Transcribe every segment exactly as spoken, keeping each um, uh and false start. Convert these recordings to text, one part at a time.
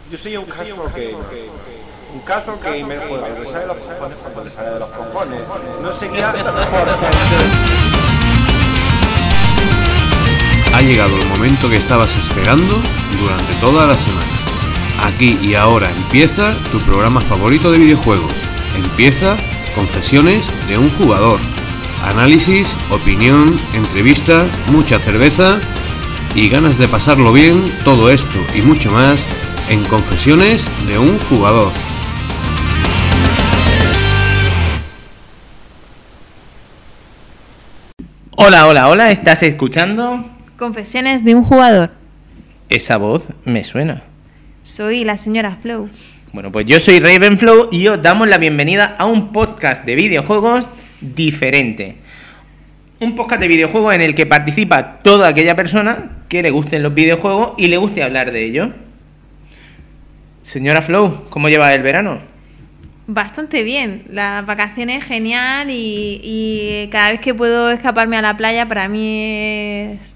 Yo soy un caso que... Un caso que me juega, le sale de los cojones cuando le sale de los cojones. No sé qué hace Ha llegado el momento que estabas esperando durante toda la semana. Aquí y ahora empieza tu programa favorito de videojuegos. Empieza Confesiones de un jugador. Análisis, opinión, entrevista, mucha cerveza y ganas de pasarlo bien. Todo esto y mucho más en Confesiones de un jugador. Hola, hola, hola, ¿estás escuchando? Confesiones de un jugador. Esa voz me suena. Soy la señora Flow. Bueno, pues yo soy Ravenflow y os damos la bienvenida a un podcast de videojuegos diferente. Un podcast de videojuegos en el que participa toda aquella persona que le gusten los videojuegos y le guste hablar de ellos. Señora Flow, ¿cómo lleva el verano? Bastante bien, las vacaciones genial y, y cada vez que puedo escaparme a la playa para mí es,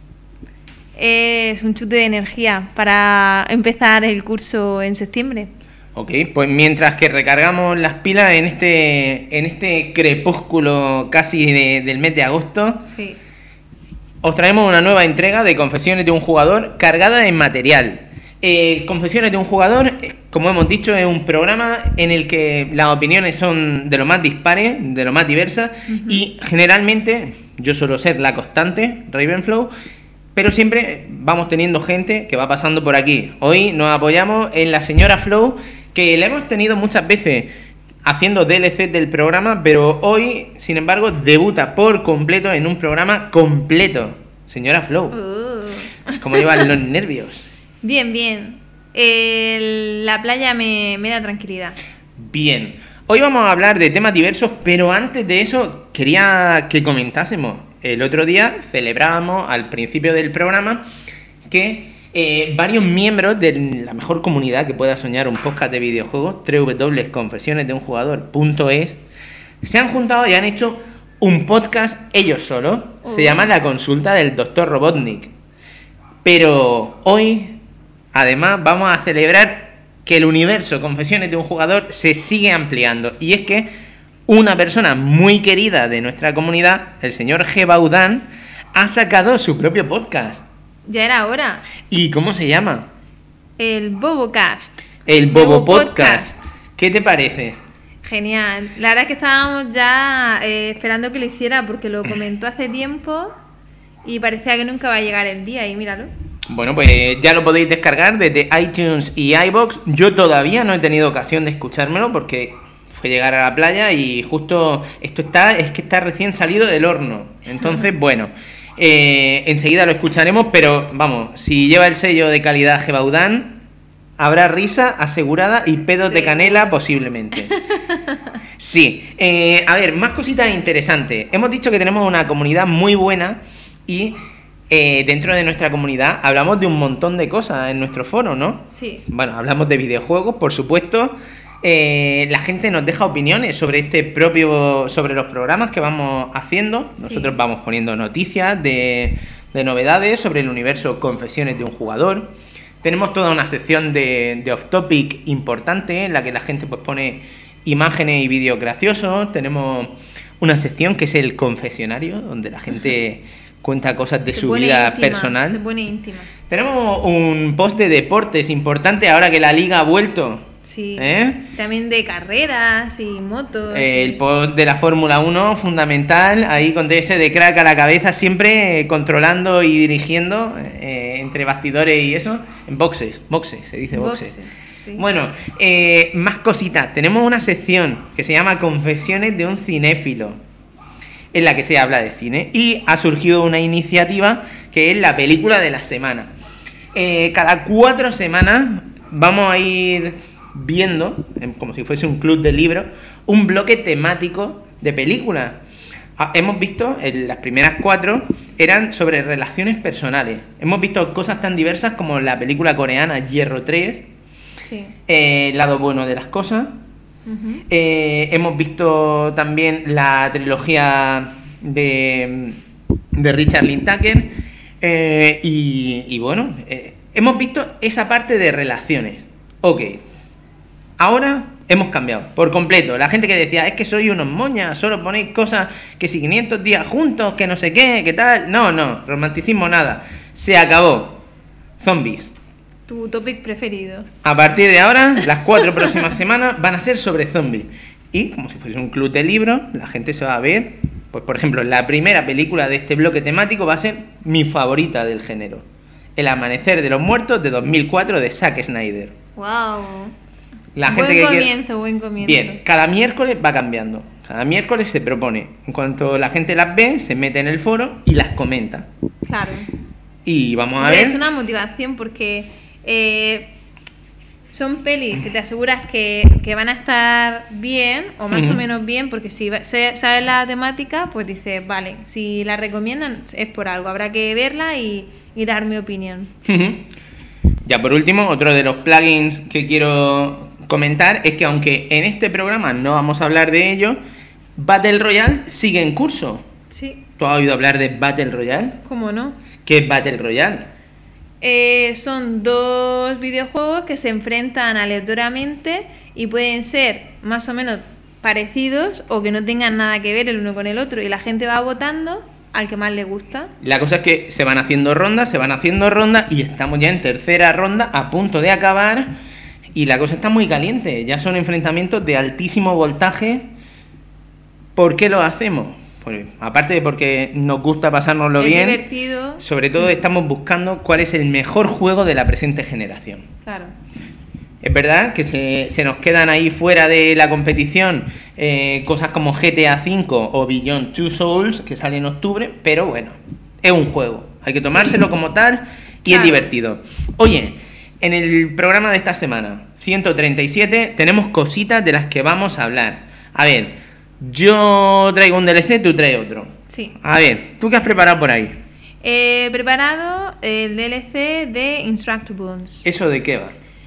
es un chute de energía para empezar el curso en septiembre. Ok, pues mientras que recargamos las pilas en este en este crepúsculo casi de, del mes de agosto, sí, os traemos una nueva entrega de Confesiones de un jugador cargada en material. Eh, Confesiones de un jugador, como hemos dicho, es un programa en el que las opiniones son de lo más dispares, de lo más diversas, uh-huh. Y generalmente yo suelo ser la constante, Ravenflow, pero siempre vamos teniendo gente que va pasando por aquí. Hoy nos apoyamos en la señora Flow, que la hemos tenido muchas veces haciendo D L C del programa, pero hoy, sin embargo, debuta por completo en un programa completo. Señora Flow, uh. ¿Cómo llevan los nervios? Bien, bien. El, la playa me, me da tranquilidad. Bien. Hoy vamos a hablar de temas diversos, pero antes de eso quería que comentásemos. El otro día celebrábamos al principio del programa que eh, varios miembros de la mejor comunidad que pueda soñar un podcast de videojuegos, doble u doble u doble u punto confesiones de un jugador punto es, se han juntado y han hecho un podcast ellos solos. Uh. Se llama La Consulta del doctor Robotnik. Pero hoy, además, vamos a celebrar que el universo Confesiones de un jugador se sigue ampliando. Y es que una persona muy querida de nuestra comunidad, el señor Gebaudan, ha sacado su propio podcast. Ya era hora. ¿Y cómo se llama? El Bobocast. El Bobo, Bobo Podcast. Podcast. ¿Qué te parece? Genial. La verdad es que estábamos ya eh, esperando que lo hiciera porque lo comentó hace tiempo y parecía que nunca va a llegar el día y míralo. Bueno, pues ya lo podéis descargar desde iTunes y iVoox. Yo todavía no he tenido ocasión de escuchármelo porque fue llegar a la playa y justo esto está, es que está recién salido del horno. Entonces, bueno, eh, enseguida lo escucharemos, pero vamos, si lleva el sello de calidad Gebaudan, habrá risa asegurada y pedos sí. de canela posiblemente. Sí, eh, a ver, más cositas interesantes. Hemos dicho que tenemos una comunidad muy buena y Eh, dentro de nuestra comunidad hablamos de un montón de cosas en nuestro foro, ¿no? Sí. Bueno, hablamos de videojuegos, por supuesto. Eh, la gente nos deja opiniones sobre este propio, sobre los programas que vamos haciendo. Nosotros sí. vamos poniendo noticias de, de novedades sobre el universo Confesiones de un jugador. Tenemos toda una sección de, de off-topic importante en la que la gente pues pone imágenes y vídeos graciosos. Tenemos una sección que es el confesionario, donde la gente cuenta cosas de se su vida íntima, personal. Se pone íntima. Tenemos un post de deportes importante ahora que la liga ha vuelto. Sí. ¿Eh? También de carreras y motos. Eh, y... El post de la Fórmula uno, fundamental. Ahí con D S de crack a la cabeza, siempre eh, controlando y dirigiendo eh, entre bastidores y eso. En boxes, boxes, se dice boxes. boxes sí. Bueno, eh, más cositas. Tenemos una sección que se llama Confesiones de un cinéfilo, en la que se habla de cine, y ha surgido una iniciativa que es la película de la semana. Eh, cada cuatro semanas vamos a ir viendo, como si fuese un club de libros, un bloque temático de películas. Ah, hemos visto, en las primeras cuatro eran sobre relaciones personales. Hemos visto cosas tan diversas como la película coreana Hierro tres, sí. eh, El lado bueno de las cosas. Uh-huh. Eh, hemos visto también la trilogía de, de Richard Linklater eh, y, y bueno, eh, hemos visto esa parte de relaciones. Ok. Ahora hemos cambiado por completo. La gente que decía, es que soy unos moñas, solo ponéis cosas que si quinientos días juntos, que no sé qué, que tal. No, no, romanticismo nada. Se acabó. Zombies. Tu topic preferido. A partir de ahora, las cuatro próximas semanas van a ser sobre zombies. Y, como si fuese un club de libros, la gente se va a ver. Pues, por ejemplo, la primera película de este bloque temático va a ser mi favorita del género. El amanecer de los muertos de dos mil cuatro de Zack Snyder. Wow. La buen gente que comienzo, quiere... buen comienzo. Bien, cada miércoles va cambiando. Cada miércoles se propone. En cuanto la gente las ve, se mete en el foro y las comenta. Claro. Y vamos a Hombre, ver... Es una motivación porque eh, son pelis que te aseguras que, que van a estar bien o más uh-huh. o menos bien, porque si se, sabes la temática, pues dices, vale, si la recomiendan es por algo. Habrá que verla y, y dar mi opinión. Uh-huh. Ya por último, otro de los plugins que quiero comentar es que aunque en este programa no vamos a hablar de ello, Battle Royale sigue en curso. Sí. ¿Tú has oído hablar de Battle Royale? ¿Cómo no? ¿Qué es Battle Royale? Eh, son dos videojuegos que se enfrentan aleatoriamente y pueden ser más o menos parecidos o que no tengan nada que ver el uno con el otro, y la gente va votando al que más le gusta. La cosa es que se van haciendo rondas, se van haciendo rondas y estamos ya en tercera ronda, a punto de acabar, y la cosa está muy caliente. Ya son enfrentamientos de altísimo voltaje. ¿Por qué lo hacemos? Pues, aparte de porque nos gusta pasárnoslo es bien, divertido. Sobre todo estamos buscando cuál es el mejor juego de la presente generación. Claro. Es verdad que se, se nos quedan ahí fuera de la competición eh, cosas como G T A cinco o Beyond Two Souls, que sale en octubre, pero bueno, es un juego, hay que tomárselo sí. como tal y claro. es divertido. Oye, en el programa de esta semana, ciento treinta y siete, tenemos cositas de las que vamos a hablar. A ver, yo traigo un D L C, tú traes otro. Sí. A ver, ¿tú qué has preparado por ahí? He preparado el D L C de Instructables. ¿Eso de qué va?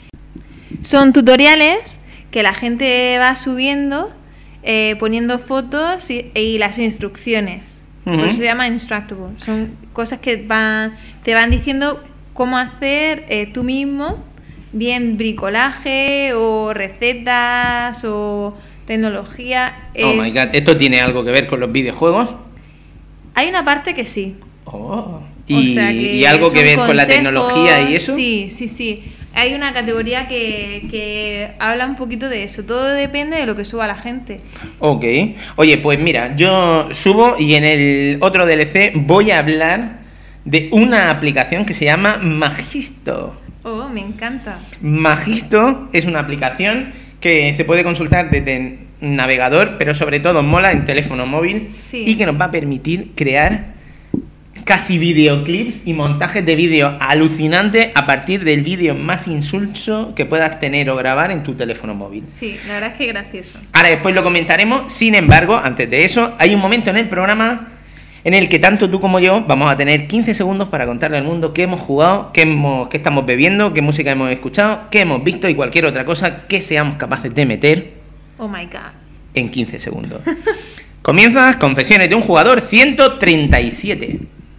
Son tutoriales que la gente va subiendo, eh, poniendo fotos y, y las instrucciones. Uh-huh. Por eso se llama Instructable. Son cosas que van, te van diciendo cómo hacer eh, tú mismo, bien bricolaje o recetas o tecnología. Oh es... my god, ¿esto tiene algo que ver con los videojuegos? Hay una parte que sí. Oh. ¿Y, o sea que ¿y algo que ver consejos, con la tecnología y eso? Sí, sí, sí. Hay una categoría que, que habla un poquito de eso. Todo depende de lo que suba la gente. Ok. Oye, pues mira, yo subo y en el otro D L C voy a hablar de una aplicación que se llama Magisto. Oh, me encanta. Magisto es una aplicación que se puede consultar desde navegador, pero sobre todo mola en teléfono móvil, sí. y que nos va a permitir crear casi videoclips y montajes de vídeo alucinantes a partir del vídeo más insulso que puedas tener o grabar en tu teléfono móvil. Sí, la verdad es que es gracioso. Ahora después lo comentaremos. Sin embargo, antes de eso, hay un momento en el programa en el que tanto tú como yo vamos a tener quince segundos para contarle al mundo qué hemos jugado, qué, hemos, qué estamos bebiendo, qué música hemos escuchado, qué hemos visto y cualquier otra cosa que seamos capaces de meter. Oh my god. En quince segundos. Comienza Confesiones de un jugador ciento treinta y siete.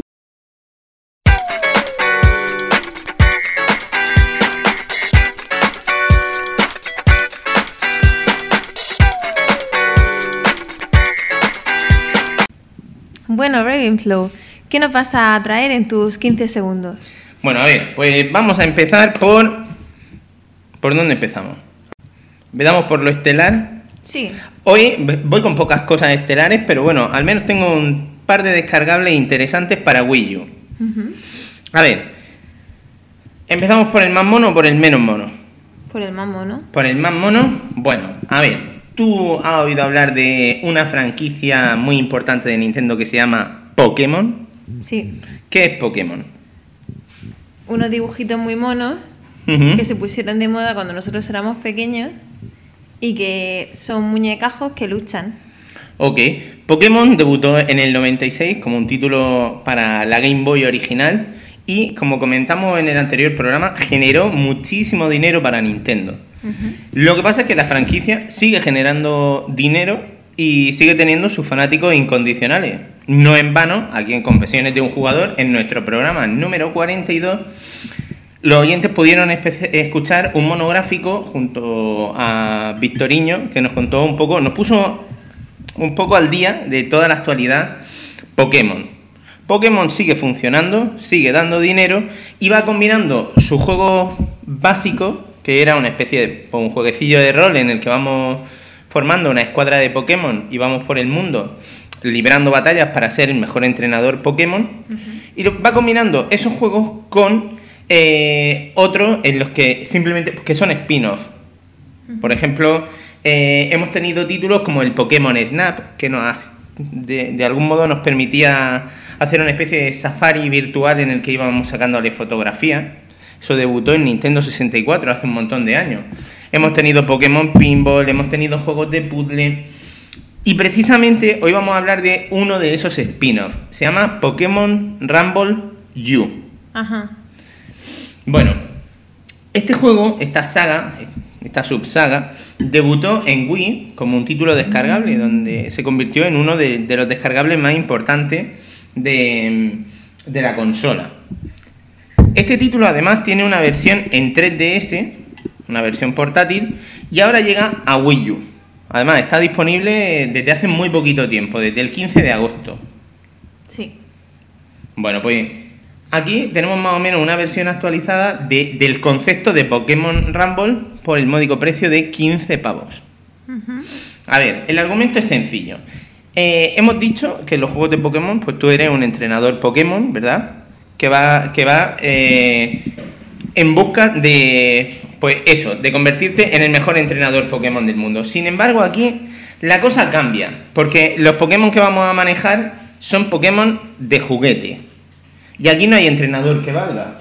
Bueno, Ravenflow, ¿qué nos vas a traer en tus quince segundos? Bueno, a ver, pues vamos a empezar por... ¿Por dónde empezamos? ¿Empezamos por lo estelar? Sí. Hoy voy con pocas cosas estelares, pero bueno, al menos tengo un par de descargables interesantes para Wii U. Uh-huh. A ver, ¿empezamos por el más mono o por el menos mono? Por el más mono. ¿Por el más mono? Bueno, a ver... ¿Tú has oído hablar de una franquicia muy importante de Nintendo que se llama Pokémon? Sí. ¿Qué es Pokémon? Unos dibujitos muy monos uh-huh. que se pusieron de moda cuando nosotros éramos pequeños y que son muñecajos que luchan. Ok. Pokémon debutó en el noventa y seis como un título para la Game Boy original y, como comentamos en el anterior programa, generó muchísimo dinero para Nintendo. Uh-huh. Lo que pasa es que la franquicia sigue generando dinero y sigue teniendo sus fanáticos incondicionales. No en vano, aquí en Confesiones de un Jugador, en nuestro programa número cuarenta y dos, los oyentes pudieron escuchar un monográfico junto a Victoriño, que nos contó un poco, nos puso un poco al día de toda la actualidad Pokémon. Pokémon sigue funcionando, sigue dando dinero y va combinando su juego básico, que era una especie de un jueguecillo de rol en el que vamos formando una escuadra de Pokémon y vamos por el mundo librando batallas para ser el mejor entrenador Pokémon. Uh-huh. Y lo, va combinando esos juegos con eh, otros en los que simplemente que son spin-off. Uh-huh. Por ejemplo, eh, hemos tenido títulos como el Pokémon Snap, que nos, de, de algún modo nos permitía hacer una especie de safari virtual en el que íbamos sacándole fotografía. Eso debutó en Nintendo sesenta y cuatro hace un montón de años. Hemos tenido Pokémon Pinball, hemos tenido juegos de puzzle. Y precisamente hoy vamos a hablar de uno de esos spin-offs. Se llama Pokémon Rumble U. Ajá. Bueno, este juego, esta saga, esta subsaga, debutó en Wii como un título descargable, donde se convirtió en uno de, de los descargables más importantes de, de la consola. Este título además tiene una versión en tres D S, una versión portátil, y ahora llega a Wii U. Además está disponible desde hace muy poquito tiempo, desde el quince de agosto. Sí. Bueno, pues aquí tenemos más o menos una versión actualizada de, del concepto de Pokémon Rumble por el módico precio de quince pavos. Uh-huh. A ver, el argumento es sencillo. Eh, hemos dicho que en los juegos de Pokémon, pues tú eres un entrenador Pokémon, ¿verdad? Que va, que va eh, en busca de, pues eso, de convertirte en el mejor entrenador Pokémon del mundo. Sin embargo, aquí la cosa cambia, porque los Pokémon que vamos a manejar son Pokémon de juguete. Y aquí no hay entrenador que valga.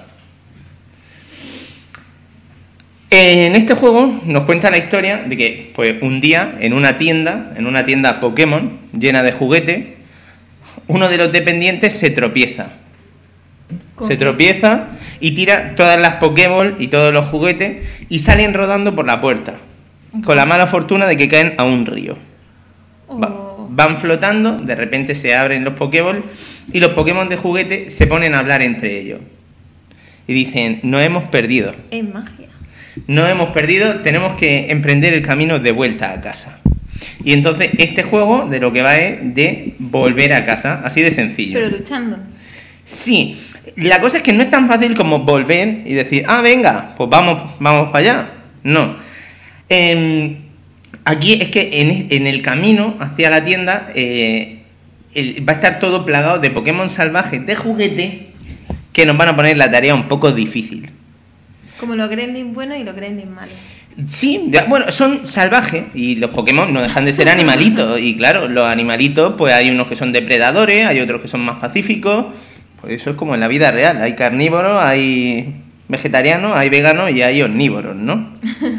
En este juego nos cuenta la historia de que, pues, un día en una tienda, en una tienda Pokémon llena de juguetes, uno de los dependientes se tropieza. ¿Cómo? Se tropieza y tira todas las Pokéball y todos los juguetes y salen rodando por la puerta, con la mala fortuna de que caen a un río. Oh. Va, van flotando, de repente se abren los Pokéball y los Pokémon de juguete se ponen a hablar entre ellos. Y dicen, nos hemos perdido. Es magia. Nos hemos perdido, tenemos que emprender el camino de vuelta a casa. Y entonces este juego de lo que va es de volver a casa, así de sencillo. Pero luchando. Sí, la cosa es que no es tan fácil como volver y decir, ah, venga, pues vamos, vamos para allá. No. Eh, aquí es que en, en el camino hacia la tienda eh, el, va a estar todo plagado de Pokémon salvajes de juguete que nos van a poner la tarea un poco difícil. Como los gremlins buenos y los gremlins malos. Sí, bueno, son salvajes y los Pokémon no dejan de ser animalitos. Y claro, los animalitos, pues hay unos que son depredadores, hay otros que son más pacíficos. Pues eso es como en la vida real. Hay carnívoros, hay vegetarianos, hay veganos y hay omnívoros, ¿no?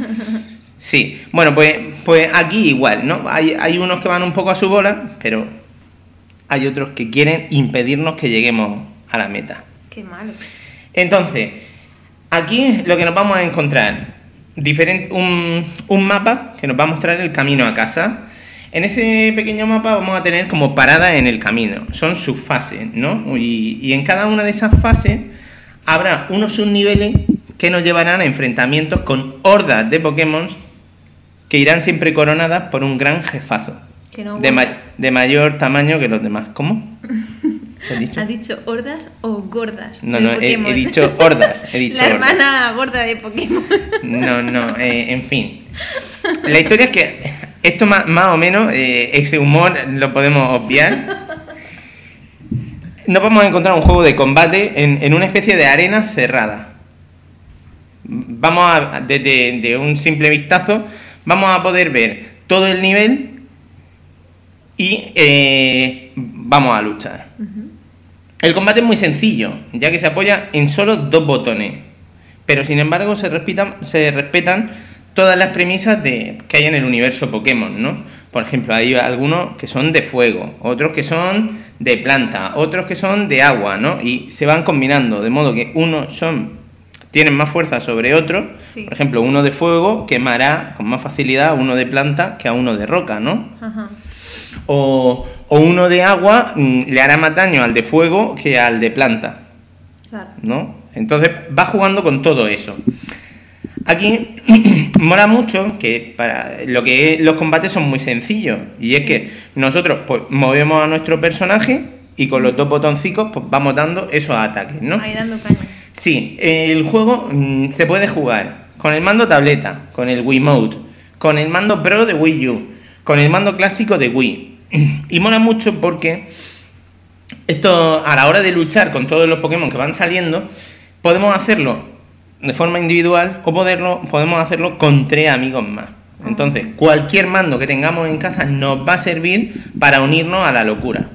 Sí, bueno, pues, pues aquí igual, ¿no? Hay, hay unos que van un poco a su bola, pero hay otros que quieren impedirnos que lleguemos a la meta. Qué malo. Entonces, aquí lo que nos vamos a encontrar, diferente, un, un mapa que nos va a mostrar el camino a casa. En ese pequeño mapa vamos a tener como paradas en el camino, son sus fases, ¿no? Y, y en cada una de esas fases habrá unos subniveles que nos llevarán a enfrentamientos con hordas de Pokémon que irán siempre coronadas por un gran jefazo, que no de, ma- de mayor tamaño que los demás. ¿Cómo? ¿Has dicho? ¿Has dicho hordas o gordas? No, no, he, he dicho hordas. He dicho La hordas. hermana gorda de Pokémon. No, no, eh, en fin. La historia es que esto más, más o menos, eh, ese humor lo podemos obviar. Nos vamos a encontrar un juego de combate en, en una especie de arena cerrada. Vamos a, desde de un simple vistazo, vamos a poder ver todo el nivel y eh, vamos a luchar. Uh-huh. El combate es muy sencillo, ya que se apoya en solo dos botones, pero sin embargo se respetan, se respetan todas las premisas de, que hay en el universo Pokémon, ¿no? Por ejemplo, hay algunos que son de fuego, otros que son de planta, otros que son de agua, ¿no? Y se van combinando, de modo que unos son tienen más fuerza sobre otros. Sí. Por ejemplo, uno de fuego quemará con más facilidad a uno de planta que a uno de roca, ¿no? Ajá. O, o uno de agua mmm, le hará más daño al de fuego que al de planta, claro, ¿no? Entonces va jugando con todo eso. Aquí mola mucho que para lo que es, los combates son muy sencillos. Y es que nosotros pues movemos a nuestro personaje y con los dos botoncicos pues vamos dando esos ataques, ¿no? Ahí dando caña. Sí, el juego mmm, se puede jugar con el mando tableta, con el Wiimote, con el mando Pro de Wii U, con el mando clásico de Wii. Y mola mucho porque esto, a la hora de luchar con todos los Pokémon que van saliendo, podemos hacerlo de forma individual o poderlo, podemos hacerlo con tres amigos más. Entonces, cualquier mando que tengamos en casa nos va a servir para unirnos a la locura.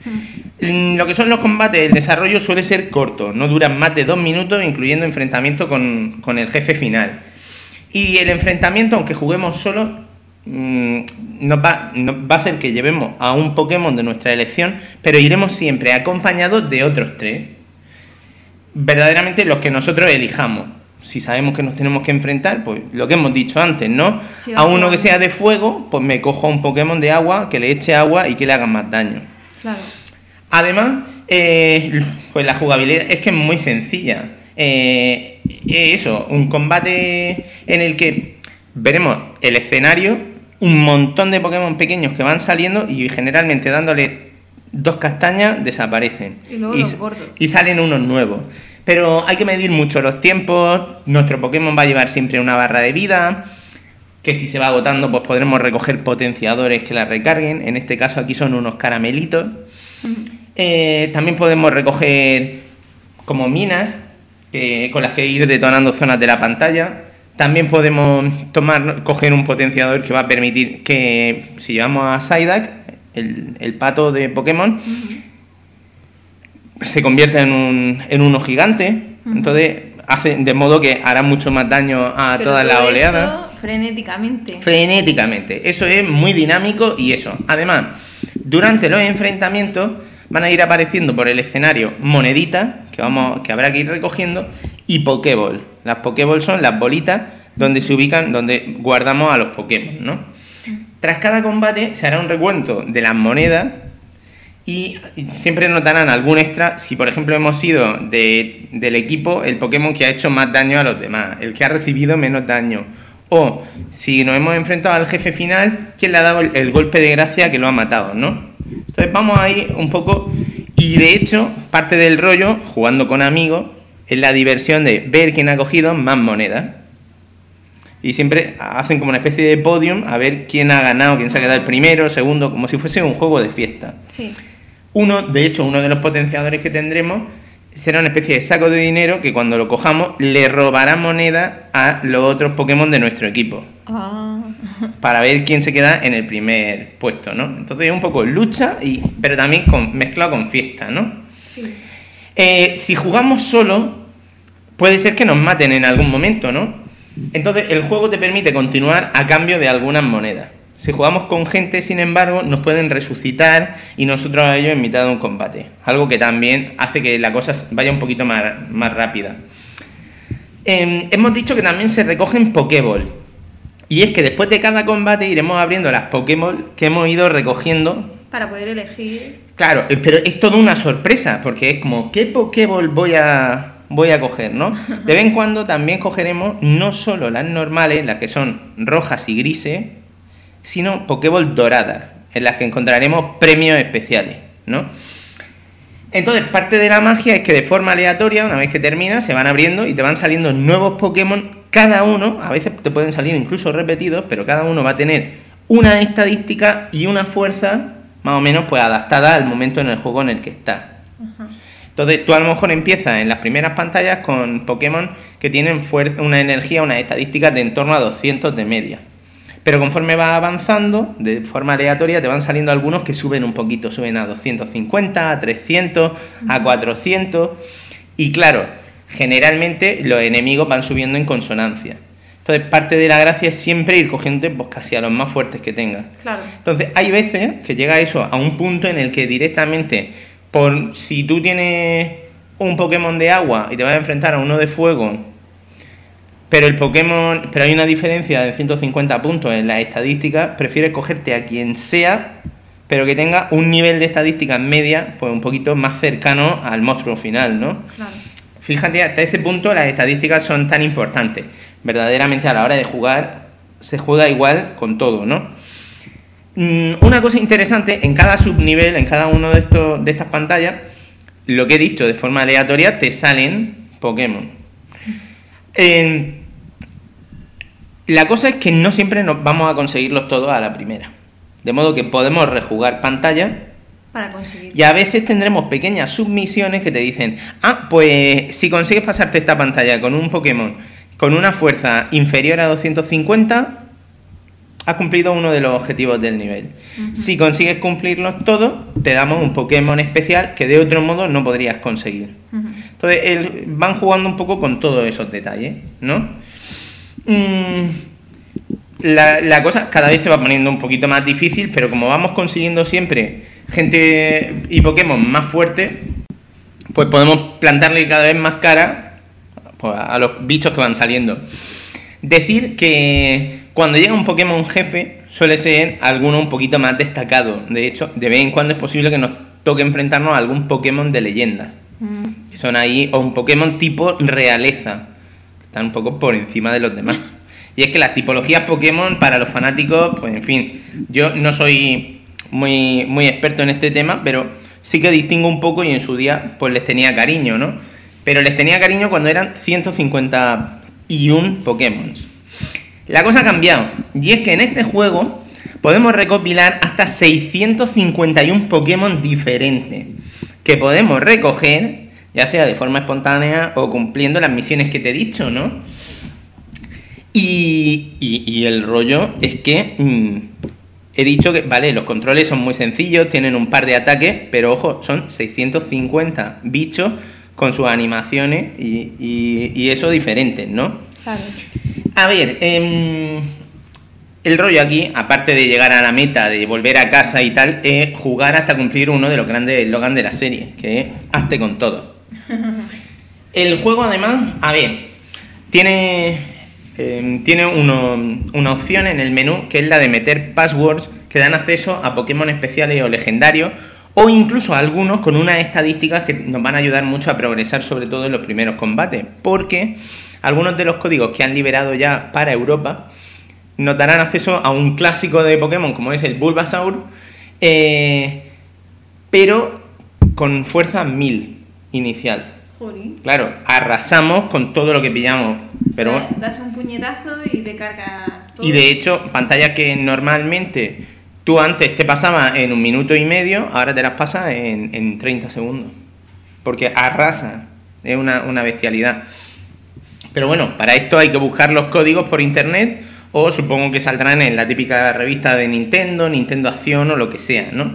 Lo que son los combates, el desarrollo suele ser corto, no duran más de dos minutos, incluyendo enfrentamiento con, con el jefe final. Y el enfrentamiento, aunque juguemos solos, mmm, nos, va, nos va a hacer que llevemos a un Pokémon de nuestra elección, pero iremos siempre acompañados de otros tres. Verdaderamente los que nosotros elijamos. Si sabemos que nos tenemos que enfrentar, pues lo que hemos dicho antes, ¿no? Sí, a uno que sea de fuego, pues me cojo a un Pokémon de agua, que le eche agua y que le haga más daño. Claro. Además, eh, pues la jugabilidad es que es muy sencilla. Eh, eso, un combate en el que veremos el escenario, un montón de Pokémon pequeños que van saliendo y generalmente dándole dos castañas desaparecen. Y luego y, los gordos. Y salen unos nuevos. Pero hay que medir mucho los tiempos. Nuestro Pokémon va a llevar siempre una barra de vida, que si se va agotando pues podremos recoger potenciadores que la recarguen. En este caso aquí son unos caramelitos. Uh-huh. Eh, también podemos recoger como minas que, con las que ir detonando zonas de la pantalla. También podemos tomar, coger un potenciador que va a permitir que, si llevamos a Psyduck, el, el pato de Pokémon, uh-huh, se convierta en un en uno gigante. Uh-huh. Entonces hace de modo que hará mucho más daño a Pero todas las oleadas. Eso frenéticamente. Frenéticamente. Eso es muy dinámico y eso. Además, durante los enfrentamientos van a ir apareciendo por el escenario moneditas que vamos que habrá que ir recogiendo y Pokéball. Las Pokéball son las bolitas donde se ubican, donde guardamos a los Pokémon, ¿no? Tras cada combate se hará un recuento de las monedas y siempre notarán algún extra si, por ejemplo, hemos sido de, del equipo el Pokémon que ha hecho más daño a los demás, el que ha recibido menos daño. O si nos hemos enfrentado al jefe final, ¿quién le ha dado el, el golpe de gracia que lo ha matado, ¿no? Entonces vamos ahí un poco. Y de hecho, parte del rollo, jugando con amigos, es la diversión de ver quién ha cogido más monedas. Y siempre hacen como una especie de podium a ver quién ha ganado, quién se ha quedado el primero, segundo, como si fuese un juego de fiesta. Sí. Uno, de hecho, uno de los potenciadores que tendremos será una especie de saco de dinero que cuando lo cojamos le robará moneda a los otros Pokémon de nuestro equipo. Ah. Para ver quién se queda en el primer puesto, ¿no? Entonces es un poco lucha, y, pero también con, mezclado con fiesta, ¿no? Sí. Eh, si jugamos solo, puede ser que nos maten en algún momento, ¿no? Entonces el juego te permite continuar a cambio de algunas monedas. Si jugamos con gente, sin embargo, nos pueden resucitar y nosotros a ellos en mitad de un combate. Algo que también hace que la cosa vaya un poquito más, más rápida. Eh, hemos dicho que también se recogen Pokéball. Y es que después de cada combate iremos abriendo las Pokémon que hemos ido recogiendo. Para poder elegir. Claro, pero es toda una sorpresa, porque es como, ¿qué Pokéball voy a, voy a coger, no? De vez en cuando también cogeremos no solo las normales, las que son rojas y grises, sino Pokéball doradas, en las que encontraremos premios especiales, ¿no? Entonces, parte de la magia es que de forma aleatoria, una vez que termina, se van abriendo y te van saliendo nuevos Pokémon. Cada uno, a veces te pueden salir incluso repetidos, pero cada uno va a tener una estadística y una fuerza más o menos pues adaptada al momento en el juego en el que está. Uh-huh. Entonces, tú a lo mejor empiezas en las primeras pantallas con Pokémon que tienen fuerza, una energía, unas estadísticas de en torno a doscientos de media. Pero conforme vas avanzando, de forma aleatoria, te van saliendo algunos que suben un poquito, suben a doscientos cincuenta, a trescientos, a cuatrocientos. Y claro, generalmente los enemigos van subiendo en consonancia. Entonces, parte de la gracia es siempre ir cogiendo pues, casi a los más fuertes que tengas. Claro. Entonces, hay veces que llega eso a un punto en el que directamente, por si tú tienes un Pokémon de agua y te vas a enfrentar a uno de fuego, pero el Pokémon, pero hay una diferencia de ciento cincuenta puntos en las estadísticas, prefieres cogerte a quien sea, pero que tenga un nivel de estadísticas media, pues un poquito más cercano al monstruo final, ¿no? Claro. Fíjate, hasta ese punto las estadísticas son tan importantes. Verdaderamente a la hora de jugar se juega igual con todo, ¿no? Una cosa interesante, en cada subnivel, en cada uno de estos de estas pantallas, lo que he dicho de forma aleatoria, te salen Pokémon. Eh, la cosa es que no siempre nos vamos a conseguirlos todos a la primera. De modo que podemos rejugar pantallas para conseguir. Y a veces tendremos pequeñas submisiones que te dicen, ah, pues si consigues pasarte esta pantalla con un Pokémon con una fuerza inferior a doscientos cincuenta, has cumplido uno de los objetivos del nivel. Uh-huh. Si consigues cumplirlos todos, te damos un Pokémon especial que de otro modo no podrías conseguir. Uh-huh. Entonces, el, van jugando un poco con todos esos detalles, ¿no? Mm, la, la cosa cada vez se va poniendo un poquito más difícil, pero como vamos consiguiendo siempre gente y Pokémon más fuertes, pues podemos plantarle cada vez más cara pues, a los bichos que van saliendo. Decir que cuando llega un Pokémon jefe suele ser alguno un poquito más destacado. De hecho, de vez en cuando es posible que nos toque enfrentarnos a algún Pokémon de leyenda. Mm. Que son ahí, o un Pokémon tipo realeza, que están un poco por encima de los demás. Y es que las tipologías Pokémon para los fanáticos, pues en fin, yo no soy muy, muy experto en este tema, pero sí que distingo un poco y en su día pues les tenía cariño, ¿no? Pero les tenía cariño cuando eran ciento cincuenta y uno Pokémon. La cosa ha cambiado, y es que en este juego podemos recopilar hasta seiscientos cincuenta y uno Pokémon diferentes, que podemos recoger, ya sea de forma espontánea o cumpliendo las misiones que te he dicho, ¿no? Y, y, y el rollo es que mmm, he dicho que, vale, los controles son muy sencillos, tienen un par de ataques, pero ojo, son seiscientos cincuenta bichos con sus animaciones y, y, y eso diferentes, ¿no? Claro. A ver, eh, el rollo aquí, aparte de llegar a la meta, de volver a casa y tal, es jugar hasta cumplir uno de los grandes eslogans de la serie, que es hazte con todo. El juego además, a ver, tiene, eh, tiene uno, una opción en el menú que es la de meter passwords que dan acceso a Pokémon especiales o legendarios, o incluso algunos con unas estadísticas que nos van a ayudar mucho a progresar, sobre todo en los primeros combates, porque algunos de los códigos que han liberado ya para Europa nos darán acceso a un clásico de Pokémon como es el Bulbasaur, eh, pero con fuerza mil inicial. Jolín. Claro, arrasamos con todo lo que pillamos. Pero, o sea, das un puñetazo y te carga todo. Y de hecho, pantallas que normalmente tú antes te pasabas en un minuto y medio, ahora te las pasas en, en treinta segundos. Porque arrasa, es una, una bestialidad. Pero bueno, para esto hay que buscar los códigos por internet o supongo que saldrán en la típica revista de Nintendo, Nintendo Acción o lo que sea, ¿no?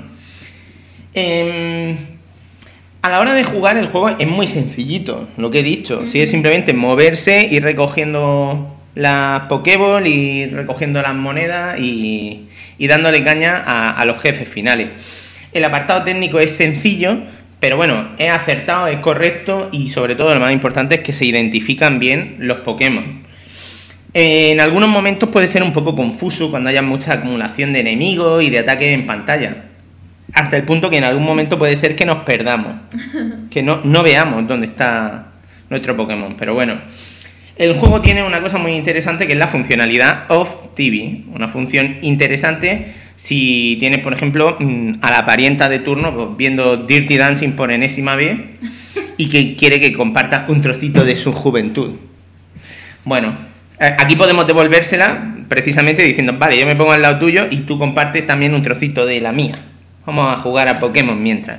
Eh, a la hora de jugar el juego es muy sencillito, lo que he dicho. Uh-huh. Sí, es simplemente moverse, ir recogiendo las Pokéball, ir recogiendo las monedas y, y dándole caña a, a los jefes finales. El apartado técnico es sencillo, pero bueno, es acertado, es correcto y sobre todo lo más importante es que se identifican bien los Pokémon. En algunos momentos puede ser un poco confuso cuando haya mucha acumulación de enemigos y de ataques en pantalla. Hasta el punto que en algún momento puede ser que nos perdamos, que no, no veamos dónde está nuestro Pokémon. Pero bueno, el juego tiene una cosa muy interesante que es la funcionalidad Off T V. Una función interesante si tienes, por ejemplo, a la parienta de turno pues, viendo Dirty Dancing por enésima vez y que quiere que comparta un trocito de su juventud. Bueno, aquí podemos devolvérsela precisamente diciendo, vale, yo me pongo al lado tuyo y tú compartes también un trocito de la mía. Vamos a jugar a Pokémon mientras.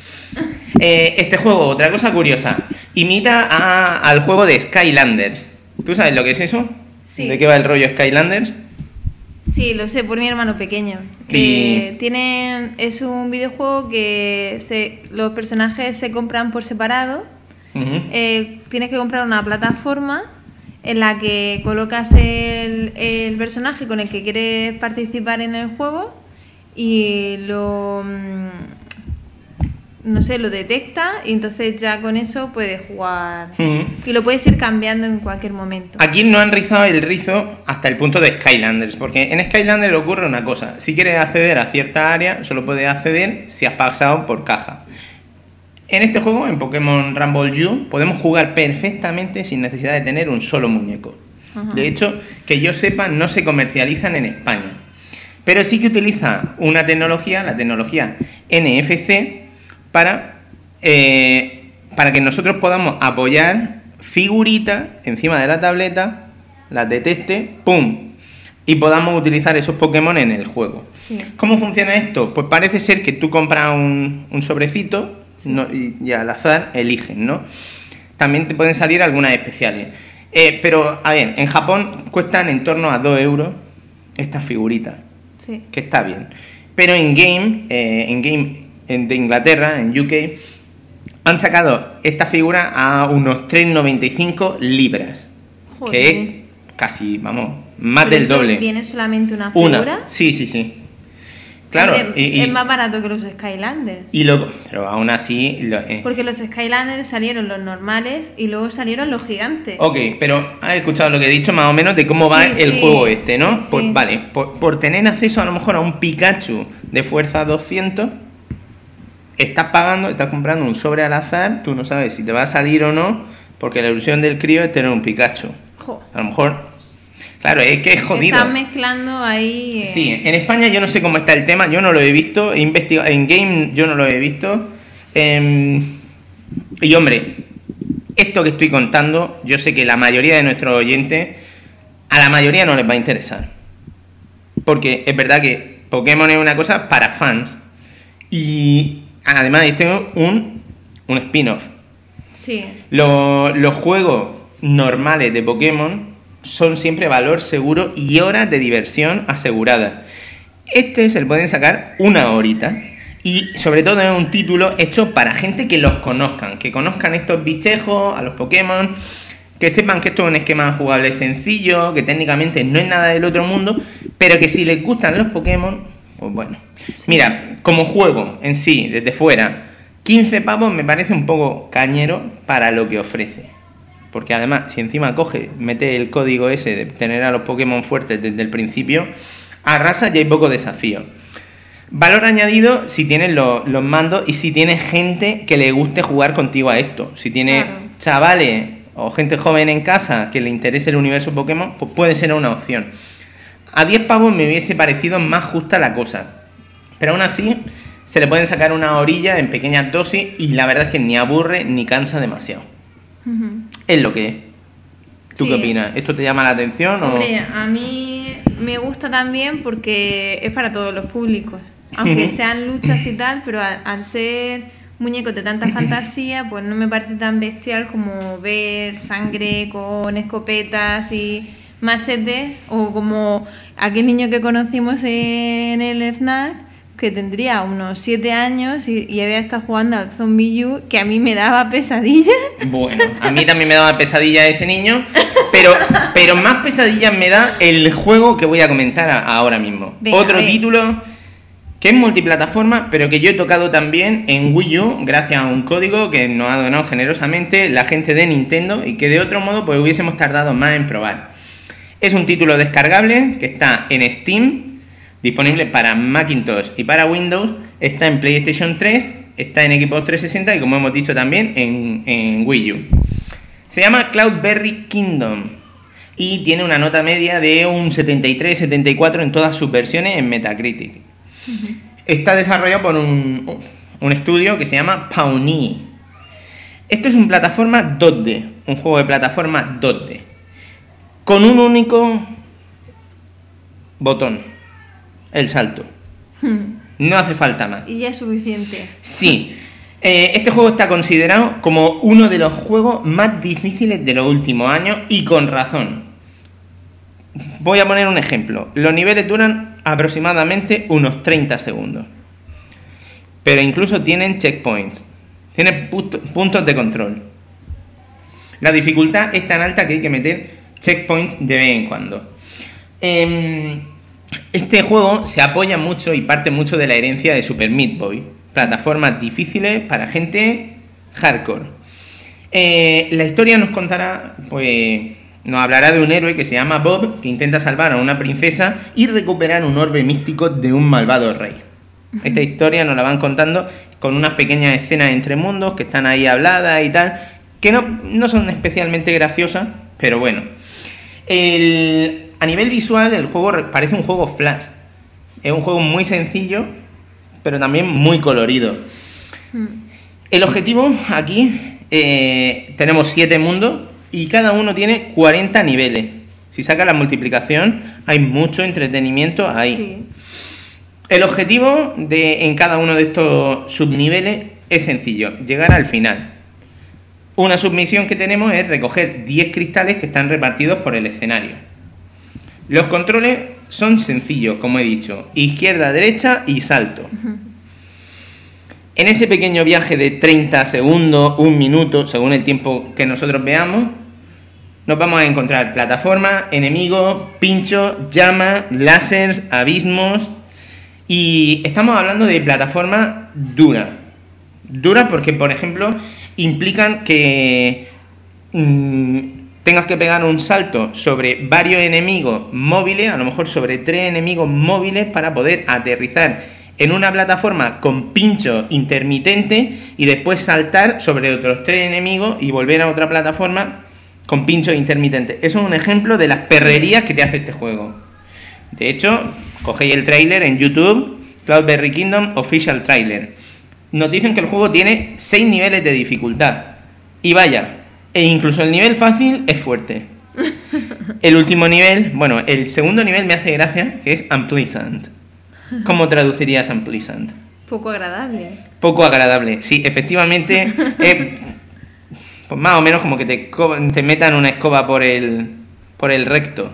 Eh, este juego, otra cosa curiosa, imita a, al juego de Skylanders. ¿Tú sabes lo que es eso? Sí. ¿De qué va el rollo Skylanders? Sí, lo sé, por mi hermano pequeño. Que y... tiene, es un videojuego que se, los personajes se compran por separado. Uh-huh. Eh, tienes que comprar una plataforma en la que colocas el, el personaje con el que quieres participar en el juego y lo, no sé, lo detecta y entonces ya con eso puedes jugar. Uh-huh. Y lo puedes ir cambiando en cualquier momento. Aquí no han rizado el rizo hasta el punto de Skylanders, porque en Skylanders ocurre una cosa: si quieres acceder a cierta área solo puedes acceder si has pasado por caja. En este juego, en Pokémon Rumble U, podemos jugar perfectamente sin necesidad de tener un solo muñeco. Ajá. De hecho, que yo sepa, no se comercializan en España. Pero sí que utiliza una tecnología, la tecnología N F C, para, eh, para que nosotros podamos apoyar figuritas encima de la tableta, las detecte, ¡pum!, y podamos utilizar esos Pokémon en el juego. Sí. ¿Cómo funciona esto? Pues parece ser que tú compras un, un sobrecito, sí, no, y, y al azar eliges, ¿no? También te pueden salir algunas especiales. Eh, pero, a ver, en Japón cuestan en torno a dos euros estas figuritas. Sí. Que está bien. Pero en Game, eh, en Game en, de Inglaterra, en U K, han sacado esta figura a unos tres noventa y cinco libras. Joder. Que es casi, vamos, más del doble. ¿Viene solamente una figura? Una, sí, sí, sí. Claro. Hombre, y, y, es más barato que los Skylanders. Y luego, pero aún así... Lo, eh. Porque los Skylanders salieron los normales y luego salieron los gigantes. Ok, pero has escuchado lo que he dicho más o menos de cómo sí, va el sí, juego este, ¿no? Sí, pues sí. Vale, por, por tener acceso a lo mejor a un Pikachu de fuerza doscientos, estás pagando, estás comprando un sobre al azar, tú no sabes si te va a salir o no, porque la ilusión del crío es tener un Pikachu. Jo. A lo mejor... Claro, es que es jodido. Están mezclando ahí... Eh... Sí, en España yo no sé cómo está el tema, yo no lo he visto, he investigado, en Game yo no lo he visto. Eh, y hombre, esto que estoy contando, yo sé que la mayoría de nuestros oyentes, a la mayoría no les va a interesar. Porque es verdad que Pokémon es una cosa para fans. Y además este es un, un spin-off. Sí. Los, los juegos normales de Pokémon son siempre valor seguro y horas de diversión aseguradas. Este se le pueden sacar una horita y sobre todo es un título hecho para gente que los conozcan, que conozcan estos bichejos, a los Pokémon, que sepan que esto es un esquema jugable sencillo, que técnicamente no es nada del otro mundo, pero que si les gustan los Pokémon, pues bueno. Sí. Mira, como juego en sí, desde fuera, quince pavos me parece un poco cañero para lo que ofrece. Porque además, si encima coge, mete el código ese de tener a los Pokémon fuertes desde el principio, arrasa y hay poco desafío. Valor añadido si tienes los, los mandos y si tienes gente que le guste jugar contigo a esto. Si tienes claro. chavales o gente joven en casa que le interese el universo Pokémon, pues puede ser una opción. A diez pavos me hubiese parecido más justa la cosa. Pero aún así, se le pueden sacar una orilla en pequeñas dosis y la verdad es que ni aburre ni cansa demasiado. Uh-huh. Es lo que es. ¿Tú sí. qué opinas? ¿Esto te llama la atención? Hombre, o? a mí me gusta también porque es para todos los públicos. Aunque sean luchas y tal, pero al, al ser muñecos de tanta fantasía, pues no me parece tan bestial como ver sangre con escopetas y machetes, o como aquel niño que conocimos en el FNAC, que tendría unos siete años y, y había estado jugando al Zombie U, que a mí me daba pesadillas. Bueno, a mí también me daba pesadillas ese niño, pero, pero más pesadillas me da el juego que voy a comentar a, ahora mismo. Venga, Otro título que es multiplataforma, pero que yo he tocado también en Wii U, gracias a un código que nos ha donado generosamente la gente de Nintendo y que de otro modo pues hubiésemos tardado más en probar. Es un título descargable que está en Steam, disponible para Macintosh y para Windows, está en PlayStation tres, está en Xbox trescientos sesenta y como hemos dicho también en, en Wii U. Se llama Cloudberry Kingdom y tiene una nota media de un setenta y tres setenta y cuatro en todas sus versiones en Metacritic. Uh-huh. Está desarrollado por un, un estudio que se llama Pawnee. Esto es un plataforma dos D, un juego de plataforma dos D, con un único botón. El salto. No hace falta más. Y ya es suficiente. Sí. Eh, este juego está considerado como uno de los juegos más difíciles de los últimos años y con razón. Voy a poner un ejemplo. Los niveles duran aproximadamente unos treinta segundos. Pero incluso tienen checkpoints. Tienen puntos de control. La dificultad es tan alta que hay que meter checkpoints de vez en cuando. Eh... Este juego se apoya mucho y parte mucho de la herencia de Super Meat Boy, plataformas difíciles para gente hardcore. Eh, la historia nos contará, pues, nos hablará de un héroe que se llama Bob, que intenta salvar a una princesa y recuperar un orbe místico de un malvado rey. Esta historia nos la van contando con unas pequeñas escenas entre mundos que están ahí habladas y tal, que no, no son especialmente graciosas, pero bueno. El, a nivel visual, el juego parece un juego Flash. Es un juego muy sencillo, pero también muy colorido. Mm. El objetivo aquí, eh, tenemos siete mundos y cada uno tiene cuarenta niveles. Si sacas la multiplicación, hay mucho entretenimiento ahí. Sí. El objetivo de, en cada uno de estos subniveles es sencillo, llegar al final. Una submisión que tenemos es recoger diez cristales que están repartidos por el escenario. Los controles son sencillos, como he dicho, izquierda, derecha y salto. Uh-huh. En ese pequeño viaje de treinta segundos, un minuto, según el tiempo que nosotros veamos, nos vamos a encontrar plataformas, enemigos, pinchos, llamas, láseres, abismos. Y estamos hablando de plataformas duras. Duras porque, por ejemplo, implican que mmm, tengas que pegar un salto sobre varios enemigos móviles, a lo mejor sobre tres enemigos móviles, para poder aterrizar en una plataforma con pincho intermitente y después saltar sobre otros tres enemigos y volver a otra plataforma con pincho intermitente. Eso es un ejemplo de las perrerías que te hace este juego. De hecho, cogéis el tráiler en YouTube, Cloudberry Kingdom Official Trailer. Nos dicen que el juego tiene seis niveles de dificultad. Y vaya, e incluso el nivel fácil es fuerte. El último nivel, bueno, el segundo nivel me hace gracia, que es Unpleasant. ¿Cómo traducirías Unpleasant? Poco agradable. Poco agradable, sí, efectivamente. eh, pues más o menos como que te, te metan una escoba por el, por el recto.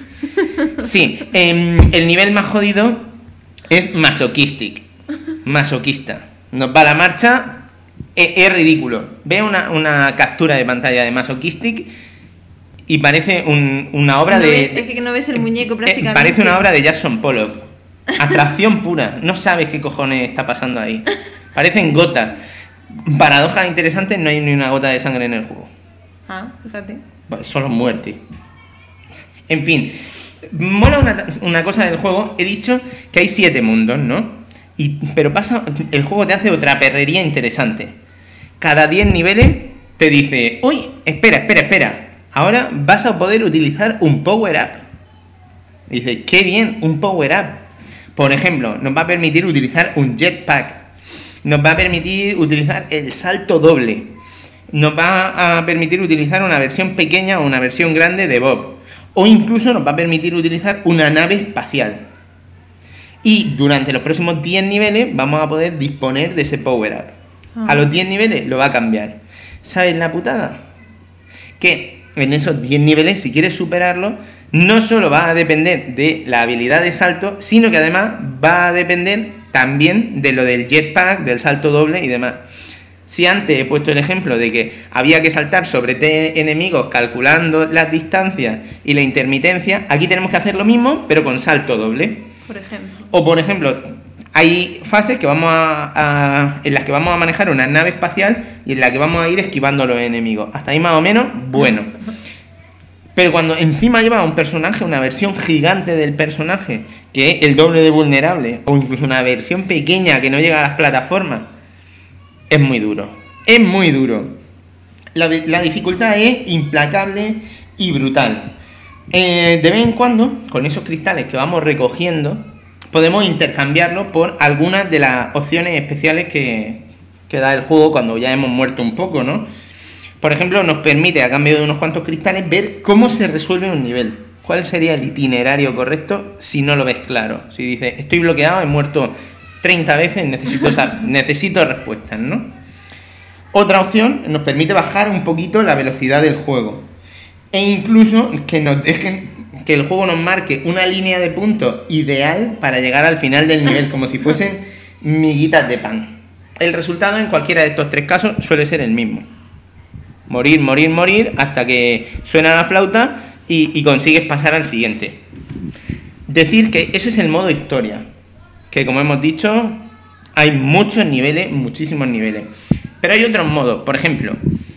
Sí, eh, el nivel más jodido es masochistic, masoquista. Nos va la marcha, es, es ridículo. Ve una, una captura de pantalla de masochistic y parece un, una obra no de... Ves, es que no ves el muñeco prácticamente. Eh, parece una obra de Jackson Pollock. Abstracción pura. No sabes qué cojones está pasando ahí. Parecen gotas. Paradojas interesantes, no hay ni una gota de sangre en el juego. Ah, fíjate. Bueno, solo muerte. En fin, mola una, una cosa del juego. He dicho que hay siete mundos, ¿no? Y, pero pasa, el juego te hace otra perrería interesante. Cada diez niveles te dice, uy, espera, espera, espera. Ahora vas a poder utilizar un power-up. Dice, qué bien, un power-up. Por ejemplo, nos va a permitir utilizar un jetpack. Nos va a permitir utilizar el salto doble. Nos va a permitir utilizar una versión pequeña o una versión grande de Bob. O incluso nos va a permitir utilizar una nave espacial. Y durante los próximos diez niveles vamos a poder disponer de ese power-up. Ah. A los diez niveles lo va a cambiar. ¿Sabes la putada? Que en esos diez niveles, si quieres superarlo, no solo va a depender de la habilidad de salto, sino que además va a depender también de lo del jetpack, del salto doble y demás. Si antes he puesto el ejemplo de que había que saltar sobre tres enemigos calculando las distancias y la intermitencia, aquí tenemos que hacer lo mismo, pero con salto doble. Por ejemplo. O por ejemplo, hay fases que vamos a, a, en las que vamos a manejar una nave espacial y en la que vamos a ir esquivando a los enemigos. Hasta ahí más o menos, bueno. Pero cuando encima lleva a un personaje, una versión gigante del personaje, que es el doble de vulnerable, o incluso una versión pequeña que no llega a las plataformas, es muy duro. Es muy duro. La, la dificultad es implacable y brutal. Eh, de vez en cuando, con esos cristales que vamos recogiendo, podemos intercambiarlos por algunas de las opciones especiales que, que da el juego cuando ya hemos muerto un poco, ¿no? Por ejemplo, nos permite, a cambio de unos cuantos cristales, ver cómo se resuelve un nivel. ¿Cuál sería el itinerario correcto si no lo ves claro? Si dices, estoy bloqueado, he muerto treinta veces, necesito, necesito respuestas, ¿no? Otra opción nos permite bajar un poquito la velocidad del juego. E incluso que nos dejen, que el juego nos marque una línea de puntos ideal para llegar al final del nivel, como si fuesen miguitas de pan. El resultado en cualquiera de estos tres casos suele ser el mismo. Morir, morir, morir, hasta que suena la flauta y, y consigues pasar al siguiente. Decir que eso es el modo historia, que como hemos dicho, hay muchos niveles, muchísimos niveles. Pero hay otros modos, por ejemplo,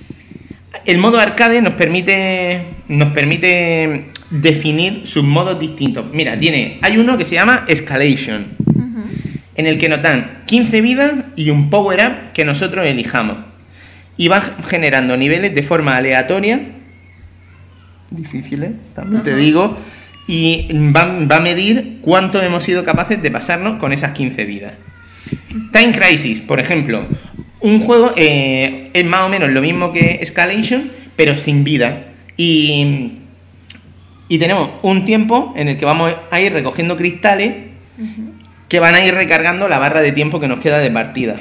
el modo arcade nos permite, nos permite definir sus modos distintos. Mira, tiene, hay uno que se llama Escalation. Uh-huh. en el que nos dan quince vidas y un power-up que nosotros elijamos. Y va generando niveles de forma aleatoria, difíciles, también uh-huh. te digo, y va, va a medir cuánto hemos sido capaces de pasarnos con esas quince vidas. Time Crisis, por ejemplo, un juego eh, es más o menos lo mismo que Escalation, pero sin vida. Y, y tenemos un tiempo en el que vamos a ir recogiendo cristales uh-huh. que van a ir recargando la barra de tiempo que nos queda de partida.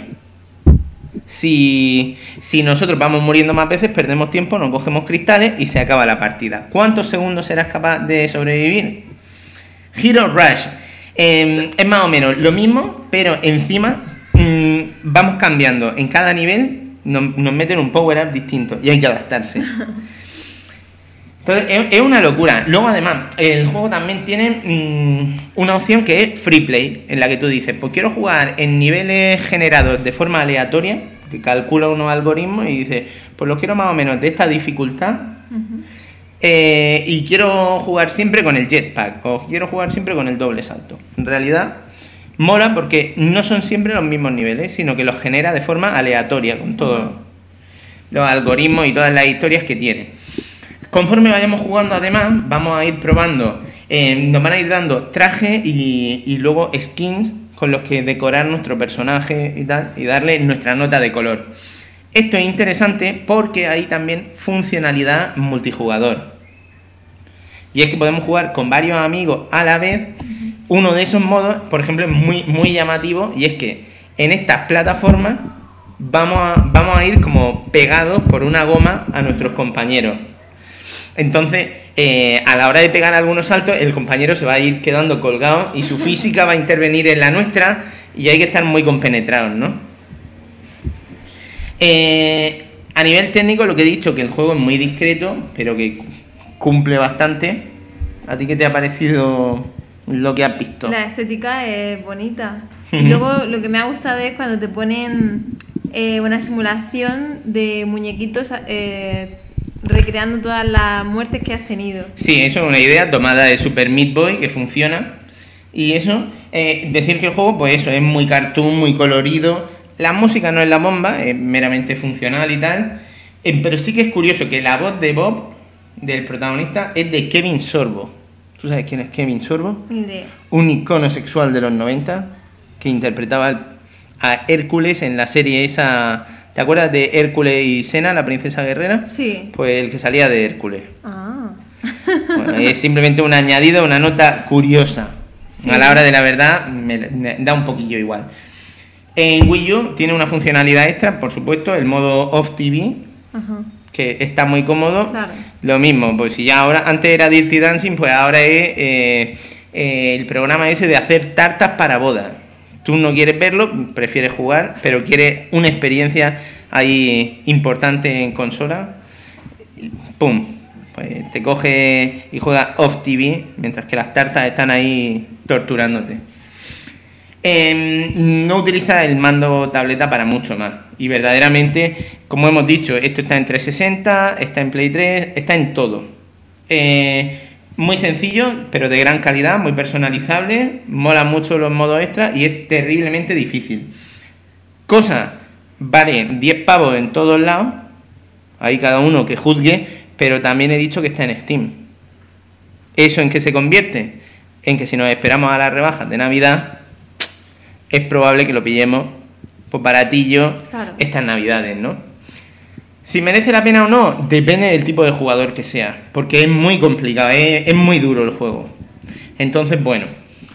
Si, si nosotros vamos muriendo más veces, perdemos tiempo, nos cogemos cristales y se acaba la partida. ¿Cuántos segundos serás capaz de sobrevivir? Hero Rush. Eh, es más o menos lo mismo, pero encima mmm, vamos cambiando. En cada nivel nos, nos meten un power-up distinto y hay que adaptarse. Entonces, es, es una locura. Luego, además, el juego también tiene mmm, una opción que es Free Play, en la que tú dices, pues quiero jugar en niveles generados de forma aleatoria, que calcula unos algoritmos y dice, pues los quiero más o menos de esta dificultad, uh-huh. eh, y quiero jugar siempre con el jetpack, o quiero jugar siempre con el doble salto. En realidad, mola porque no son siempre los mismos niveles, sino que los genera de forma aleatoria, con todos uh-huh. los algoritmos y todas las historias que tiene. Conforme vayamos jugando, además, vamos a ir probando, eh, nos van a ir dando trajes y, y luego skins con los que decorar nuestro personaje y tal, y darle nuestra nota de color. Esto es interesante porque hay también funcionalidad multijugador. Y es que podemos jugar con varios amigos a la vez. Uno de esos modos, por ejemplo, es muy, muy llamativo, y es que en estas plataformas vamos a, vamos a ir como pegados por una goma a nuestros compañeros. Entonces, eh, a la hora de pegar algunos saltos, el compañero se va a ir quedando colgado y su física va a intervenir en la nuestra y hay que estar muy compenetrados, ¿no? Eh, a nivel técnico, lo que he dicho, que el juego es muy discreto, pero que cumple bastante. ¿A ti qué te ha parecido lo que has visto? La estética es bonita. Y luego lo que me ha gustado es cuando te ponen eh, una simulación de muñequitos eh, recreando todas las muertes que has tenido. Sí, eso es una idea tomada de Super Meat Boy que funciona. Y eso, eh, decir que el juego, pues eso, es muy cartoon, muy colorido. La música no es la bomba, es meramente funcional y tal. Eh, pero sí que es curioso que la voz de Bob, del protagonista, es de Kevin Sorbo. ¿Tú sabes quién es Kevin Sorbo? De... Un icono sexual de los noventa que interpretaba a Hércules en la serie esa... ¿Te acuerdas de Hércules y Xena, la princesa guerrera? Sí. Pues el que salía de Hércules. Ah. Bueno, es simplemente un añadido, una nota curiosa. Sí. A la hora de la verdad me, me da un poquillo igual. En Wii U tiene una funcionalidad extra, por supuesto, el modo Off T V, ajá, que está muy cómodo. Claro. Lo mismo, pues si ya ahora, antes era Dirty Dancing, pues ahora es eh, eh, el programa ese de hacer tartas para bodas. Tú no quieres verlo, prefieres jugar, pero quieres una experiencia ahí importante en consola. ¡Pum! Pues te coge y juega Off T V, mientras que las tartas están ahí torturándote. Eh, no utiliza el mando tableta para mucho más. Y verdaderamente, como hemos dicho, esto está en trescientos sesenta, está en Play tres, está en todo. Eh... Muy sencillo, pero de gran calidad, muy personalizable, mola mucho los modos extras y es terriblemente difícil. Cosa, vale diez pavos en todos lados, ahí cada uno que juzgue, pero también he dicho que está en Steam. ¿Eso en qué se convierte? En que si nos esperamos a las rebajas de Navidad, es probable que lo pillemos pues baratillo, claro, estas Navidades, ¿no? Si merece la pena o no, depende del tipo de jugador que sea, porque es muy complicado, es, es muy duro el juego. Entonces, bueno,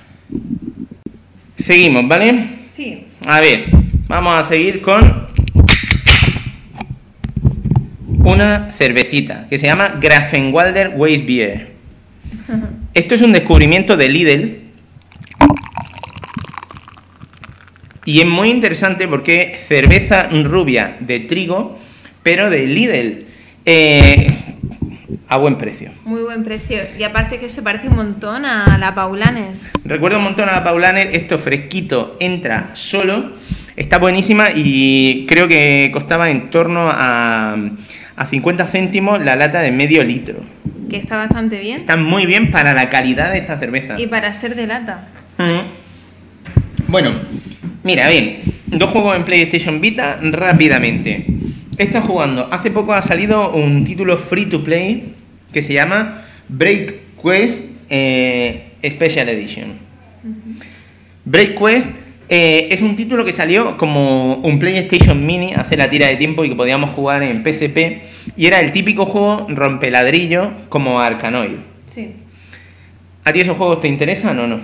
seguimos, ¿vale? Sí. A ver, vamos a seguir con una cervecita que se llama Grafenwalder Weissbier. Esto es un descubrimiento de Lidl y es muy interesante porque es cerveza rubia de trigo, pero de Lidl, eh, a buen precio. Muy buen precio. Y aparte que se parece un montón a la Paulaner. Recuerdo un montón a la Paulaner. Esto fresquito entra solo. Está buenísima y creo que costaba en torno a, a cincuenta céntimos la lata de medio litro. Que está bastante bien. Está muy bien para la calidad de esta cerveza. Y para ser de lata. Mm. Bueno, Mira, a ver, dos juegos en PlayStation Vita rápidamente. He estado jugando, hace poco ha salido un título free to play que se llama Break Quest eh, Special Edition. Uh-huh. Break Quest eh, es un título que salió como un PlayStation Mini hace la tira de tiempo y que podíamos jugar en P S P, y era el típico juego rompeladrillo como Arkanoid. Sí. ¿A ti esos juegos te interesan o no?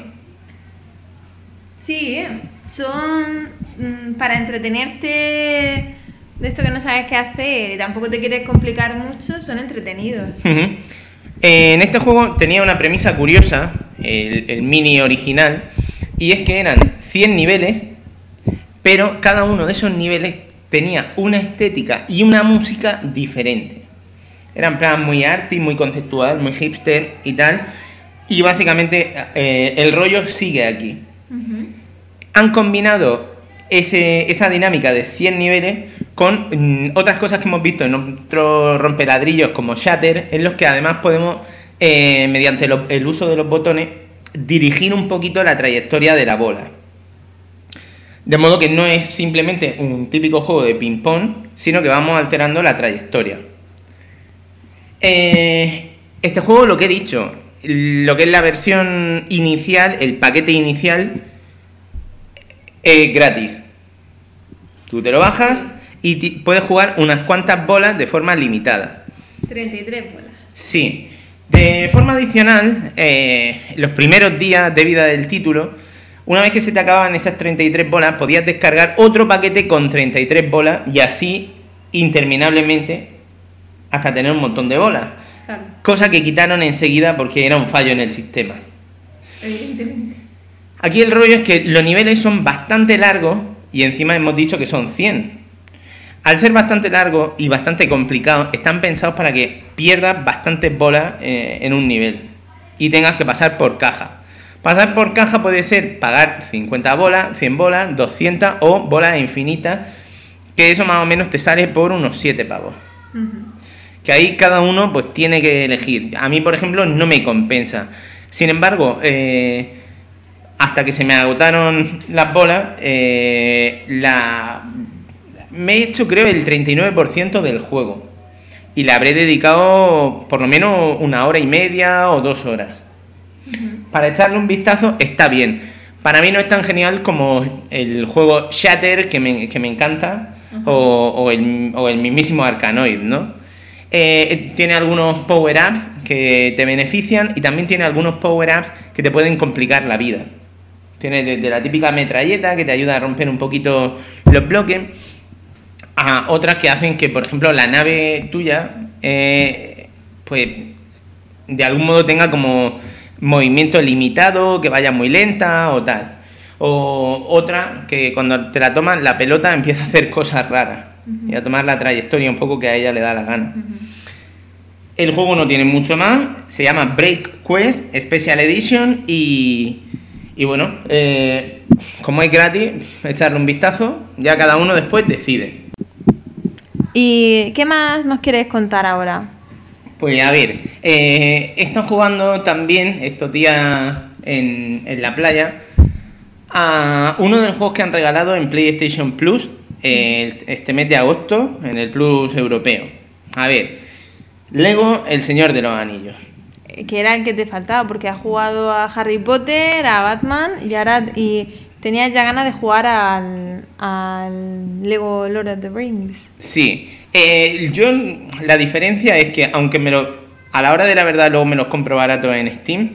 Sí, son mm, para entretenerte, de esto que no sabes qué hacer y tampoco te quieres complicar mucho, son entretenidos. Uh-huh. En este juego tenía una premisa curiosa, el, el mini original, y es que eran cien niveles, pero cada uno de esos niveles tenía una estética y una música diferente. Era en plan muy arty, muy conceptual, muy hipster y tal, y básicamente eh, el rollo sigue aquí. Uh-huh. Han combinado ese, esa dinámica de cien niveles con mm, otras cosas que hemos visto en otros rompeladrillos como Shatter, en los que además podemos, eh, mediante lo, el uso de los botones, dirigir un poquito la trayectoria de la bola. De modo que no es simplemente un típico juego de ping-pong, sino que vamos alterando la trayectoria. Eh, este juego, lo que he dicho, lo que es la versión inicial, el paquete inicial, es gratis. Tú te lo bajas y t- puedes jugar unas cuantas bolas de forma limitada. treinta y tres bolas. Sí. De forma adicional, eh, los primeros días de vida del título, una vez que se te acababan esas treinta y tres bolas, podías descargar otro paquete con treinta y tres bolas y así interminablemente hasta tener un montón de bolas. Claro. Cosa que quitaron enseguida porque era un fallo en el sistema. Evidentemente. Aquí el rollo es que los niveles son bastante largos y encima hemos dicho que son cien. Al ser bastante largos y bastante complicados, están pensados para que pierdas bastantes bolas eh, en un nivel y tengas que pasar por caja. Pasar por caja puede ser pagar cincuenta bolas, cien bolas, doscientas o bolas infinitas, que eso más o menos te sale por unos siete pavos. Uh-huh. Que ahí cada uno pues tiene que elegir. A mí, por ejemplo, no me compensa. Sin embargo, eh, hasta que se me agotaron las bolas, eh, la... me he hecho creo el treinta y nueve por ciento del juego. Y le habré dedicado por lo menos una hora y media o dos horas. Uh-huh. Para echarle un vistazo está bien. Para mí no es tan genial como el juego Shatter, que me, que me encanta, uh-huh. o, o, el, o el mismísimo Arkanoid, ¿no? Eh, tiene algunos power-ups que te benefician y también tiene algunos power-ups que te pueden complicar la vida. Tiene desde la típica metralleta que te ayuda a romper un poquito los bloques, a otras que hacen que, por ejemplo, la nave tuya eh, pues de algún modo tenga como movimiento limitado, que vaya muy lenta o tal. O otra que cuando te la toman, la pelota empieza a hacer cosas raras. Uh-huh. Y a tomar la trayectoria un poco que a ella le da la gana. Uh-huh. El juego no tiene mucho más, se llama Break Quest Special Edition y, y bueno, eh, como es gratis, echarle un vistazo, ya cada uno después decide. ¿Y qué más nos quieres contar ahora? Pues a ver, eh, he estado jugando también estos días en, en la playa a uno de los juegos que han regalado en PlayStation Plus eh, este mes de agosto, en el Plus europeo. A ver, Lego El Señor de los Anillos. Que era el que te faltaba, porque has jugado a Harry Potter, a Batman y ahora y tenías ya ganas de jugar al, al Lego Lord of the Rings. Sí, eh, yo la diferencia es que aunque me lo a la hora de la verdad luego me los compro baratos en Steam,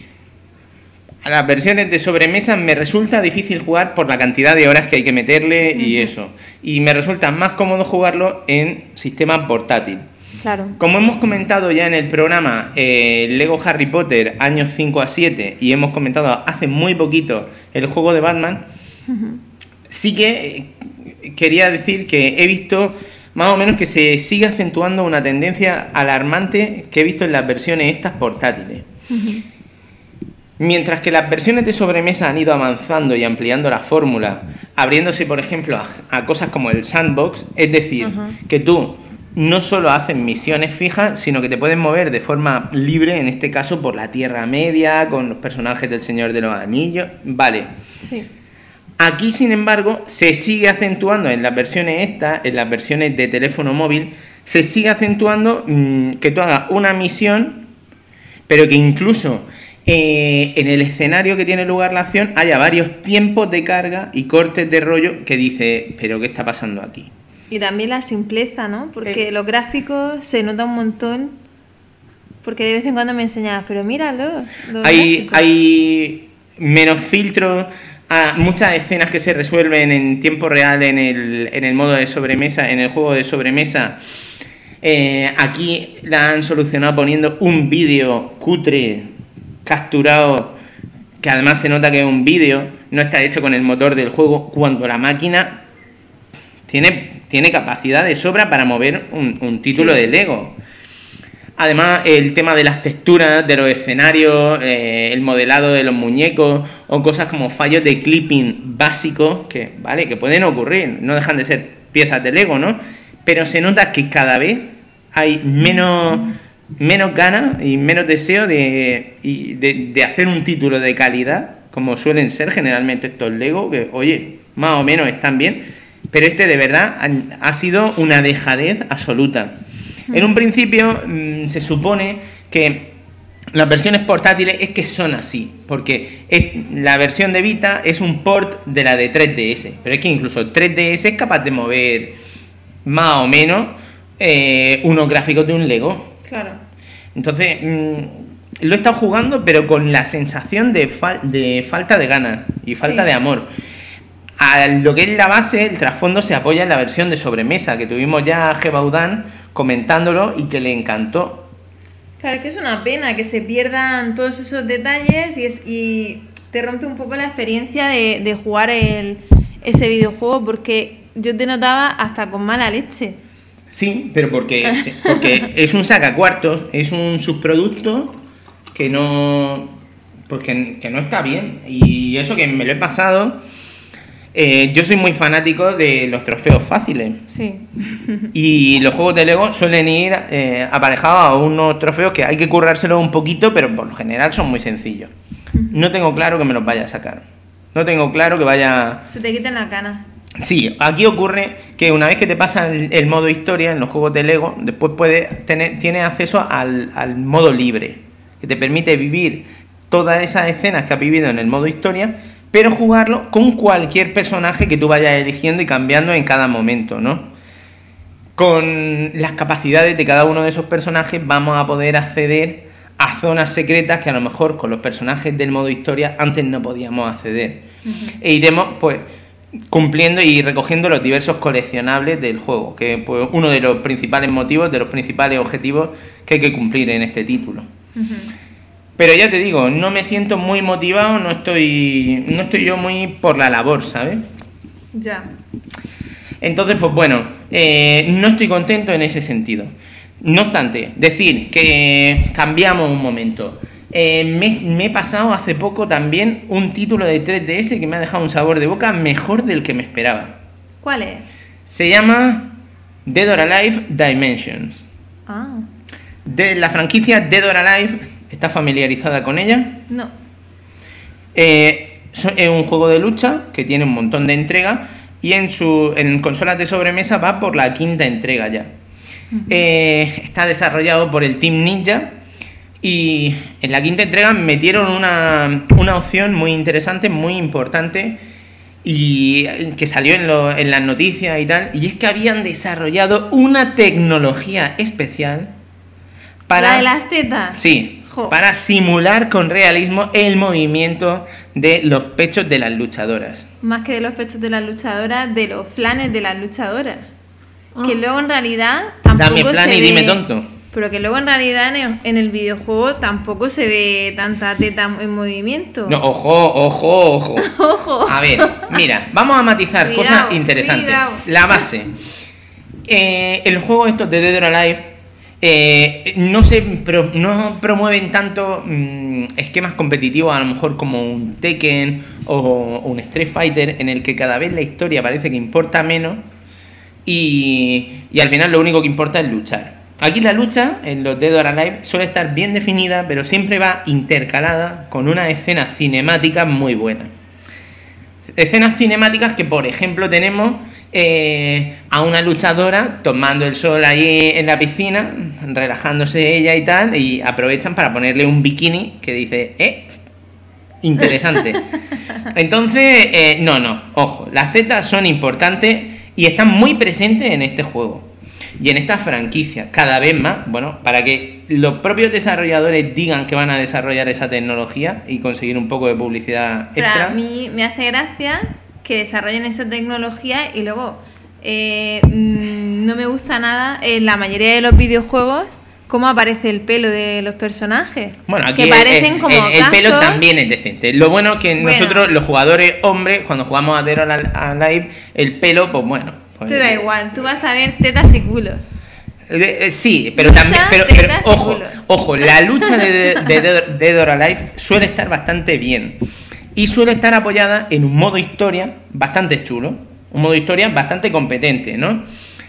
a las versiones de sobremesa me resulta difícil jugar por la cantidad de horas que hay que meterle y uh-huh. eso. Y me resulta más cómodo jugarlo en sistema portátil. Claro. Como hemos comentado ya en el programa eh, Lego Harry Potter años cinco a siete y hemos comentado hace muy poquito el juego de Batman, uh-huh. sí que eh, quería decir que he visto más o menos que se sigue acentuando una tendencia alarmante que he visto en las versiones estas portátiles. Uh-huh. Mientras que las versiones de sobremesa han ido avanzando y ampliando la fórmula, abriéndose, por ejemplo, a, a cosas como el sandbox, es decir, uh-huh. que tú no solo haces misiones fijas, sino que te puedes mover de forma libre, en este caso por la Tierra Media, con los personajes del Señor de los Anillos, vale. Sí. Aquí, sin embargo, se sigue acentuando en las versiones estas, en las versiones de teléfono móvil, se sigue acentuando mmm, que tú hagas una misión, pero que incluso eh, en el escenario que tiene lugar la acción haya varios tiempos de carga y cortes de rollo que dice, pero ¿qué está pasando aquí? Y también la simpleza, ¿no? Porque eh. los gráficos se nota un montón, porque de vez en cuando me enseñabas, pero míralo. Hay, hay menos filtros, ah, muchas escenas que se resuelven en tiempo real en el, en el modo de sobremesa, en el juego de sobremesa. Eh, aquí la han solucionado poniendo un vídeo cutre, capturado, que además se nota que es un vídeo, no está hecho con el motor del juego, cuando la máquina tiene, tiene capacidad de sobra para mover un, un título sí. de Lego. Además, el tema de las texturas, de los escenarios, eh, el modelado de los muñecos, o cosas como fallos de clipping básicos, que, ¿vale? que pueden ocurrir, no dejan de ser piezas de Lego, ¿no? Pero se nota que cada vez hay menos, menos ganas y menos deseo de, de, de hacer un título de calidad, como suelen ser generalmente estos Lego, que, oye, más o menos están bien, pero este de verdad ha, ha sido una dejadez absoluta. En un principio mmm, se supone que las versiones portátiles es que son así, porque es, la versión de Vita es un port de la de tres D S, pero es que incluso tres D S es capaz de mover más o menos eh, unos gráficos de un Lego. Claro. Entonces, mmm, lo he estado jugando, pero con la sensación de, fal- de falta de ganas y falta sí. de amor. A lo que es la base, el trasfondo se apoya en la versión de sobremesa, que tuvimos ya a Gebaudan comentándolo y que le encantó. Claro, es que es una pena que se pierdan todos esos detalles y, es, y te rompe un poco la experiencia de, de jugar el, ese videojuego, porque yo te notaba hasta con mala leche. Sí, pero porque, porque es un sacacuartos, es un subproducto que no, pues que, que no está bien. Y eso que me lo he pasado. Eh, yo soy muy fanático de los trofeos fáciles. Sí. Y los juegos de Lego suelen ir eh, aparejados a unos trofeos que hay que currárselos un poquito, pero por lo general son muy sencillos. No tengo claro que me los vaya a sacar. No tengo claro que vaya... Se te quiten las ganas. Sí, aquí ocurre que una vez que te pasa el, el modo historia en los juegos de Lego, después puedes tener, tienes acceso al, al modo libre, que te permite vivir todas esas escenas que has vivido en el modo historia, pero jugarlo con cualquier personaje que tú vayas eligiendo y cambiando en cada momento, ¿no? Con las capacidades de cada uno de esos personajes vamos a poder acceder a zonas secretas que a lo mejor con los personajes del modo historia antes no podíamos acceder. Uh-huh. E iremos, pues, cumpliendo y recogiendo los diversos coleccionables del juego, que es pues, uno de los principales motivos, de los principales objetivos que hay que cumplir en este título. Uh-huh. Pero ya te digo, no me siento muy motivado, no estoy no estoy yo muy por la labor, ¿sabes? Ya. Entonces, pues bueno, eh, no estoy contento en ese sentido. No obstante, decir que cambiamos un momento. Eh, me, me he pasado hace poco también un título de tres D S que me ha dejado un sabor de boca mejor del que me esperaba. ¿Cuál es? Se llama Dead or Alive Dimensions. Ah. De la franquicia Dead or Alive... ¿Estás familiarizada con ella? No. Eh, es un juego de lucha que tiene un montón de entregas y en, su, en consolas de sobremesa va por la quinta entrega ya. Uh-huh. Eh, está desarrollado por el Team Ninja y en la quinta entrega metieron una, una opción muy interesante, muy importante y que salió en, lo, en las noticias y tal, y es que habían desarrollado una tecnología especial para... ¿La de las tetas? Sí. Para simular con realismo el movimiento de los pechos de las luchadoras. Más que de los pechos de las luchadoras, de los flanes de las luchadoras. Oh. Que luego en realidad tampoco Dame flan se y ve, dime tonto. Pero que luego en realidad en el, en el videojuego tampoco se ve tanta teta en movimiento. No, ojo, ojo, ojo. Ojo. A ver, mira, vamos a matizar cuidado, cosas interesantes. Cuidado. La base. Eh, el juego estos de Dead or Alive Eh, no se pro, no promueven tanto mmm, esquemas competitivos a lo mejor como un Tekken o un Street Fighter, en el que cada vez la historia parece que importa menos y, y al final lo único que importa es luchar. Aquí la lucha en los Dead or Alive suele estar bien definida, pero siempre va intercalada con una escena cinemática muy buena. escenas cinemáticas que, por ejemplo, tenemos eh, a una luchadora tomando el sol ahí en la piscina, relajándose ella y tal, y aprovechan para ponerle un bikini que dice, eh, interesante. Entonces, eh, no, no, ojo, las tetas son importantes y están muy presentes en este juego y en esta franquicia, cada vez más, bueno, para que los propios desarrolladores digan que van a desarrollar esa tecnología y conseguir un poco de publicidad extra. Pero a mí me hace gracia que desarrollen esa tecnología y luego eh, no me gusta nada en la mayoría de los videojuegos cómo aparece el pelo de los personajes. Bueno, aquí que parecen el, como el, el pelo cascos. también es decente. Lo bueno es que Bueno. nosotros, los jugadores hombres, cuando jugamos a Dead or Alive, el pelo, pues bueno. Pues, Te da igual, tú vas a ver tetas y culo. Eh, eh, sí, pero Lucha, también, pero, pero tetas y ojo, culo. ojo, la lucha de, de, de Dead- Dead or Alive suele estar bastante bien y suele estar apoyada en un modo historia bastante chulo, un modo historia bastante competente, ¿no?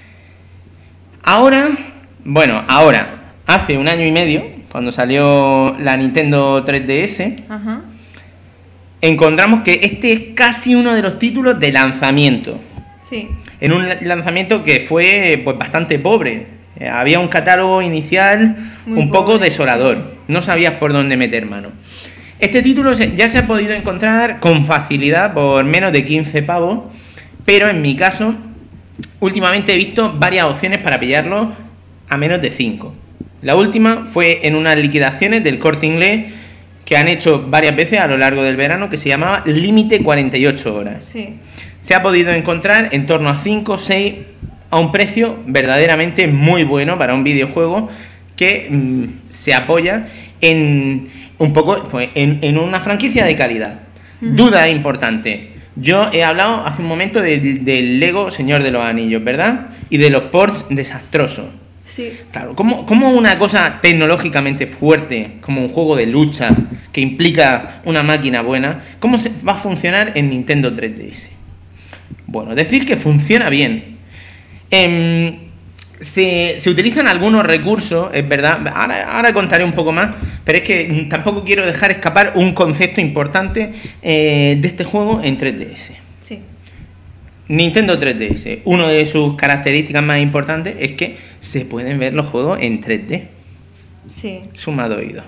Ahora, bueno, ahora, hace un año y medio, cuando salió la Nintendo tres D S, Ajá. encontramos que este es casi uno de los títulos de lanzamiento. Sí. En un lanzamiento que fue pues bastante pobre. Eh, había un catálogo inicial Muy un poco pobre, desolador. No sabías por dónde meter mano. Este título se- ya se ha podido encontrar con facilidad por menos de quince pavos, pero en mi caso, últimamente he visto varias opciones para pillarlo a menos de cinco. La última fue en unas liquidaciones del Corte Inglés que han hecho varias veces a lo largo del verano, que se llamaba Límite cuarenta y ocho horas. Sí. Se ha podido encontrar en torno a cinco o seis a un precio verdaderamente muy bueno para un videojuego que mmm, se apoya en un poco pues, en, en una franquicia de calidad. Uh-huh. Duda importante. Yo he hablado hace un momento del de Lego Señor de los Anillos, ¿verdad? Y de los ports desastrosos. Sí. Claro, ¿cómo, cómo una cosa tecnológicamente fuerte, como un juego de lucha que implica una máquina buena, cómo se va a funcionar en Nintendo tres D S? Bueno, decir que funciona bien. Eh, se, se utilizan algunos recursos, es verdad, ahora, ahora contaré un poco más, pero es que tampoco quiero dejar escapar un concepto importante eh, de este juego en tres D S. Sí. Nintendo tres D S, una de sus características más importantes es que se pueden ver los juegos en tres D. Sí. Sumado oído.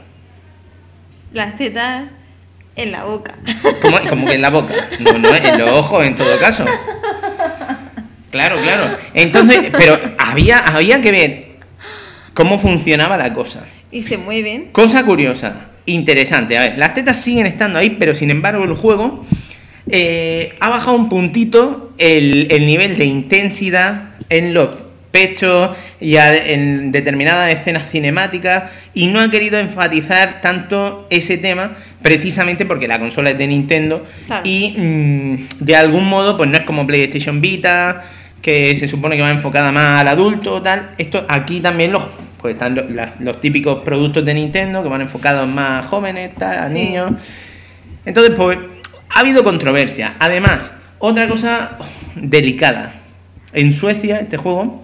Las tetas en la boca. ¿Cómo, cómo que en la boca? No, no, en los ojos en todo caso. Claro, claro. Entonces, pero había, había que ver cómo funcionaba la cosa. Y se mueven. Cosa curiosa, interesante. A ver, las tetas siguen estando ahí, pero sin embargo el juego eh, ha bajado un puntito el, el nivel de intensidad en los pechos y a, en determinadas escenas cinemáticas, y no ha querido enfatizar tanto ese tema precisamente porque la consola es de Nintendo. Claro. Y mmm, de algún modo pues no es como PlayStation Vita, que se supone que va enfocada más al adulto, tal. Esto aquí también los pues están los, las, los típicos productos de Nintendo que van enfocados más a jóvenes, tal, a sí. niños. Entonces pues ha habido controversia. Además, otra cosa delicada, en Suecia este juego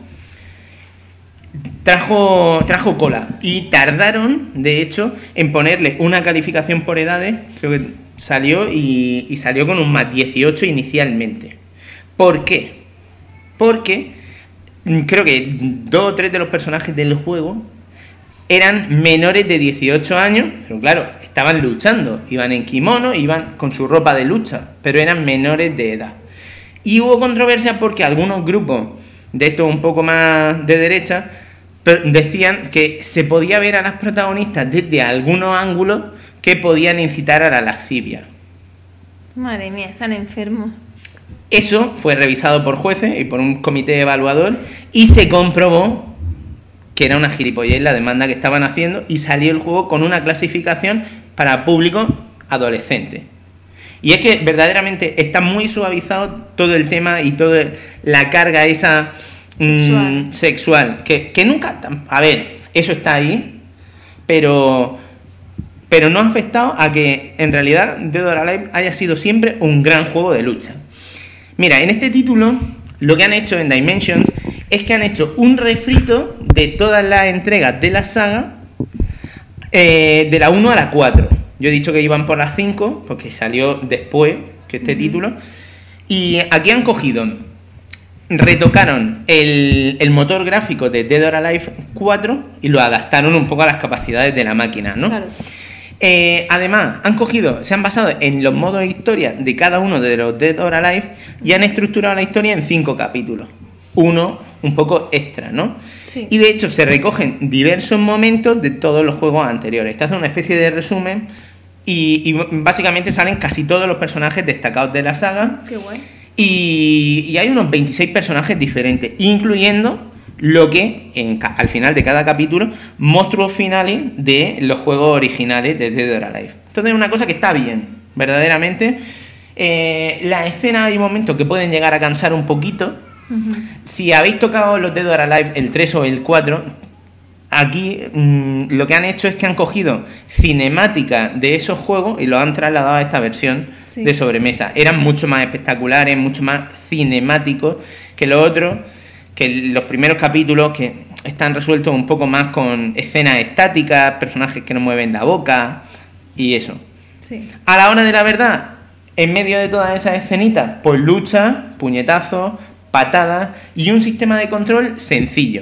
trajo trajo cola y tardaron de hecho en ponerle una calificación por edades. Creo que salió y, y salió con un más dieciocho inicialmente. ¿Por qué? Porque creo que dos o tres de los personajes del juego eran menores de dieciocho años, pero claro, estaban luchando, iban en kimono, iban con su ropa de lucha, pero eran menores de edad. Y hubo controversia porque algunos grupos de estos un poco más de derecha decían que se podía ver a las protagonistas desde algunos ángulos que podían incitar a la lascivia. Madre mía, están enfermos. Eso fue revisado por jueces y por un comité evaluador y se comprobó que era una gilipollez la demanda que estaban haciendo, y salió el juego con una clasificación para público adolescente. Y es que verdaderamente está muy suavizado todo el tema y toda la carga esa sexual, mmm, sexual que, que nunca... A ver, eso está ahí, pero... pero no ha afectado a que en realidad Dead or Alive haya sido siempre un gran juego de lucha. Mira, en este título lo que han hecho en Dimensions es que han hecho un refrito de todas las entregas de la saga, eh, de la uno a la cuatro. Yo he dicho que iban por las cinco porque salió después que este uh-huh. título, Y aquí han cogido, retocaron el, el motor gráfico de Dead or Alive cuatro y lo adaptaron un poco a las capacidades de la máquina, ¿no? Claro. Eh, además, han cogido, se han basado en los modos de historia de cada uno de los Dead or Alive y han estructurado la historia en cinco capítulos. Uno un poco extra, ¿no? Sí. Y de hecho se recogen diversos momentos de todos los juegos anteriores. Te hacen una especie de resumen y, y básicamente salen casi todos los personajes destacados de la saga. Qué guay. Y, y hay unos veintiséis personajes diferentes, incluyendo lo que en, al final de cada capítulo, monstruos finales de los juegos originales de Dead or Alive. Entonces es una cosa que está bien, verdaderamente. Eh, las escenas hay momentos que pueden llegar a cansar un poquito. Uh-huh. Si habéis tocado los Dead or Alive, el tres o el cuatro, aquí mmm, lo que han hecho es que han cogido cinemática de esos juegos y lo han trasladado a esta versión sí. de sobremesa. Eran mucho más espectaculares, mucho más cinemáticos que los otros, que los primeros capítulos, que están resueltos un poco más con escenas estáticas, personajes que no mueven la boca y eso. Sí. A la hora de la verdad, en medio de todas esas escenitas, pues lucha, puñetazos, patadas y un sistema de control sencillo.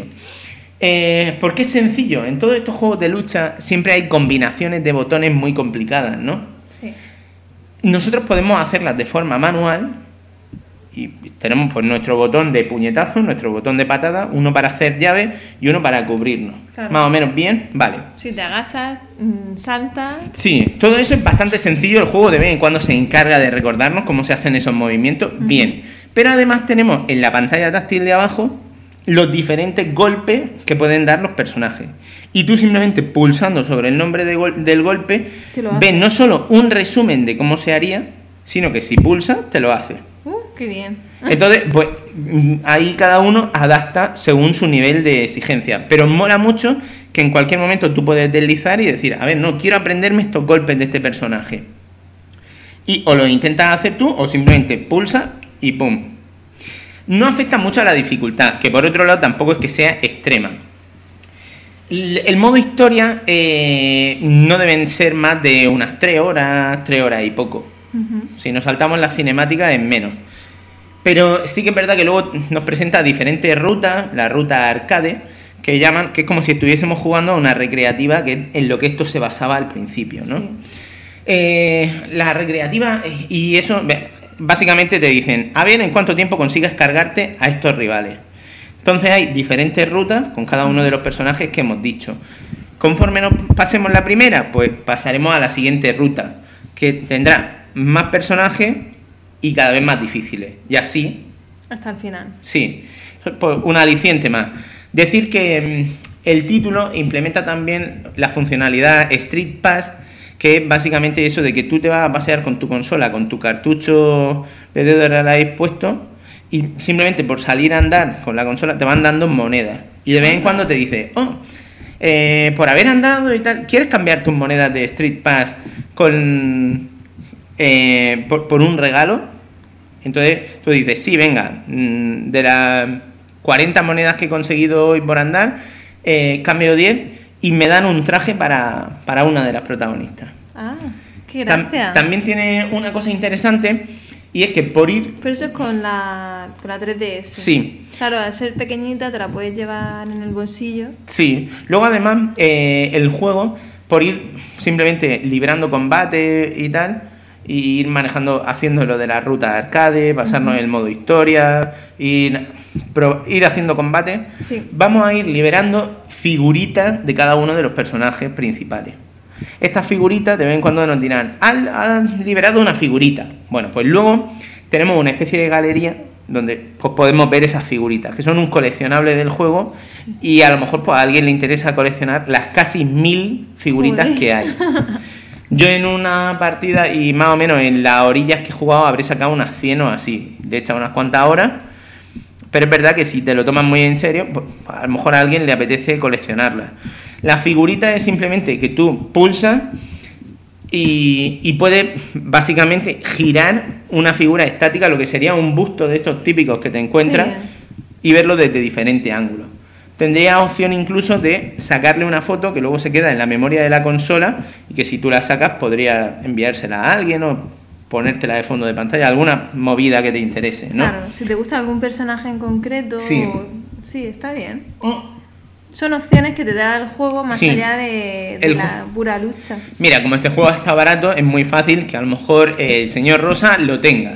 Eh, ¿Por qué es sencillo? En todos estos juegos de lucha siempre hay combinaciones de botones muy complicadas, ¿no? Sí. Nosotros podemos hacerlas de forma manual y tenemos pues nuestro botón de puñetazo, nuestro botón de patada, uno para hacer llave y uno para cubrirnos. Claro. Más o menos bien, vale. Si te agachas, saltas... Sí, todo eso es bastante sencillo, el juego de vez en cuando se encarga de recordarnos cómo se hacen esos movimientos, uh-huh. bien. Pero además tenemos en la pantalla táctil de abajo los diferentes golpes que pueden dar los personajes. Y tú simplemente pulsando sobre el nombre de gol- del golpe, ves no solo un resumen de cómo se haría, sino que si pulsas, te lo hace. Uh, qué bien. Entonces, pues ahí cada uno adapta según su nivel de exigencia. Pero mola mucho que en cualquier momento tú puedes deslizar y decir, a ver, no, quiero aprenderme estos golpes de este personaje. Y o lo intentas hacer tú o simplemente pulsa y pum. No afecta mucho a la dificultad, que por otro lado tampoco es que sea extrema. El, el modo historia eh, no deben ser más de unas tres horas, tres horas y poco. Uh-huh. Si nos saltamos las cinemáticas es menos. Pero sí que es verdad que luego nos presenta diferentes rutas, la ruta arcade, que llaman, que es como si estuviésemos jugando a una recreativa, que es en lo que esto se basaba al principio, ¿no? Sí. Eh, la recreativa, y eso, básicamente te dicen, a ver en cuánto tiempo consigas cargarte a estos rivales. Entonces hay diferentes rutas con cada uno de los personajes que hemos dicho. Conforme nos pasemos la primera, pues pasaremos a la siguiente ruta, que tendrá más personajes y cada vez más difíciles. Y así... hasta el final. Sí, pues un aliciente más. Decir que mmm, el título implementa también la funcionalidad Street Pass, que es básicamente eso de que tú te vas a pasear con tu consola, con tu cartucho de Dead or Alive puesto, y simplemente por salir a andar con la consola te van dando monedas. Y de vez en cuando te dice, oh, eh, por haber andado y tal, ¿quieres cambiar tus monedas de Street Pass con eh, por, por un regalo? Entonces tú dices, sí, venga, de las cuarenta monedas que he conseguido hoy por andar, eh, cambio diez y me dan un traje para, para una de las protagonistas. Ah, qué gracia. Tam, también tiene una cosa interesante, y es que por ir... Pero eso es con la, con la tres D S. Sí. Claro, al ser pequeñita te la puedes llevar en el bolsillo. Sí. Luego además eh, el juego, por ir simplemente librando combate y tal, y ir manejando, haciendo lo de la ruta arcade, pasarnos uh-huh. el modo historia, ir, pro, ir haciendo combate, sí. vamos a ir liberando figuritas de cada uno de los personajes principales. Estas figuritas de vez en cuando nos dirán, has liberado una figurita. Bueno, pues luego tenemos una especie de galería donde pues, podemos ver esas figuritas, que son un coleccionable del juego, sí. y a lo mejor pues, a alguien le interesa coleccionar las casi mil figuritas Uy. que hay. Yo en una partida, y más o menos en las orillas que he jugado, habré sacado unas cien o así. Le he echado unas cuantas horas. Pero es verdad que si te lo tomas muy en serio, pues a lo mejor a alguien le apetece coleccionarlas. La figurita es simplemente que tú pulsas y, y puedes básicamente girar una figura estática, lo que sería un busto de estos típicos que te encuentras, sí. y verlo desde diferentes ángulos. Tendría opción incluso de sacarle una foto que luego se queda en la memoria de la consola y que si tú la sacas podría enviársela a alguien o ponértela de fondo de pantalla, alguna movida que te interese, ¿no? Claro, si te gusta algún personaje en concreto, sí, sí está bien. Oh. Son opciones que te da el juego más sí. allá de, de la pura lucha. Mira, como este juego está barato, es muy fácil que a lo mejor el señor Rosa lo tenga.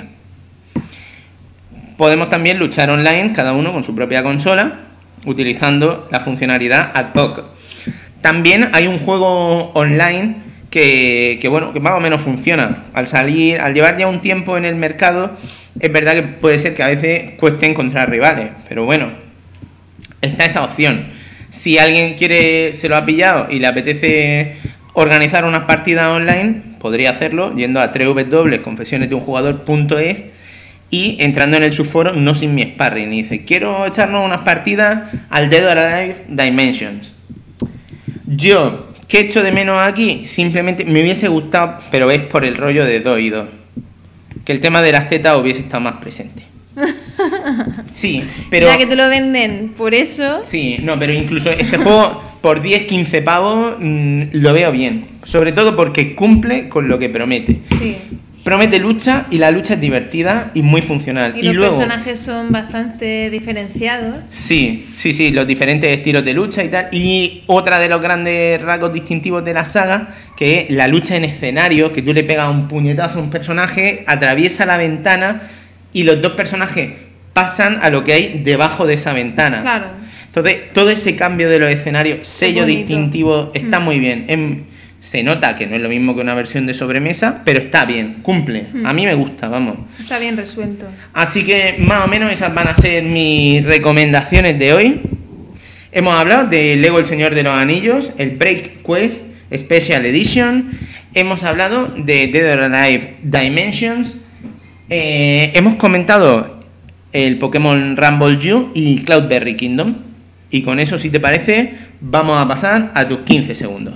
Podemos también luchar online, cada uno con su propia consola, utilizando la funcionalidad ad hoc. También hay un juego online que, que, bueno, que más o menos funciona. Al salir, al llevar ya un tiempo en el mercado, es verdad que puede ser que a veces cueste encontrar rivales, pero bueno, está esa opción. Si alguien quiere, se lo ha pillado y le apetece organizar unas partidas online, podría hacerlo yendo a doble u doble u doble u punto confesiones de un jugador punto es y entrando en el subforo No Sin Mi Sparring y dice, quiero echarnos unas partidas al Dead or Alive Dimensions. Yo, ¿qué echo de menos aquí? Simplemente me hubiese gustado, pero es por el rollo de dos y dos, que el tema de las tetas hubiese estado más presente. Sí, pero... Ya que te lo venden por eso... Sí, no, pero incluso este juego por diez, quince pavos mmm, lo veo bien. Sobre todo porque cumple con lo que promete. Sí. Promete lucha y la lucha es divertida y muy funcional. Y, y los luego, personajes son bastante diferenciados. Sí, sí, sí, los diferentes estilos de lucha y tal. Y otra de los grandes rasgos distintivos de la saga, que es la lucha en escenario, que tú le pegas un puñetazo a un personaje, atraviesa la ventana y los dos personajes pasan a lo que hay debajo de esa ventana. Claro. Entonces, todo ese cambio de los escenarios, sello distintivo, está mm. muy bien. Es, se nota que no es lo mismo que una versión de sobremesa, pero está bien, cumple. Mm. A mí me gusta, vamos. Está bien resuelto. Así que más o menos esas van a ser mis recomendaciones de hoy. Hemos hablado de Lego El Señor de los Anillos, el Break Quest Special Edition. Hemos hablado de Dead or Alive Dimensions. Eh, hemos comentado el Pokémon Rumble U y Cloudberry Kingdom. Y con eso, si te parece, vamos a pasar a tus quince segundos.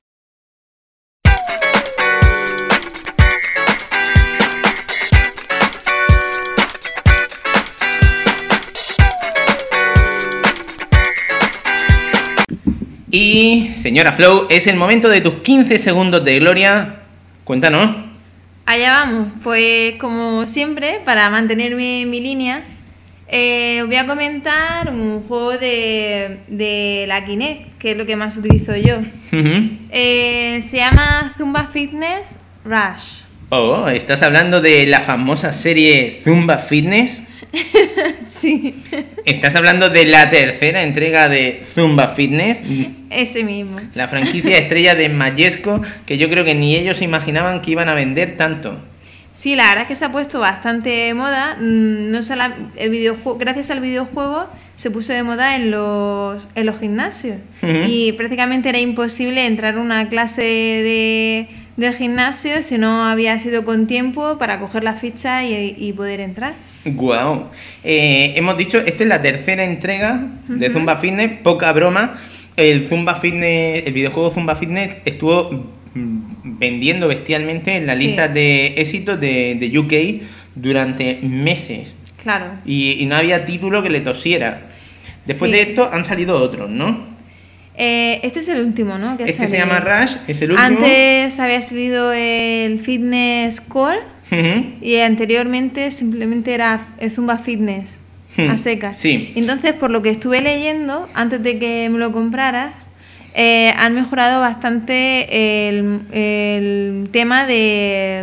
Y, señora Flow, es el momento de tus quince segundos de gloria. Cuéntanos. Allá vamos. Pues, como siempre, para mantener mi, mi línea, eh, os voy a comentar un juego de, de la Kinect, que es lo que más utilizo yo. Uh-huh. Eh, se llama Zumba Fitness Rush. Oh, ¿estás hablando de la famosa serie Zumba Fitness? Sí. ¿Estás hablando de la tercera entrega de Zumba Fitness? Ese mismo. La franquicia estrella de Majesco, que yo creo que ni ellos imaginaban que iban a vender tanto. Sí, la verdad es que se ha puesto bastante de moda. No solo el videojuego, gracias al videojuego se puso de moda en los, en los gimnasios. Uh-huh. Y prácticamente era imposible entrar a una clase de, de gimnasio si no había sido con tiempo para coger la ficha y, y poder entrar. Guau. Eh, hemos dicho, esta es la tercera entrega de uh-huh. Zumba Fitness, poca broma. El Zumba Fitness, el videojuego Zumba Fitness estuvo vendiendo bestialmente en las sí. listas de éxitos de, de U K durante meses. Claro. Y, y no había título que le tosiera. Después sí. de esto han salido otros, ¿no? Eh, este es el último, ¿no? Que este se llama Rush, es el último. Antes había salido el Fitness Core. Uh-huh. Y anteriormente simplemente era el Zumba Fitness uh-huh. a secas. Sí. Entonces, por lo que estuve leyendo antes de que me lo compraras, eh, han mejorado bastante el, el tema de,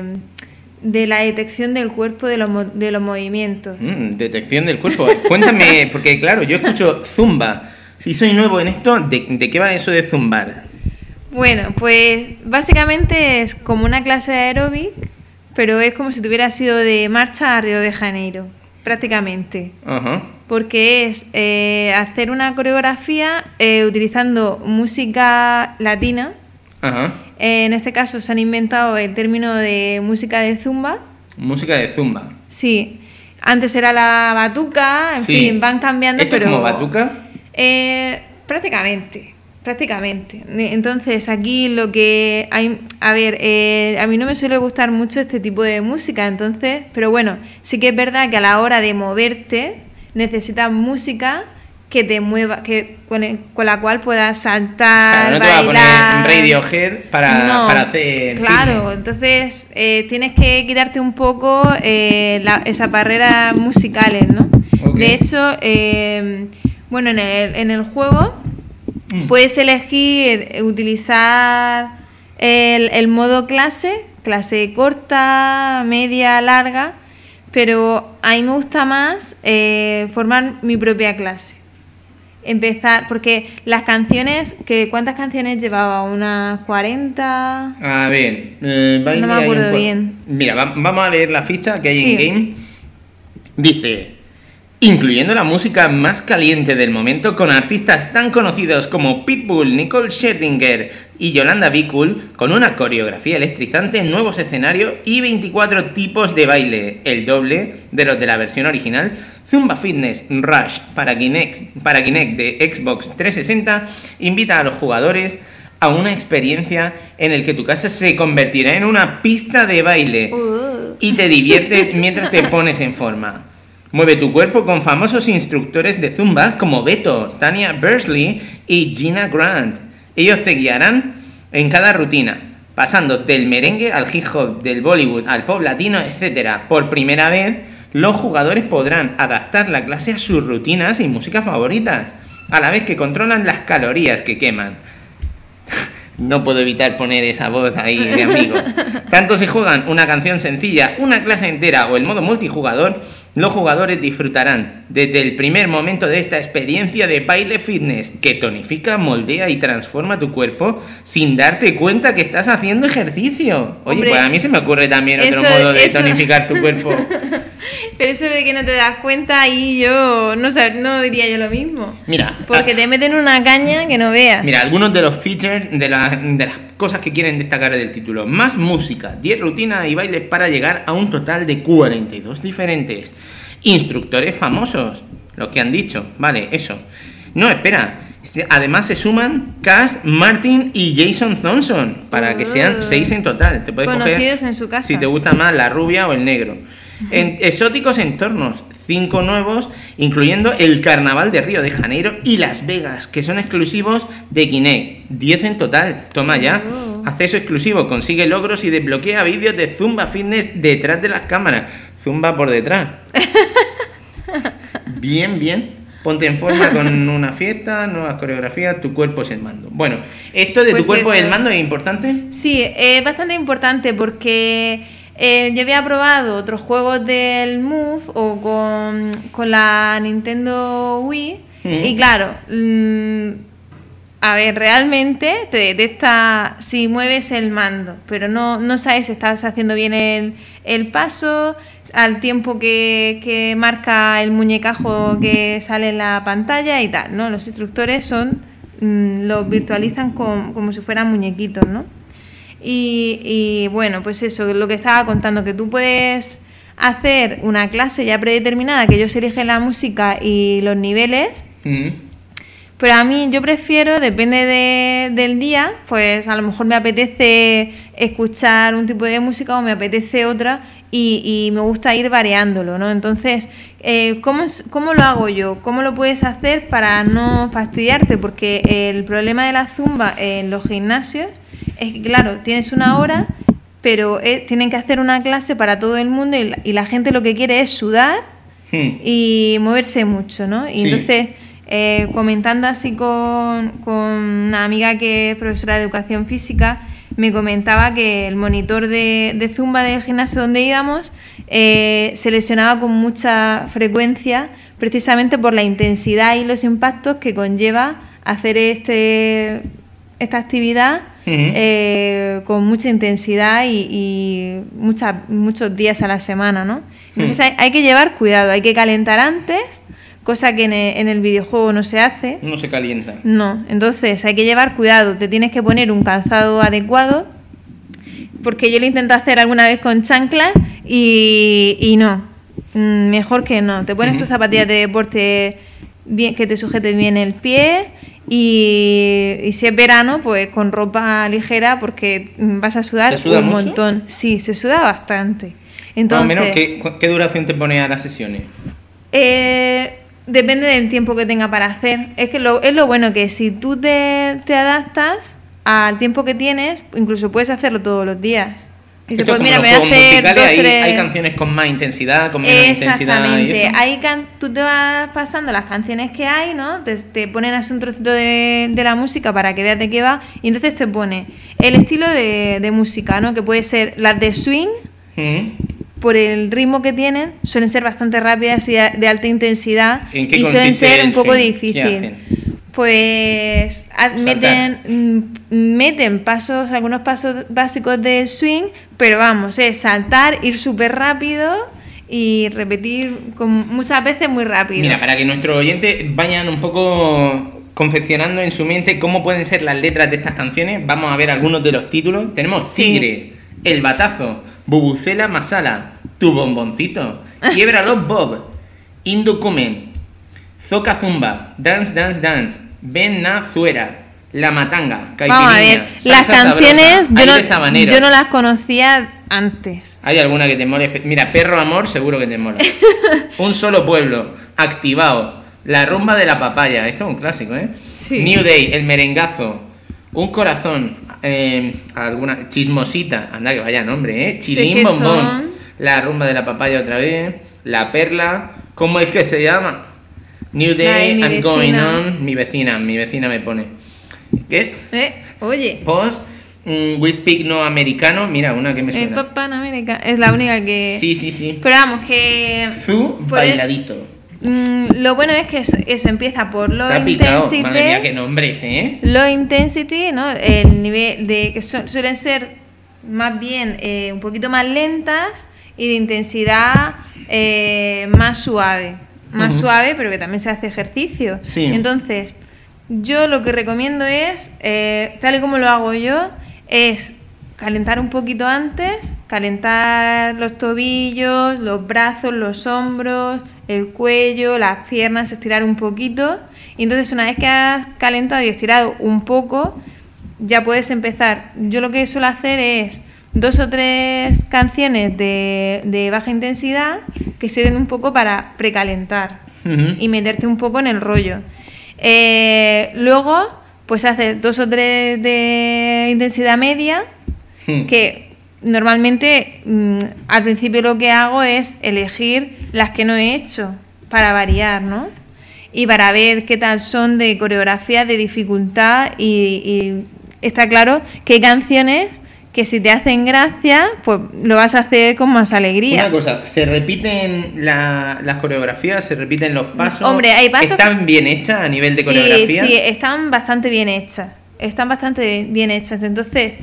de la detección del cuerpo de los, de los movimientos. Mm, detección del cuerpo. Cuéntame, porque claro, yo escucho Zumba. Si soy nuevo en esto, ¿de, de qué va eso de zumbar? Bueno, pues básicamente es como una clase de aeróbic, pero es como si tuviera sido de marcha a Río de Janeiro, prácticamente. Uh-huh. Porque es eh, hacer una coreografía eh, utilizando música latina. Uh-huh. Eh, en este caso se han inventado el término de música de zumba. Música de zumba. Sí. Antes era la batuca, en sí. fin, van cambiando. ¿Esto pero, es como batuca? Eh, prácticamente. Prácticamente. Entonces aquí lo que hay, a ver, eh, a mí no me suele gustar mucho este tipo de música, entonces, pero bueno, sí que es verdad que a la hora de moverte necesitas música que te mueva, que con, el, con la cual puedas saltar, claro, no bailar. te va a poner Radiohead para, no, para hacer claro, fitness. Entonces eh, tienes que quitarte un poco eh, la, esas barreras musicales, ¿no? Okay. De hecho, eh, bueno, en el, en el juego mm. puedes elegir utilizar el, el modo clase, clase corta, media, larga, pero a mí me gusta más eh, formar mi propia clase. Empezar, porque las canciones, que ¿cuántas canciones llevaba? ¿Unas cuarenta? A ver, eh, no me acuerdo bien. Mira, va, vamos a leer la ficha que hay sí. en game. Dice, incluyendo la música más caliente del momento con artistas tan conocidos como Pitbull, Nicole Scherzinger y Yolanda Be Cool, con una coreografía electrizante, nuevos escenarios y veinticuatro tipos de baile, el doble de los de la versión original. Zumba Fitness Rush para Kinect, para Kinect de Xbox trescientos sesenta invita a los jugadores a una experiencia en la que tu casa se convertirá en una pista de baile uh. y te diviertes mientras te pones en forma. Mueve tu cuerpo con famosos instructores de Zumba como Beto, Tanya Bursley y Gina Grant. Ellos te guiarán en cada rutina, pasando del merengue al hip hop, del Bollywood al pop latino, etcétera. Por primera vez, los jugadores podrán adaptar la clase a sus rutinas y músicas favoritas, a la vez que controlan las calorías que queman. No puedo evitar poner esa voz ahí de amigo. Tanto si juegan una canción sencilla, una clase entera o el modo multijugador, los jugadores disfrutarán desde el primer momento de esta experiencia de baile fitness que tonifica, moldea y transforma tu cuerpo sin darte cuenta que estás haciendo ejercicio. Oye, Hombre, pues a mí se me ocurre también otro eso, modo de eso... tonificar tu cuerpo. Pero eso de que no te das cuenta, ahí yo no, sab- no diría yo lo mismo. Mira, porque a... te meten una caña que no veas. Mira, algunos de los features de, la, de las cosas que quieren destacar del título. Más música, diez rutinas y bailes para llegar a un total de cuarenta y dos diferentes. Instructores famosos, los que han dicho, vale, eso. No, espera, además se suman Cass, Martin y Jason Thompson, para que sean seis en total. Te puedes Conocidos coger, en su casa. si te gusta más la rubia o el negro. En exóticos entornos, cinco nuevos, incluyendo el Carnaval de Río de Janeiro y Las Vegas, que son exclusivos de Kinect, diez en total, toma ya. Oh. Acceso exclusivo, consigue logros y desbloquea vídeos de Zumba Fitness detrás de las cámaras. Zumba por detrás. Bien, bien. Ponte en forma con una fiesta, nuevas coreografías, tu cuerpo es el mando. Bueno, ¿esto de pues tu cuerpo eso. es el mando es importante? Sí, es bastante importante porque eh, yo había probado otros juegos del Move o con, con la Nintendo Wii mm. y claro, mmm, a ver, realmente te detecta si mueves el mando, pero no, no sabes si estás haciendo bien el, el paso al tiempo que, que marca el muñecajo que sale en la pantalla y tal, ¿no? Los instructores son mmm, los virtualizan con, como si fueran muñequitos, ¿no? Y, y bueno, pues eso, lo que estaba contando, que tú puedes hacer una clase ya predeterminada, que ellos eligen la música y los niveles, mm. pero a mí yo prefiero, depende de, del día, pues a lo mejor me apetece escuchar un tipo de música o me apetece otra y, y me gusta ir variándolo, ¿no? Entonces, eh, ¿cómo, ¿cómo lo hago yo? ¿Cómo lo puedes hacer para no fastidiarte? Porque el problema de la zumba en los gimnasios es que, claro, tienes una hora, pero eh, tienen que hacer una clase para todo el mundo y la, y la gente lo que quiere es sudar hmm. y moverse mucho, ¿no? Y sí. entonces... Eh, comentando así con, con una amiga que es profesora de educación física, me comentaba que el monitor de, de Zumba del gimnasio donde íbamos eh, se lesionaba con mucha frecuencia precisamente por la intensidad y los impactos que conlleva hacer este esta actividad uh-huh. eh, con mucha intensidad y, y muchas, muchos días a la semana, ¿no? Entonces uh-huh. hay, hay que llevar cuidado, hay que calentar antes, cosa que en el, en el videojuego no se hace. No se calienta. No, entonces hay que llevar cuidado, te tienes que poner un calzado adecuado, porque yo lo intenté hacer alguna vez con chanclas y, y no, mejor que no. Te pones tus zapatillas de deporte bien, que te sujeten bien el pie y, y si es verano, pues con ropa ligera porque vas a sudar ¿Se suda un mucho? montón. Sí, se suda bastante. Entonces, más o menos, ¿qué, ¿qué duración te pone a las sesiones? Eh... depende del tiempo que tenga para hacer. Es que lo, es lo bueno que si tú te, te adaptas al tiempo que tienes, incluso puedes hacerlo todos los días. Dice, pues mira, me voy a hacer dos, hay, tres... hay canciones con más intensidad, con menos intensidad. Exactamente. Hay can... Tú te vas pasando las canciones que hay, ¿no? Te, te ponen así un trocito de, de la música para que veas de qué va. Y entonces te pone el estilo de, de música, ¿no? Que puede ser las de swing, mm-hmm. por el ritmo que tienen, suelen ser bastante rápidas y de alta intensidad. ¿En qué y suelen ser un poco swing? difícil. Pues meten, meten pasos, algunos pasos básicos del swing, pero vamos, es saltar, ir súper rápido y repetir con, muchas veces muy rápido. Mira, para que nuestros oyentes vayan un poco confeccionando en su mente cómo pueden ser las letras de estas canciones, vamos a ver algunos de los títulos. Tenemos Tigre, sí. El Batazo, Bubucela Masala, Tu Bomboncito, Quiebra los Bob, Indocument, Zoca Zumba, Dance Dance Dance, Venezuela, La Matanga, Caipirinha. Vamos a ver, las canciones sabrosa, yo, no, yo no las conocía antes. ¿Hay alguna que te mole? Mira, Perro Amor seguro que te mola. Un Solo Pueblo, Activado, La Rumba de la Papaya, esto es un clásico, ¿eh? Sí. New Day, El Merengazo, Un Corazón, eh, alguna Chismosita, anda que vaya nombre, ¿eh? Chilín sé Bombón, son. La Rumba de la Papaya otra vez, La Perla, ¿cómo es que se llama? New Day, Ay, I'm vecina. Going On, mi vecina, mi vecina me pone. ¿Qué? Eh, oye. Post, um, We Speak No Americano, mira, una que me suena. Eh, Papá en América, es la única que... Sí, sí, sí. Pero vamos, que... Zu, bailadito. El, mm, lo bueno es que eso, eso empieza por Low Intensity. Madre mía, qué nombres, ¿eh? Low Intensity, ¿no? El nivel de... que son, suelen ser más bien eh, un poquito más lentas y de intensidad eh, más suave. Más uh-huh. suave, pero que también se hace ejercicio. Sí. Entonces, yo lo que recomiendo es, eh, tal y como lo hago yo, es calentar un poquito antes, calentar los tobillos, los brazos, los hombros, el cuello, las piernas, estirar un poquito. Y entonces, una vez que has calentado y estirado un poco, ya puedes empezar. Yo lo que suelo hacer es dos o tres canciones de, de baja intensidad que sirven un poco para precalentar uh-huh. y meterte un poco en el rollo. Eh, luego, pues haces dos o tres de intensidad media, uh-huh. que normalmente mmm, al principio lo que hago es elegir las que no he hecho para variar, ¿no? Y para ver qué tal son de coreografía, de dificultad y, y está claro que hay canciones que si te hacen gracia, pues lo vas a hacer con más alegría. Una cosa, ¿se repiten la, las coreografías? ¿Se repiten los pasos? Hombre, hay pasos... ¿Están bien hechas a nivel de sí, coreografía? Sí, están bastante bien hechas. Están bastante bien hechas. Entonces,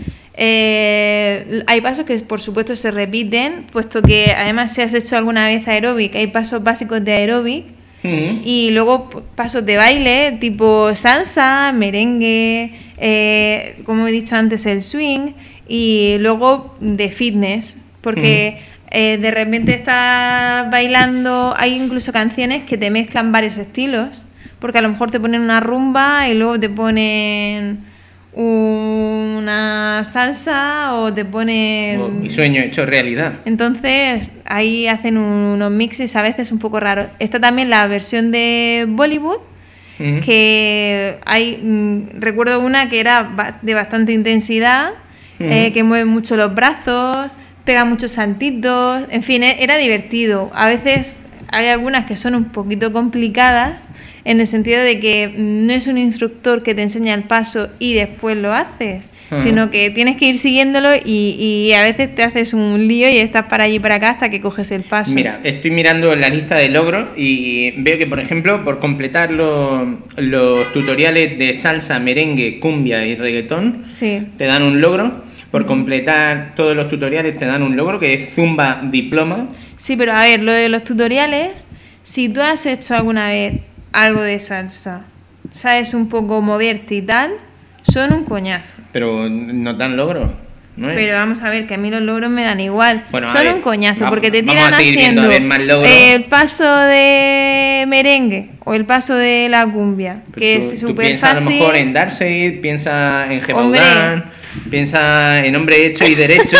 eh, hay pasos que por supuesto se repiten, puesto que además si has hecho alguna vez aeróbic, hay pasos básicos de aeróbic, uh-huh. y luego pasos de baile, tipo salsa, merengue, eh, como he dicho antes, el swing... Y luego de fitness, porque uh-huh. eh, de repente estás bailando, hay incluso canciones que te mezclan varios estilos, porque a lo mejor te ponen una rumba y luego te ponen una salsa o te ponen... Oh, mi sueño hecho realidad. Entonces ahí hacen unos mixes a veces un poco raros. Está también la versión de Bollywood, uh-huh. que hay, mm, recuerdo una que era de bastante intensidad, Eh, que mueve mucho los brazos, pega muchos saltitos, en fin, era divertido. A veces hay algunas que son un poquito complicadas en el sentido de que no es un instructor que te enseña el paso y después lo haces, uh-huh. sino que tienes que ir siguiéndolo y, y a veces te haces un lío y estás para allí y para acá hasta que coges el paso. Mira, estoy mirando la lista de logros y veo que, por ejemplo, por completar los, los tutoriales de salsa, merengue, cumbia y reggaetón, sí. te dan un logro. Por completar todos los tutoriales te dan un logro que es Zumba Diploma. Sí, pero a ver, lo de los tutoriales, si tú has hecho alguna vez algo de salsa, sabes un poco moverte y tal, son un coñazo. Pero no dan logros, ¿no es? Pero vamos a ver, que a mí los logros me dan igual. Bueno, son ver, un coñazo, vamos, porque te tiran vamos a seguir haciendo viendo, a ver, más logros. el paso de merengue o el paso de la cumbia, pero que tú, es súper fácil. Piensa a lo mejor en Darcy, piensa en Gemaudán, piensa en Hombre Hecho y Derecho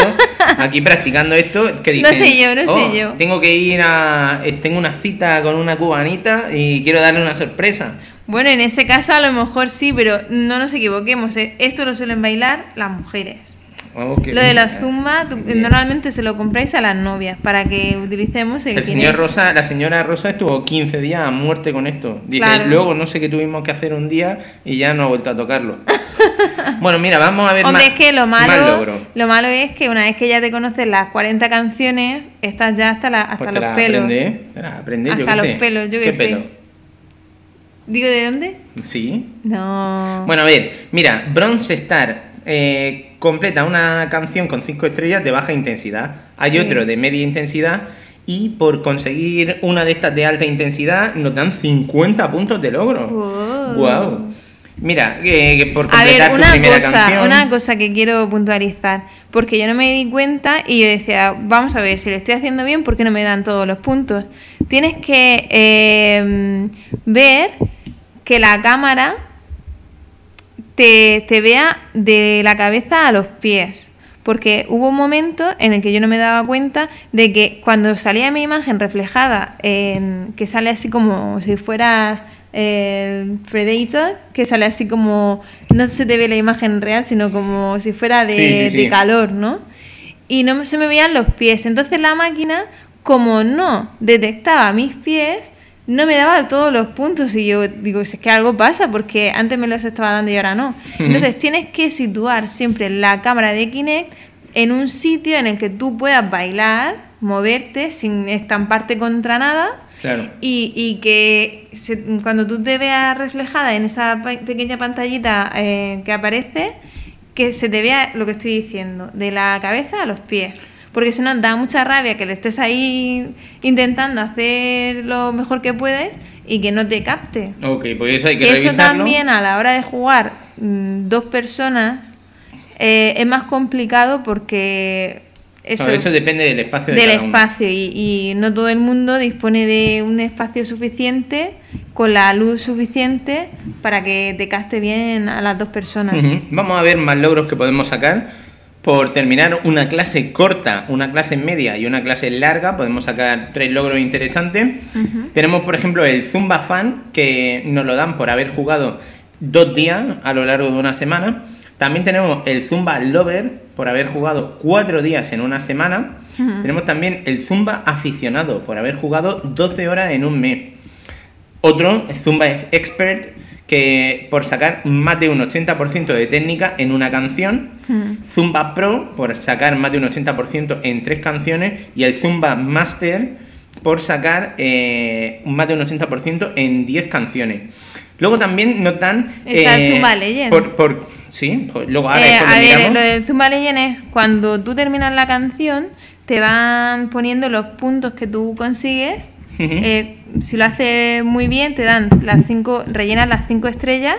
aquí practicando esto, que dicen, no sé yo, no oh, sé yo. Tengo que ir a... Tengo una cita con una cubanita y quiero darle una sorpresa. Bueno, en ese caso a lo mejor sí, pero no nos equivoquemos. Esto lo suelen bailar las mujeres. Okay. Lo de la zumba, tú, normalmente se lo compráis a las novias para que utilicemos el, el señor Rosa, la señora Rosa estuvo quince días a muerte con esto. Dice, claro. Luego no sé qué tuvimos que hacer un día y ya no ha vuelto a tocarlo. Bueno, mira, vamos a ver. Hombre, más, es que lo malo, lo malo es que una vez que ya te conoces las cuarenta canciones, estás ya hasta, la, hasta pues los la pelos. Aprende, ¿eh? Te la aprende, hasta yo los sé. pelos, yo ¿Qué que sé. pelo? ¿Digo de dónde? Sí. No. Bueno, a ver, mira, Bronze Star eh, completa una canción con cinco estrellas de baja intensidad. Hay sí. otro de media intensidad y por conseguir una de estas de alta intensidad nos dan cincuenta puntos de logro. Wow. Wow. Mira, que, que por completar a ver, una tu primera cosa, canción... una cosa que quiero puntualizar, porque yo no me di cuenta y yo decía, vamos a ver, si lo estoy haciendo bien, ¿por qué no me dan todos los puntos? Tienes que eh, ver que la cámara te, te vea de la cabeza a los pies, porque hubo un momento en el que yo no me daba cuenta de que cuando salía mi imagen reflejada, en, que sale así como si fueras... el Predator, que sale así como no se te ve la imagen real, sino como si fuera de, sí, sí, sí. de calor, ¿no? Y no se me veían los pies. Entonces la máquina, como no detectaba mis pies, no me daba todos los puntos. Y yo digo, es que algo pasa, porque antes me los estaba dando y ahora no. Entonces tienes que situar siempre la cámara de Kinect en un sitio en el que tú puedas bailar, moverte sin estamparte contra nada. Claro. Y, y que se, cuando tú te veas reflejada en esa pequeña pantallita eh, que aparece, que se te vea lo que estoy diciendo, de la cabeza a los pies. Porque si no, da mucha rabia que le estés ahí intentando hacer lo mejor que puedes y que no te capte. Ok, pues eso hay que, que revisarlo. Eso también a la hora de jugar mmm, dos personas eh, es más complicado porque... Eso, no, eso depende del espacio de del cada uno. espacio y, y no todo el mundo dispone de un espacio suficiente con la luz suficiente para que te caste bien a las dos personas. Uh-huh. Vamos a ver más logros que podemos sacar. Por terminar una clase corta, una clase media y una clase larga podemos sacar tres logros interesantes. Uh-huh. Tenemos por ejemplo el Zumba Fan, que nos lo dan por haber jugado dos días a lo largo de una semana. También tenemos el Zumba Lover, por haber jugado cuatro días en una semana. Uh-huh. Tenemos también el Zumba Aficionado, por haber jugado doce horas en un mes. Otro, el Zumba Expert, que por sacar más de un ochenta por ciento de técnica en una canción. Uh-huh. Zumba Pro, por sacar más de un ochenta por ciento en tres canciones. Y el Zumba Master, por sacar eh, más de un ochenta por ciento en diez canciones. Luego también nos dan... Está eh, el Zumba Legend. Por, por, sí, pues luego ahora eh, eso lo A ver, miramos. lo del Zumba Legend es cuando tú terminas la canción, te van poniendo los puntos que tú consigues. Uh-huh. Eh, si lo haces muy bien, te dan las cinco, rellenas las cinco estrellas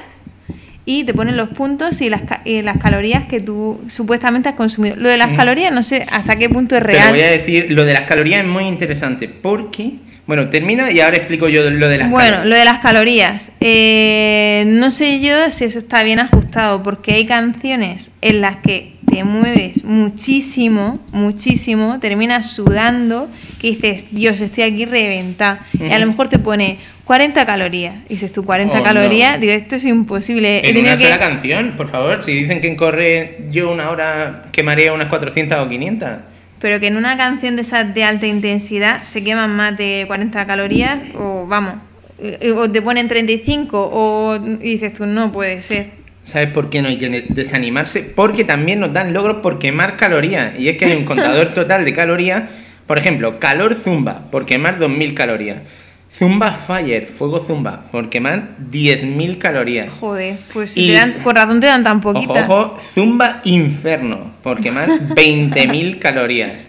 y te ponen los puntos y las, y las calorías que tú supuestamente has consumido. Lo de las uh-huh. calorías no sé hasta qué punto es real. Te voy a decir, lo de las calorías es muy interesante porque... Bueno, termina y ahora explico yo lo de las bueno, calorías. Bueno, lo de las calorías. Eh, no sé yo si eso está bien ajustado, porque hay canciones en las que te mueves muchísimo, muchísimo, terminas sudando, que dices, Dios, estoy aquí reventada. Uh-huh. Y a lo mejor te pone cuarenta calorías. Y dices tú, cuarenta oh, calorías, no. Digo, esto es imposible. En He una que... sola canción, por favor. Si dicen que en correr yo una hora quemaría unas cuatrocientas o quinientas. Pero que en una canción de esas de alta intensidad se queman más de cuarenta calorías o vamos, o te ponen treinta y cinco o y dices tú, no puede ser. ¿Sabes por qué no hay que desanimarse? Porque también nos dan logros por quemar calorías. Y es que hay un contador total de calorías. Por ejemplo, calor zumba, por quemar dos mil calorías. Zumba Fire, fuego zumba, por quemar diez mil calorías. Joder, pues si y, te dan, con razón te dan tan poquitas. Ojo, ojo, Zumba Inferno, por quemar veinte mil calorías.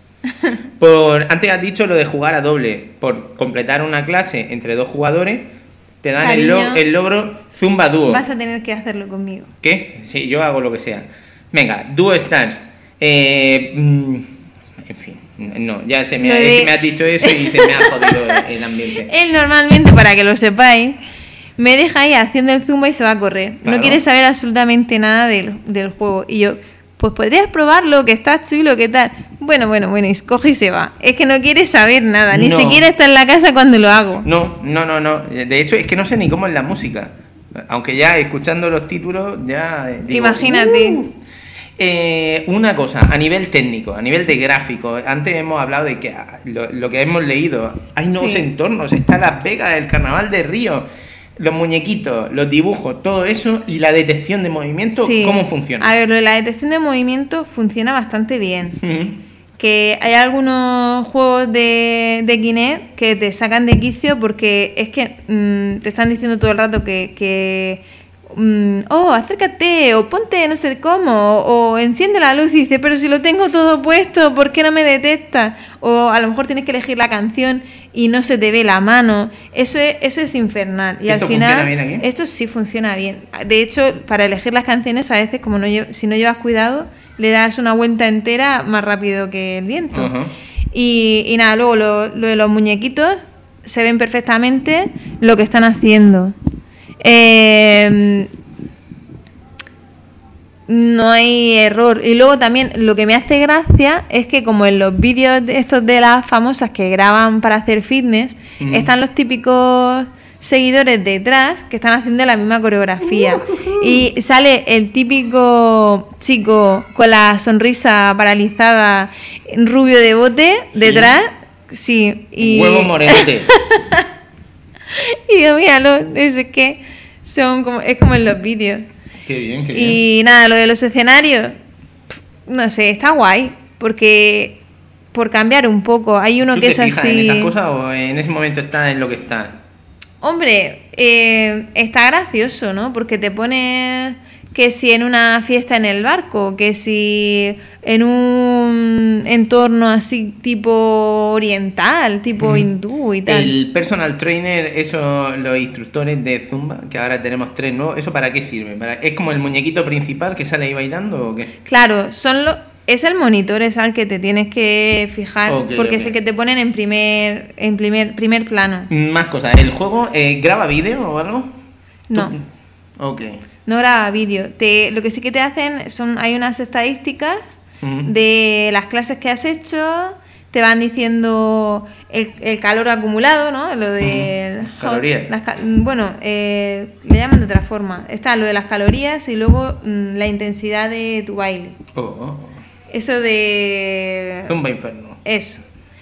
Por, antes has dicho lo de jugar a doble, por completar una clase entre dos jugadores, te dan el, lo, el logro Zumba Dúo. Vas a tener que hacerlo conmigo. ¿Qué? Sí, yo hago lo que sea. Venga, Duo Stars. Eh, mm, en fin. No, ya se me, ha, de... me has dicho eso y se me ha jodido el ambiente. Él normalmente, para que lo sepáis, me deja ahí haciendo el zumba y se va a correr. Claro. No quiere saber absolutamente nada del, del juego. Y yo, pues podrías probarlo, que está chulo, ¿qué tal? Bueno, bueno, bueno, y coge y se va. Es que no quiere saber nada, ni No. siquiera está en la casa cuando lo hago. No, no, no, no. De hecho, es que no sé ni cómo es la música. Aunque ya escuchando los títulos, ya eh, digo, Imagínate. Uh. Eh, una cosa, a nivel técnico, a nivel de gráfico, antes hemos hablado de que lo, lo que hemos leído, hay nuevos Sí. entornos, está Las Vegas, el Carnaval de Río, los muñequitos, los dibujos, todo eso y la detección de movimiento, Sí. ¿cómo funciona? A ver, lo de la detección de movimiento funciona bastante bien. Ujú. Que hay algunos juegos de, de Kinect que te sacan de quicio porque es que mmm, te están diciendo todo el rato que, que mmm, oh, acércate, o ponte no sé cómo, o, o enciende la luz y dice, pero si lo tengo todo puesto, ¿por qué no me detecta? O a lo mejor tienes que elegir la canción y no se te ve la mano. Eso es, eso es infernal. Y ¿Esto al final, funciona bien aquí? esto sí funciona bien. De hecho, para elegir las canciones, a veces, como no lle- si no llevas cuidado, le das una vuelta entera más rápido que el viento. Ajá. Y, y nada, luego lo, lo de los muñequitos se ven perfectamente lo que están haciendo. Eh, no hay error. Y luego también lo que me hace gracia es que como en los vídeos de estos de las famosas que graban para hacer fitness, Mm. están los típicos seguidores detrás que están haciendo la misma coreografía. Y sale el típico chico con la sonrisa paralizada, rubio de bote, detrás. Sí, y... Huevo morente. Y digo, míralo, es que son como, es como en los vídeos. Qué bien, qué bien. Y nada, lo de los escenarios, pf, no sé, está guay, porque por cambiar un poco, hay uno ¿Tú que te es fijas en así... esas cosas o en ese momento está en lo que está? Hombre, eh, está gracioso, ¿no? Porque te pones que si en una fiesta en el barco, que si en un entorno así tipo oriental, tipo Mm. hindú y tal. El personal trainer, eso, los instructores de Zumba, que ahora tenemos tres nuevos, ¿eso para qué sirve? ¿Para, ¿Es como el muñequito principal que sale ahí bailando o qué? Claro, son lo, es el monitor, es al que te tienes que fijar, Ok, porque ok. es el que te ponen en primer, en primer, primer plano. Más cosas, ¿el juego eh, graba vídeo o algo? No. ¿Tú? Ok. No graba vídeo. Te, lo que sí que te hacen son, hay unas estadísticas Ujú. de las clases que has hecho, te van diciendo el, el calor acumulado, ¿no? Lo de Ujú. Calorías. las ca- bueno, eh, le llaman de otra forma. Está lo de las calorías y luego mm, la intensidad de tu baile. Oh, oh. Eso de... Zumba Inferno. Eso.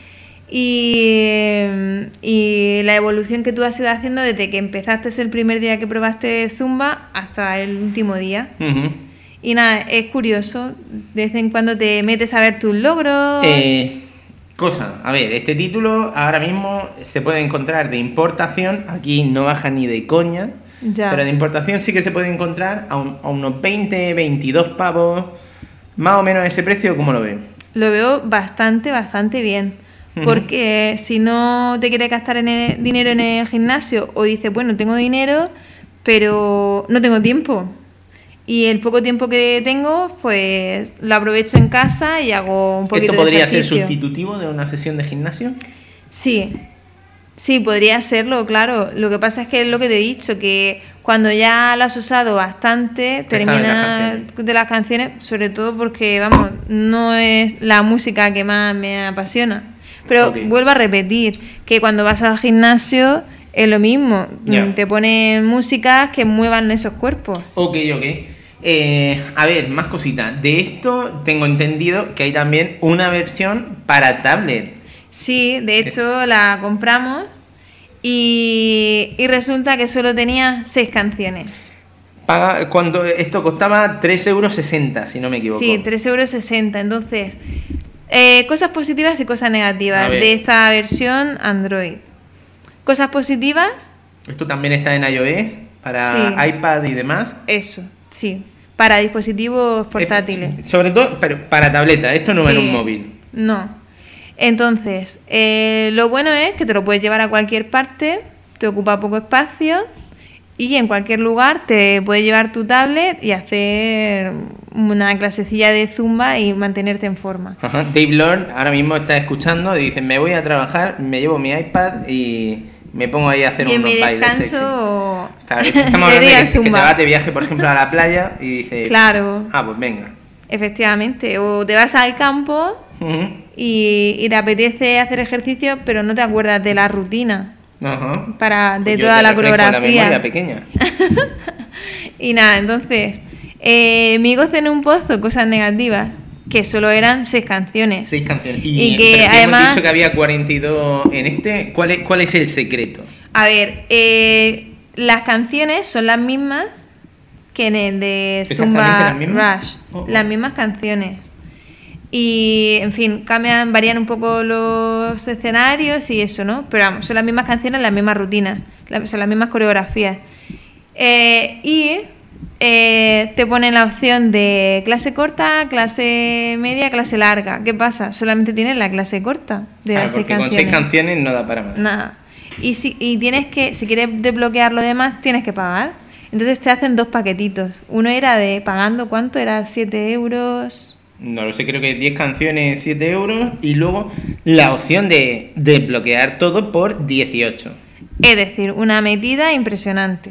Y, y la evolución que tú has ido haciendo desde que empezaste el primer día que probaste Zumba hasta el último día. Ujú. Y nada, es curioso. De vez en cuando te metes a ver tus logros. Eh, cosa, a ver, este título ahora mismo se puede encontrar de importación, aquí no baja ni de coña, Ya. pero de importación sí que se puede encontrar a, un- a unos veinte, veintidós pavos, más o menos ese precio, ¿cómo lo ven? Lo veo bastante, bastante bien. Ujú. Porque si no te quieres gastar en el- dinero en el gimnasio o dices, bueno, tengo dinero, pero no tengo tiempo. Y el poco tiempo que tengo, pues lo aprovecho en casa y hago un poquito ¿Esto podría de ser ejercicio. sustitutivo de una sesión de gimnasio? Sí, sí, podría serlo, claro. Lo que pasa es que es lo que te he dicho, que cuando ya lo has usado bastante, Te sabes las terminas canciones. de las canciones, sobre todo porque, vamos, no es la música que más me apasiona. Pero Ok. vuelvo a repetir, que cuando vas al gimnasio es lo mismo. Ya. Te ponen músicas que muevan esos cuerpos. Ok, ok. Eh, a ver, más cositas. De esto tengo entendido que hay también una versión para tablet. Sí, de hecho la compramos y, y resulta que solo tenía seis canciones. Paga, cuando esto costaba tres euros sesenta, si no me equivoco. Sí, tres euros sesenta. Entonces, eh, cosas positivas y cosas A negativas ver. de esta versión Android. Cosas positivas, Esto también está en iOS, para Sí. iPad y demás. eso, sí. Para dispositivos portátiles. Eh, sobre todo pero para tableta, esto no va en Sí. un móvil. No. Entonces, eh, lo bueno es que te lo puedes llevar a cualquier parte, te ocupa poco espacio y en cualquier lugar te puedes llevar tu tablet y hacer una clasecilla de zumba y mantenerte en forma. Ajá. Dave Lord ahora mismo está escuchando y dice, me voy a trabajar, me llevo mi iPad y me pongo ahí a hacer Y en unos mi bailes sexy. descanso Claro, estamos le hablando doy de al que, que te zumba. vas de viaje, por ejemplo, a la playa y dices, Claro. ah, pues venga. Efectivamente, o te vas al campo uh-huh. y, y te apetece hacer ejercicio, pero no te acuerdas de la rutina. Uh-huh. Para, de pues toda la coreografía. La memoria pequeña. Y nada, entonces, eh, mi goce en un pozo, cosas negativas, que solo eran seis canciones. Seis canciones. Y, y que pero si además... hemos dicho que había cuarenta y dos en este, ¿cuál es, cuál es el secreto? A ver, eh, las canciones son las mismas que en el de Zumba Rush, oh. las mismas canciones. Y, en fin, cambian, varían un poco los escenarios y eso, ¿no? Pero vamos, son las mismas canciones, las mismas rutinas, son las mismas coreografías. Eh, y eh, te ponen la opción de clase corta, clase media, clase larga. ¿Qué pasa? Solamente tienes la clase corta de ah, las seis canciones. Con seis canciones no da para más. Nada. Y si y tienes que, si quieres desbloquear lo demás, tienes que pagar. Entonces te hacen dos paquetitos. Uno era de pagando, ¿cuánto? Era siete euros. No lo sé, creo que diez canciones, siete euros. Y luego la opción de desbloquear todo por dieciocho. Es decir, una metida impresionante.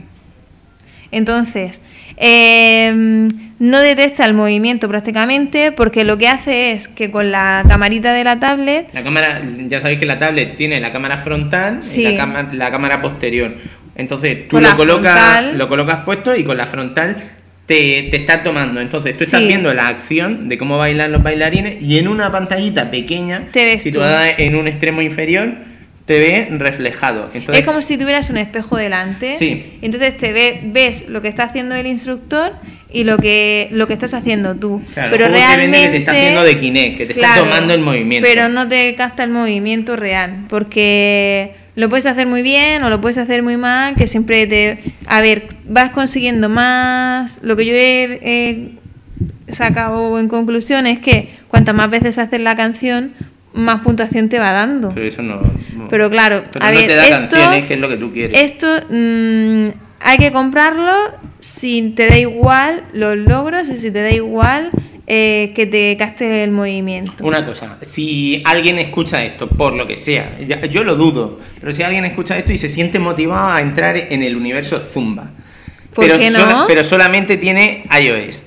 Entonces, eh, no detecta el movimiento prácticamente, porque lo que hace es que con la camarita de la tablet... La cámara, ya sabéis que la tablet tiene la cámara frontal sí. y la, cama, la cámara posterior. Entonces tú lo colocas, lo colocas puesto y con la frontal te, te está tomando. Entonces tú estás sí. viendo la acción de cómo bailan los bailarines y en una pantallita pequeña, situada tú. en un extremo inferior, te ve reflejado. Entonces, es como si tuvieras un espejo delante. Sí. Entonces te ve, ves lo que está haciendo el instructor y lo que lo que estás haciendo tú. Claro, pero realmente te, que te está haciendo de Kinect, que te claro, está tomando el movimiento. Pero no te capta el movimiento real, porque lo puedes hacer muy bien o lo puedes hacer muy mal, que siempre te... A ver, vas consiguiendo más... Lo que yo he, he sacado en conclusión es que cuantas más veces haces la canción, más puntuación te va dando. Pero eso no... no. Pero claro, pero a no ver, te da esto... canciones, que es lo que tú quieres. Esto... Mmm, hay que comprarlo si te da igual los logros y si te da igual... Eh, que te caste el movimiento. Una cosa, si alguien escucha esto, por lo que sea, yo lo dudo, pero si alguien escucha esto y se siente motivado a entrar en el universo Zumba, ¿por pero, qué no? sola, pero solamente tiene iOS,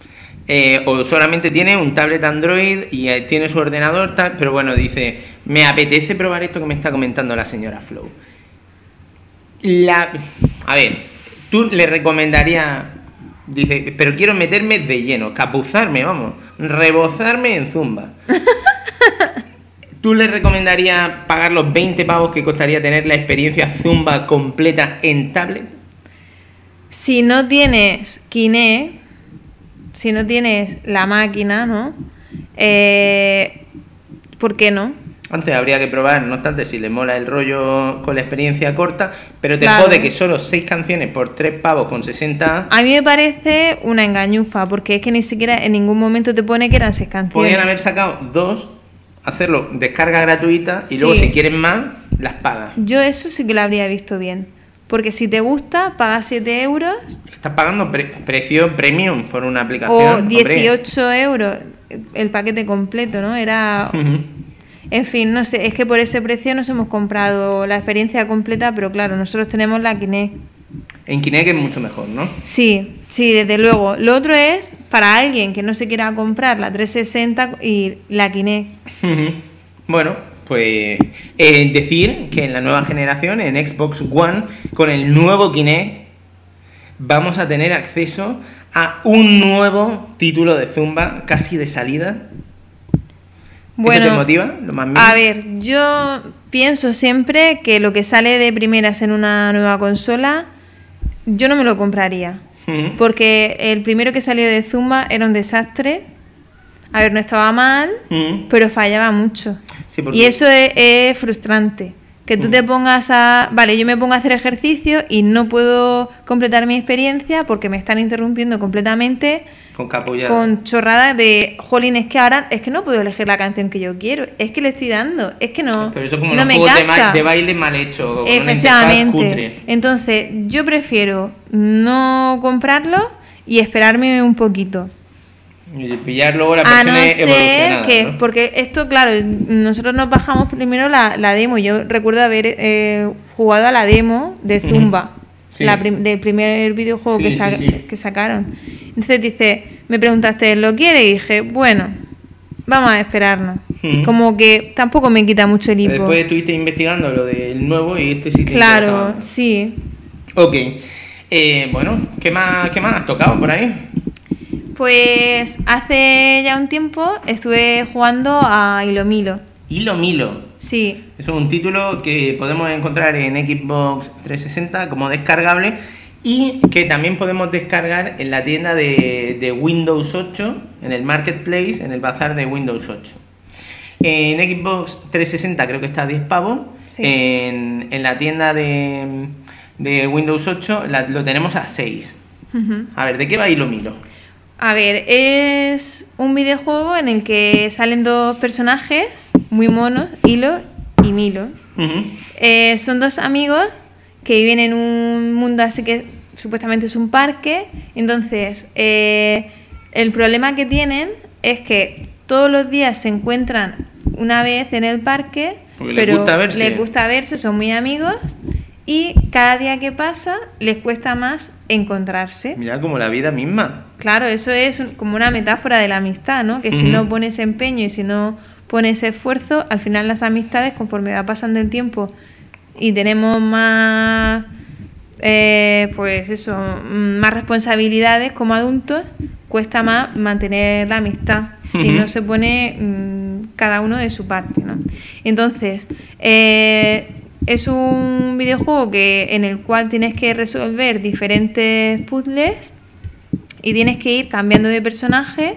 eh, o solamente tiene un tablet Android y eh, tiene su ordenador, tal, pero bueno, dice, me apetece probar esto que me está comentando la señora Flow. La, a ver, tú le recomendarías... Dice, pero quiero meterme de lleno, capuzarme, vamos, rebozarme en Zumba. ¿Tú le recomendarías pagar los veinte pavos que costaría tener la experiencia Zumba completa en tablet? Si no tienes Kinect, si no tienes la máquina, ¿no? Eh, ¿por qué no? Antes habría que probar, no obstante, si le mola el rollo con la experiencia corta, pero te claro. jode que solo seis canciones por tres pavos con sesenta... A mí me parece una engañufa, porque es que ni siquiera en ningún momento te pone que eran seis canciones. Podrían haber sacado dos, hacerlo descarga gratuita y sí. luego si quieren más, las pagas. Yo eso sí que lo habría visto bien, porque si te gusta, pagas siete euros... Estás pagando pre- precio premium por una aplicación. O dieciocho hombre. Euros el paquete completo, ¿no? Era... Uh-huh. En fin, no sé, es que por ese precio nos hemos comprado la experiencia completa, pero claro, nosotros tenemos la Kinect. En Kinect es mucho mejor, ¿no? Sí, sí, desde luego. Lo otro es para alguien que no se quiera comprar la trescientos sesenta y la Kinect. Bueno, pues eh, decir que en la nueva generación, en Xbox One, con el nuevo Kinect, vamos a tener acceso a un nuevo título de Zumba casi de salida. Bueno, ¿eso te motiva? Lo más a ver, yo pienso siempre que lo que sale de primeras en una nueva consola, yo no me lo compraría. Uh-huh. Porque el primero que salió de Zumba era un desastre. A ver, no estaba mal, uh-huh. pero fallaba mucho. Sí, porque... Y eso es, es frustrante. Que tú uh-huh. te pongas a... Vale, yo me pongo a hacer ejercicio y no puedo completar mi experiencia porque me están interrumpiendo completamente... Con capullada. Con chorradas de, jolín, es que ahora es que no puedo elegir la canción que yo quiero, es que le estoy dando, es que no. Pero eso es como no los juegos de, ma- de baile mal hecho. Efectivamente. Entonces, yo prefiero no comprarlo y esperarme un poquito. Y pillar luego la versión evolucionada, que, ¿no? Porque esto, claro, nosotros nos bajamos primero la, la demo. Yo recuerdo haber eh, jugado a la demo de Zumba, sí. la prim- del primer videojuego sí, que, sa- sí, sí. que sacaron. Entonces dice, me preguntaste, ¿lo quieres? Y dije, bueno, vamos a esperarnos. Uh-huh. Como que tampoco me quita mucho el hipo. Después estuviste investigando lo del nuevo y este sí te Claro, interesaba. sí. Ok. Eh, bueno, ¿qué más, ¿qué más has tocado por ahí? Pues hace ya un tiempo estuve jugando a Hilo Milo. Hilo Milo. Sí. Es un título que podemos encontrar en Xbox trescientos sesenta como descargable y que también podemos descargar en la tienda de, de Windows ocho, en el Marketplace, en el bazar de Windows ocho. En Xbox trescientos sesenta creo que está a diez pavos. Sí. En, en la tienda de, de Windows ocho la, lo tenemos a seis. Uh-huh. A ver, ¿de qué va Hilo Milo? A ver, es un videojuego en el que salen dos personajes muy monos, Hilo y Milo. Uh-huh. Eh, son dos amigos que viven en un mundo así que supuestamente es un parque. Entonces, eh, el problema que tienen es que todos los días se encuentran una vez en el parque, porque pero les gusta verse. les gusta verse, son muy amigos. Y cada día que pasa les cuesta más encontrarse. Mira, como la vida misma. Claro, eso es un, como una metáfora de la amistad, ¿no? Que uh-huh. si no pones empeño y si no pones esfuerzo, al final las amistades, conforme va pasando el tiempo y tenemos más, eh, pues eso, más responsabilidades como adultos, cuesta más mantener la amistad uh-huh. si no se pone mmm, cada uno de su parte, ¿no? Entonces, eh, es un videojuego que, en el cual tienes que resolver diferentes puzzles y tienes que ir cambiando de personaje,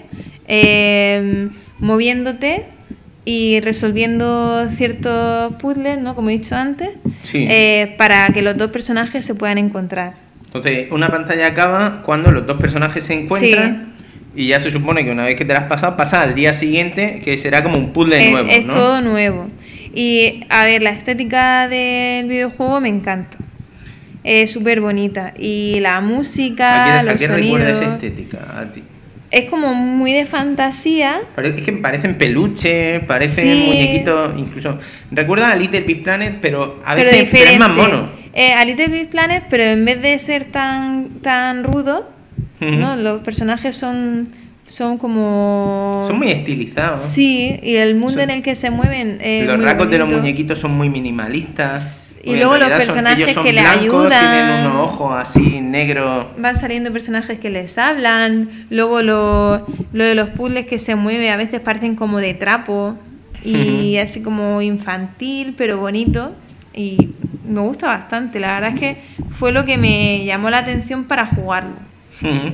eh, moviéndote y resolviendo ciertos puzzles, ¿no? Como he dicho antes, sí. eh, para que los dos personajes se puedan encontrar. Entonces, una pantalla acaba cuando los dos personajes se encuentran sí. y ya se supone que una vez que te la has pasado, pasa al día siguiente, que será como un puzzle es, nuevo, es ¿no? Es todo nuevo. Y, a ver, la estética del videojuego me encanta. Es súper bonita. Y la música, ¿A qué, los ¿a qué sonidos... recuerda esa estética a ti? Es como muy de fantasía. Es que parecen peluches, parecen sí. muñequitos, incluso... Recuerda a Little Big Planet, pero a veces pero, pero es más mono. Eh, a Little Big Planet, pero en vez de ser tan, tan rudo, uh-huh. ¿no? Los personajes son... son como... Son muy estilizados. Sí, y el mundo son... en el que se mueven es Los muy rasgos bonito. de los muñequitos son muy minimalistas. Y luego los personajes son, que les blancos, ayudan. Tienen unos ojos así negros. Van saliendo personajes que les hablan. Luego lo, lo de los puzzles que se mueve a veces parecen como de trapo. Y uh-huh. así como infantil, pero bonito. Y me gusta bastante. La verdad es que fue lo que me llamó la atención para jugarlo. Uh-huh.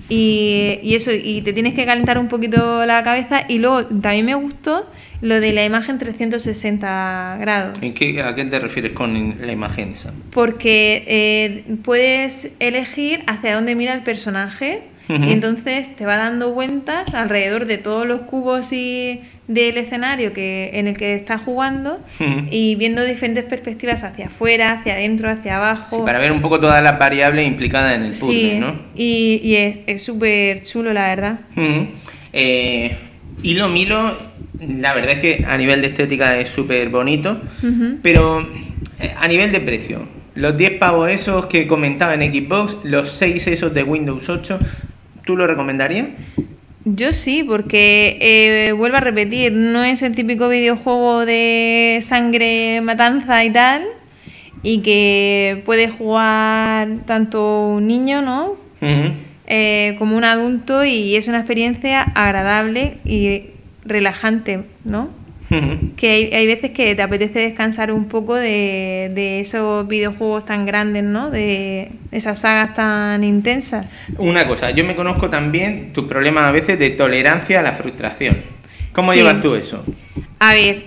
Y, y eso, y te tienes que calentar un poquito la cabeza. Y luego también me gustó lo de la imagen trescientos sesenta grados. ¿En qué, ¿A qué te refieres con la imagen esa? Porque eh, puedes elegir hacia dónde mira el personaje uh-huh. y entonces te va dando vueltas alrededor de todos los cubos y del escenario que, en el que estás jugando uh-huh. y viendo diferentes perspectivas hacia afuera, hacia adentro, hacia abajo. Sí, para ver un poco todas las variables implicadas en el puzzle, sí, ¿no? Y, y es súper chulo, la verdad. Uh-huh. Eh, Hilo Milo, la verdad es que a nivel de estética es súper bonito, uh-huh. pero eh, a nivel de precio, los diez pavos esos que comentaba en Xbox, los seis esos de Windows ocho, ¿tú lo recomendarías? Yo sí, porque eh, vuelvo a repetir, no es el típico videojuego de sangre, matanza y tal, y que puede jugar tanto un niño, ¿no? Uh-huh. Eh, como un adulto, y es una experiencia agradable y relajante, ¿no? Uh-huh. Que hay, hay veces que te apetece descansar un poco de, de esos videojuegos tan grandes, ¿no? De esas sagas tan intensas. Una cosa, yo me conozco también tus problemas a veces de tolerancia a la frustración. ¿Cómo sí. llevas tú eso? A ver,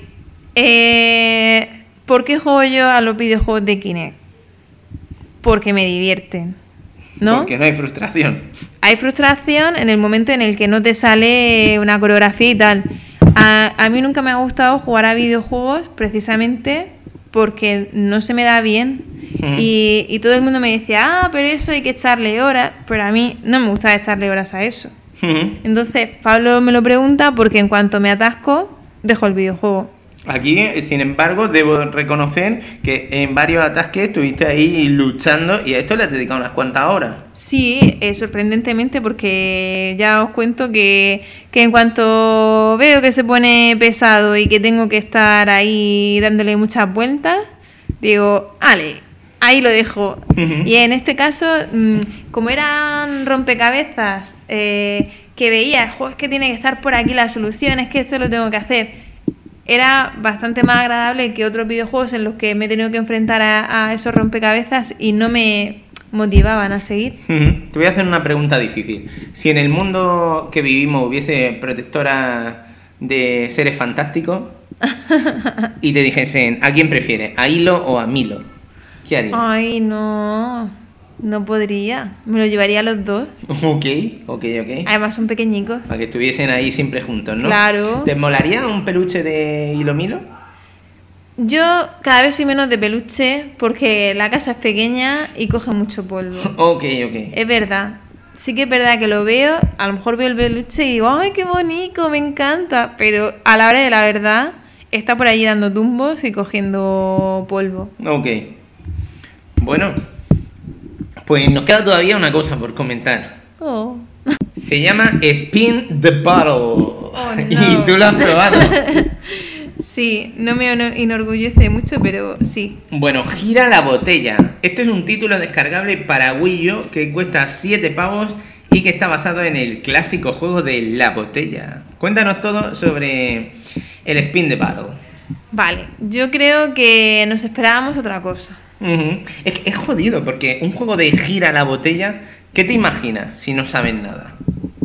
eh, ¿por qué juego yo a los videojuegos de Kinect? Porque me divierten, ¿no? Porque no hay frustración. Hay frustración en el momento en el que no te sale una coreografía y tal. A, a mí nunca me ha gustado jugar a videojuegos precisamente porque no se me da bien. Uh-huh. y, y todo el mundo me decía, ah, pero eso hay que echarle horas, pero a mí no me gusta echarle horas a eso. Uh-huh. Entonces Pablo me lo pregunta porque en cuanto me atasco dejo el videojuego. Aquí, sin embargo, debo reconocer que en varios ataques estuviste ahí luchando y a esto le has dedicado unas cuantas horas. Sí, eh, sorprendentemente, porque ya os cuento que, que en cuanto veo que se pone pesado y que tengo que estar ahí dándole muchas vueltas, digo, vale, ahí lo dejo. Uh-huh. Y en este caso, mmm, como eran rompecabezas, eh, que veía, jo, es que tiene que estar por aquí la solución, es que esto lo tengo que hacer. Era bastante más agradable que otros videojuegos en los que me he tenido que enfrentar a, a esos rompecabezas y no me motivaban a seguir. Uh-huh. Te voy a hacer una pregunta difícil. Si en el mundo que vivimos hubiese protectoras de seres fantásticos y te dijesen, ¿a quién prefieres? ¿A Hilo o a Milo? ¿Qué harías? Ay, no... No podría, me lo llevaría a los dos. Ok, ok, ok. Además son pequeñicos. Para que estuviesen ahí siempre juntos, ¿no? Claro. ¿Te molaría un peluche de Hilo Milo? Yo cada vez soy menos de peluche porque la casa es pequeña y coge mucho polvo. Ok, ok. Es verdad. Sí que es verdad que lo veo, a lo mejor veo el peluche y digo, ¡ay, qué bonito, me encanta! Pero a la hora de la verdad está por allí dando tumbos y cogiendo polvo. Ok. Bueno... Pues nos queda todavía una cosa por comentar. Oh. Se llama Spin the Bottle. Oh, no. Y tú lo has probado. Sí, no me enorgullece mucho, pero sí. Bueno, gira la botella. Esto es un título descargable para Wii U que cuesta siete pavos y que está basado en el clásico juego de la botella. Cuéntanos todo sobre el Spin the Bottle. Vale, yo creo que nos esperábamos otra cosa. Uh-huh. Es, es jodido porque un juego de gira la botella, ¿qué te imaginas si no sabes nada?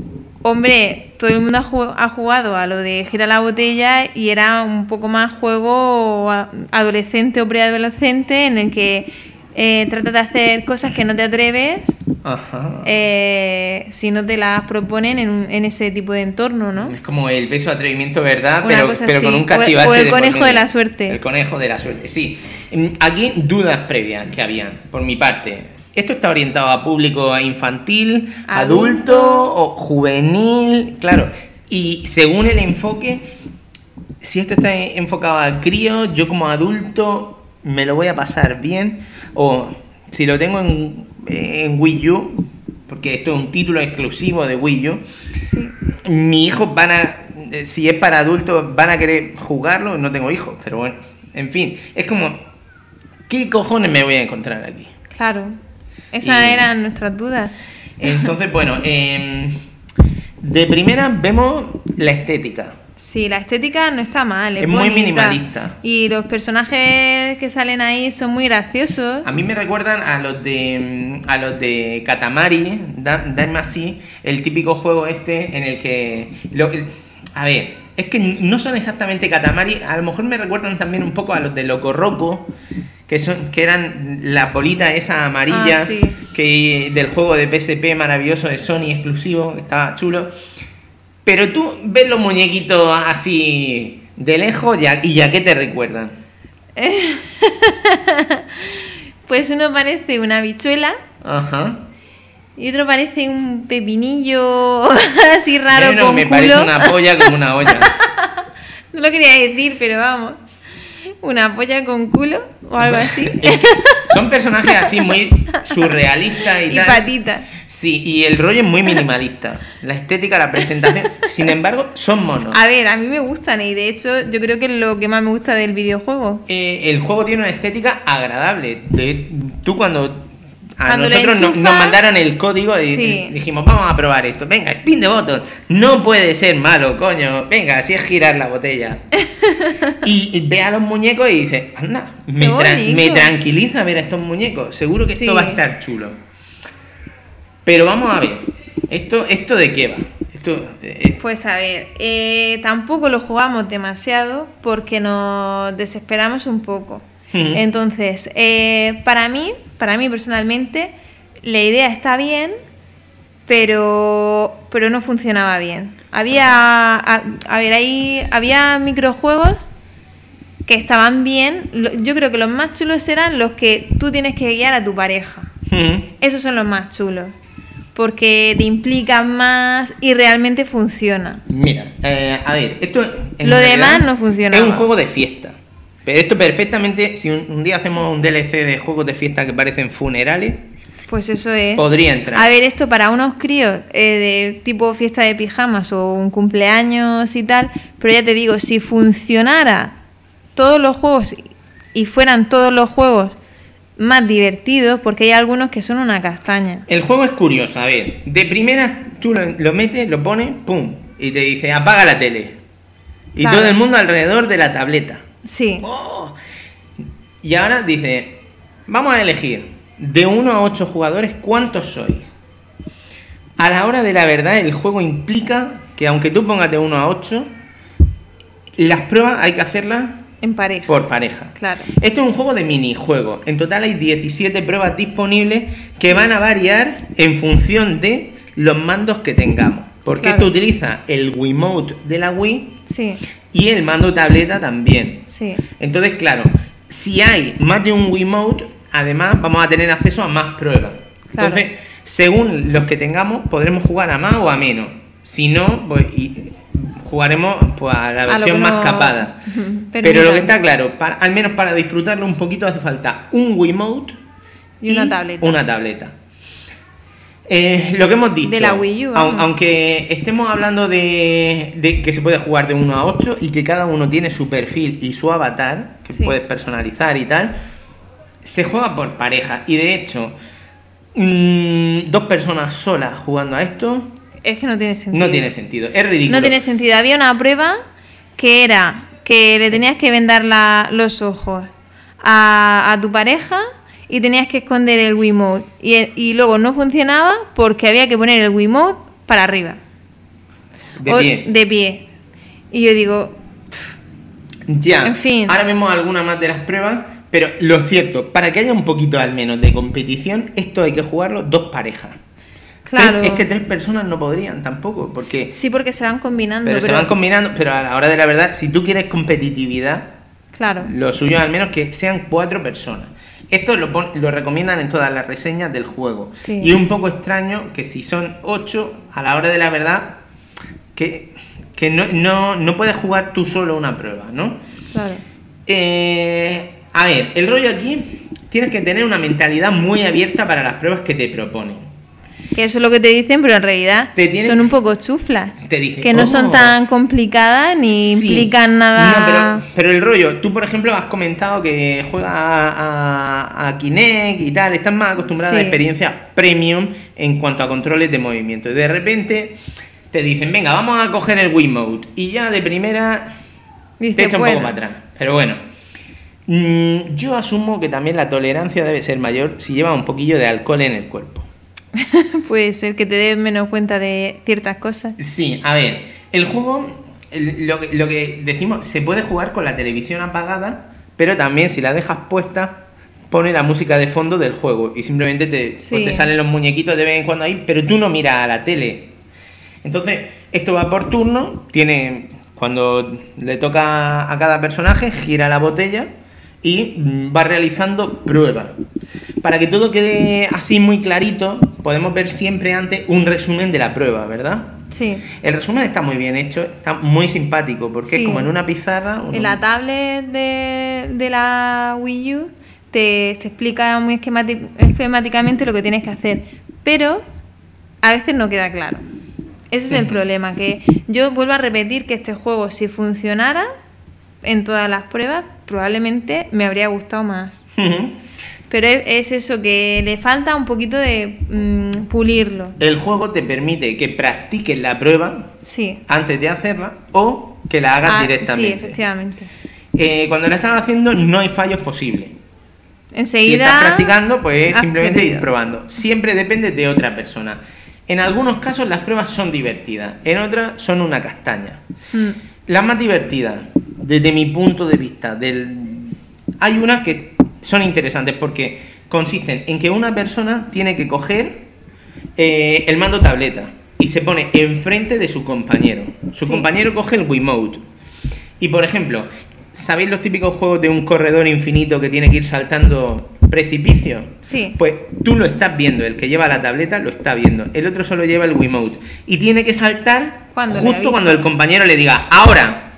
Hombre, todo el mundo ha jugado, ha jugado a lo de gira la botella y era un poco más juego adolescente o preadolescente en el que eh, tratas de hacer cosas que no te atreves. Ajá. Eh, si no te las proponen en, un, en ese tipo de entorno, ¿no? Es como el beso atrevimiento, ¿verdad? Una pero cosa pero así. con un cachivache. O, o el de conejo de la suerte. El conejo de la suerte, sí. Aquí dudas previas que habían, por mi parte. ¿Esto está orientado a público infantil, adulto, adulto o juvenil? Claro. Y según el enfoque, si esto está enfocado al crío, yo como adulto me lo voy a pasar bien. O si lo tengo en, en Wii U, porque esto es un título exclusivo de Wii U, sí. Mis hijos van a, si es para adultos, van a querer jugarlo. No tengo hijos, pero bueno, en fin, es como, ¿qué cojones me voy a encontrar aquí? Claro, esas y, eran nuestras dudas. Entonces, bueno, eh, de primera vemos la estética. Sí, la estética no está mal, es, es muy minimalista. Y los personajes que salen ahí son muy graciosos. A mí me recuerdan a los de a los de Katamari, Dame así, el típico juego este en el que lo, a ver, es que no son exactamente Katamari, a lo mejor me recuerdan también un poco a los de Loco Roco, que son que eran la bolita esa amarilla, ah, sí. que del juego de P S P maravilloso de Sony exclusivo, que estaba chulo. Pero tú ves los muñequitos así de lejos ya, y ya, ¿qué te recuerdan? Pues uno parece una habichuela. Ajá. Y otro parece un pepinillo así raro bueno, con me culo. Parece una polla como una olla. No lo quería decir, pero vamos. Una polla con culo o algo así. Son personajes así muy surrealistas y, y tal. Y patitas. Sí, y el rollo es muy minimalista. La estética, la presentación. Sin embargo, son monos. A ver, a mí me gustan y de hecho yo creo que es lo que más me gusta del videojuego. Eh, el juego tiene una estética agradable. De, tú cuando... A Cuando nosotros nos, nos mandaron el código y sí. dijimos, vamos a probar esto. Venga, spin the bottle. No puede ser malo, coño. Venga, así es girar la botella. y, y ve a los muñecos y dice, anda, me, tra- me tranquiliza ver a estos muñecos. Seguro que sí. Esto va a estar chulo. Pero vamos a ver, ¿esto, esto de qué va? Esto, eh... Pues a ver, eh, tampoco lo jugamos demasiado porque nos desesperamos un poco. Uh-huh. Entonces, eh, para mí, para mí personalmente, la idea está bien, pero, pero no funcionaba bien. Había, a, a ver, ahí había microjuegos que estaban bien. Yo creo que los más chulos eran los que tú tienes que guiar a tu pareja. Uh-huh. Esos son los más chulos. Porque te implican más y realmente funciona. Mira, eh, a ver, esto en Lo realidad, demás no funciona. Es un juego de fiesta. Pero esto perfectamente, si un, un día hacemos un D L C de juegos de fiesta que parecen funerales, pues eso es. Podría entrar. A ver, esto para unos críos eh, de tipo fiesta de pijamas o un cumpleaños y tal, pero ya te digo, si funcionara todos los juegos y fueran todos los juegos más divertidos, porque hay algunos que son una castaña. El juego es curioso, a ver, de primera tú lo, lo metes, lo pones, pum, y te dice apaga la tele. Y claro. todo el mundo alrededor de la tableta. Sí. Oh. Y ahora dice, vamos a elegir de uno a ocho jugadores cuántos sois. A la hora de la verdad el juego implica que aunque tú pongas de uno a ocho, las pruebas hay que hacerlas en pareja. Por pareja. Claro. Esto es un juego de minijuegos. En total hay diecisiete pruebas disponibles que sí. van a variar en función de los mandos que tengamos. Porque claro. esto utiliza el Wiimote de la Wii sí. y el mando tableta también. Sí. Entonces, claro, si hay más de un Wiimote, además vamos a tener acceso a más pruebas. Claro. Entonces, según los que tengamos, podremos jugar a más o a menos. Si no, pues y jugaremos pues, a la versión a más no... capada. Pero lo que está claro, para, al menos para disfrutarlo un poquito hace falta un Wiimote y una y tableta. Una tableta. Eh, lo que hemos dicho, de la Wii U, aun, aunque estemos hablando de, de que se puede jugar de uno a ocho y que cada uno tiene su perfil y su avatar, que sí. puedes personalizar y tal, se juega por pareja. Y de hecho, mmm, dos personas solas jugando a esto... Es que no tiene sentido. No tiene sentido, es ridículo. No tiene sentido. Había una prueba que era que le tenías que vendar la, los ojos a, a tu pareja y tenías que esconder el Wiimote. Y, y luego no funcionaba porque había que poner el Wiimote para arriba. De o, pie. De pie. Y yo digo... Ya, en fin. Ahora vemos alguna más de las pruebas, pero lo cierto, para que haya un poquito al menos de competición, esto hay que jugarlo dos parejas. Claro. Es que tres personas no podrían tampoco, porque... Sí, porque se van combinando. Pero, pero se van combinando, pero a la hora de la verdad, si tú quieres competitividad, claro. lo suyo al menos que sean cuatro personas. Esto lo, pon, lo recomiendan en todas las reseñas del juego. Sí. Y es un poco extraño que si son ocho, a la hora de la verdad, que, que no, no, no puedes jugar tú solo una prueba, ¿no? Claro. Eh, a ver, el rollo aquí, tienes que tener una mentalidad muy abierta para las pruebas que te proponen. Que eso es lo que te dicen, pero en realidad tienen, son un poco chuflas. Te dicen, que no oh, son tan complicadas ni sí, implican nada. No, pero, pero el rollo, tú por ejemplo has comentado que juegas a, a, a Kinect y tal, estás más acostumbrada sí. a experiencias premium en cuanto a controles de movimiento. Y de repente te dicen, venga, vamos a coger el Wiimote. Y ya de primera Dice, te echa un bueno. poco para atrás. Pero bueno, mmm, yo asumo que también la tolerancia debe ser mayor si llevas un poquillo de alcohol en el cuerpo. Puede ser que te des menos cuenta de ciertas cosas. Sí, a ver, el juego, el, lo, que, lo que decimos, se puede jugar con la televisión apagada, pero también si la dejas puesta, pone la música de fondo del juego y simplemente te, sí. pues te salen los muñequitos de vez en cuando ahí, pero tú no miras a la tele. Entonces, esto va por turno, tiene, cuando le toca a cada personaje, gira la botella y va realizando pruebas. Para que todo quede así muy clarito, podemos ver siempre antes un resumen de la prueba, ¿verdad? Sí. El resumen está muy bien hecho, está muy simpático, porque sí. es como en una pizarra. En la tablet de, de la Wii U te, te explica muy esquemáticamente lo que tienes que hacer, pero a veces no queda claro. Ese es el problema, que yo vuelvo a repetir que este juego, si funcionara en todas las pruebas, probablemente me habría gustado más. Uh-huh. Pero es, es eso, que le falta un poquito de mmm, pulirlo. El juego te permite que practiques la prueba sí. antes de hacerla o que la hagas ah, directamente. Sí, efectivamente. Eh, cuando la estás haciendo no hay fallos posibles. Enseguida... Si estás practicando, pues simplemente ir probando. Siempre depende de otra persona. En algunos casos las pruebas son divertidas, en otras son una castaña. Mm. Las más divertidas, desde mi punto de vista, del... hay unas que son interesantes porque consisten en que una persona tiene que coger eh, el mando tableta y se pone enfrente de su compañero. Su sí. compañero coge el Wiimote. Y por ejemplo, ¿sabéis los típicos juegos de un corredor infinito que tiene que ir saltando precipicio? Sí. Pues tú lo estás viendo, el que lleva la tableta lo está viendo, el otro solo lleva el Wiimote y tiene que saltar cuando justo cuando el compañero le diga ahora,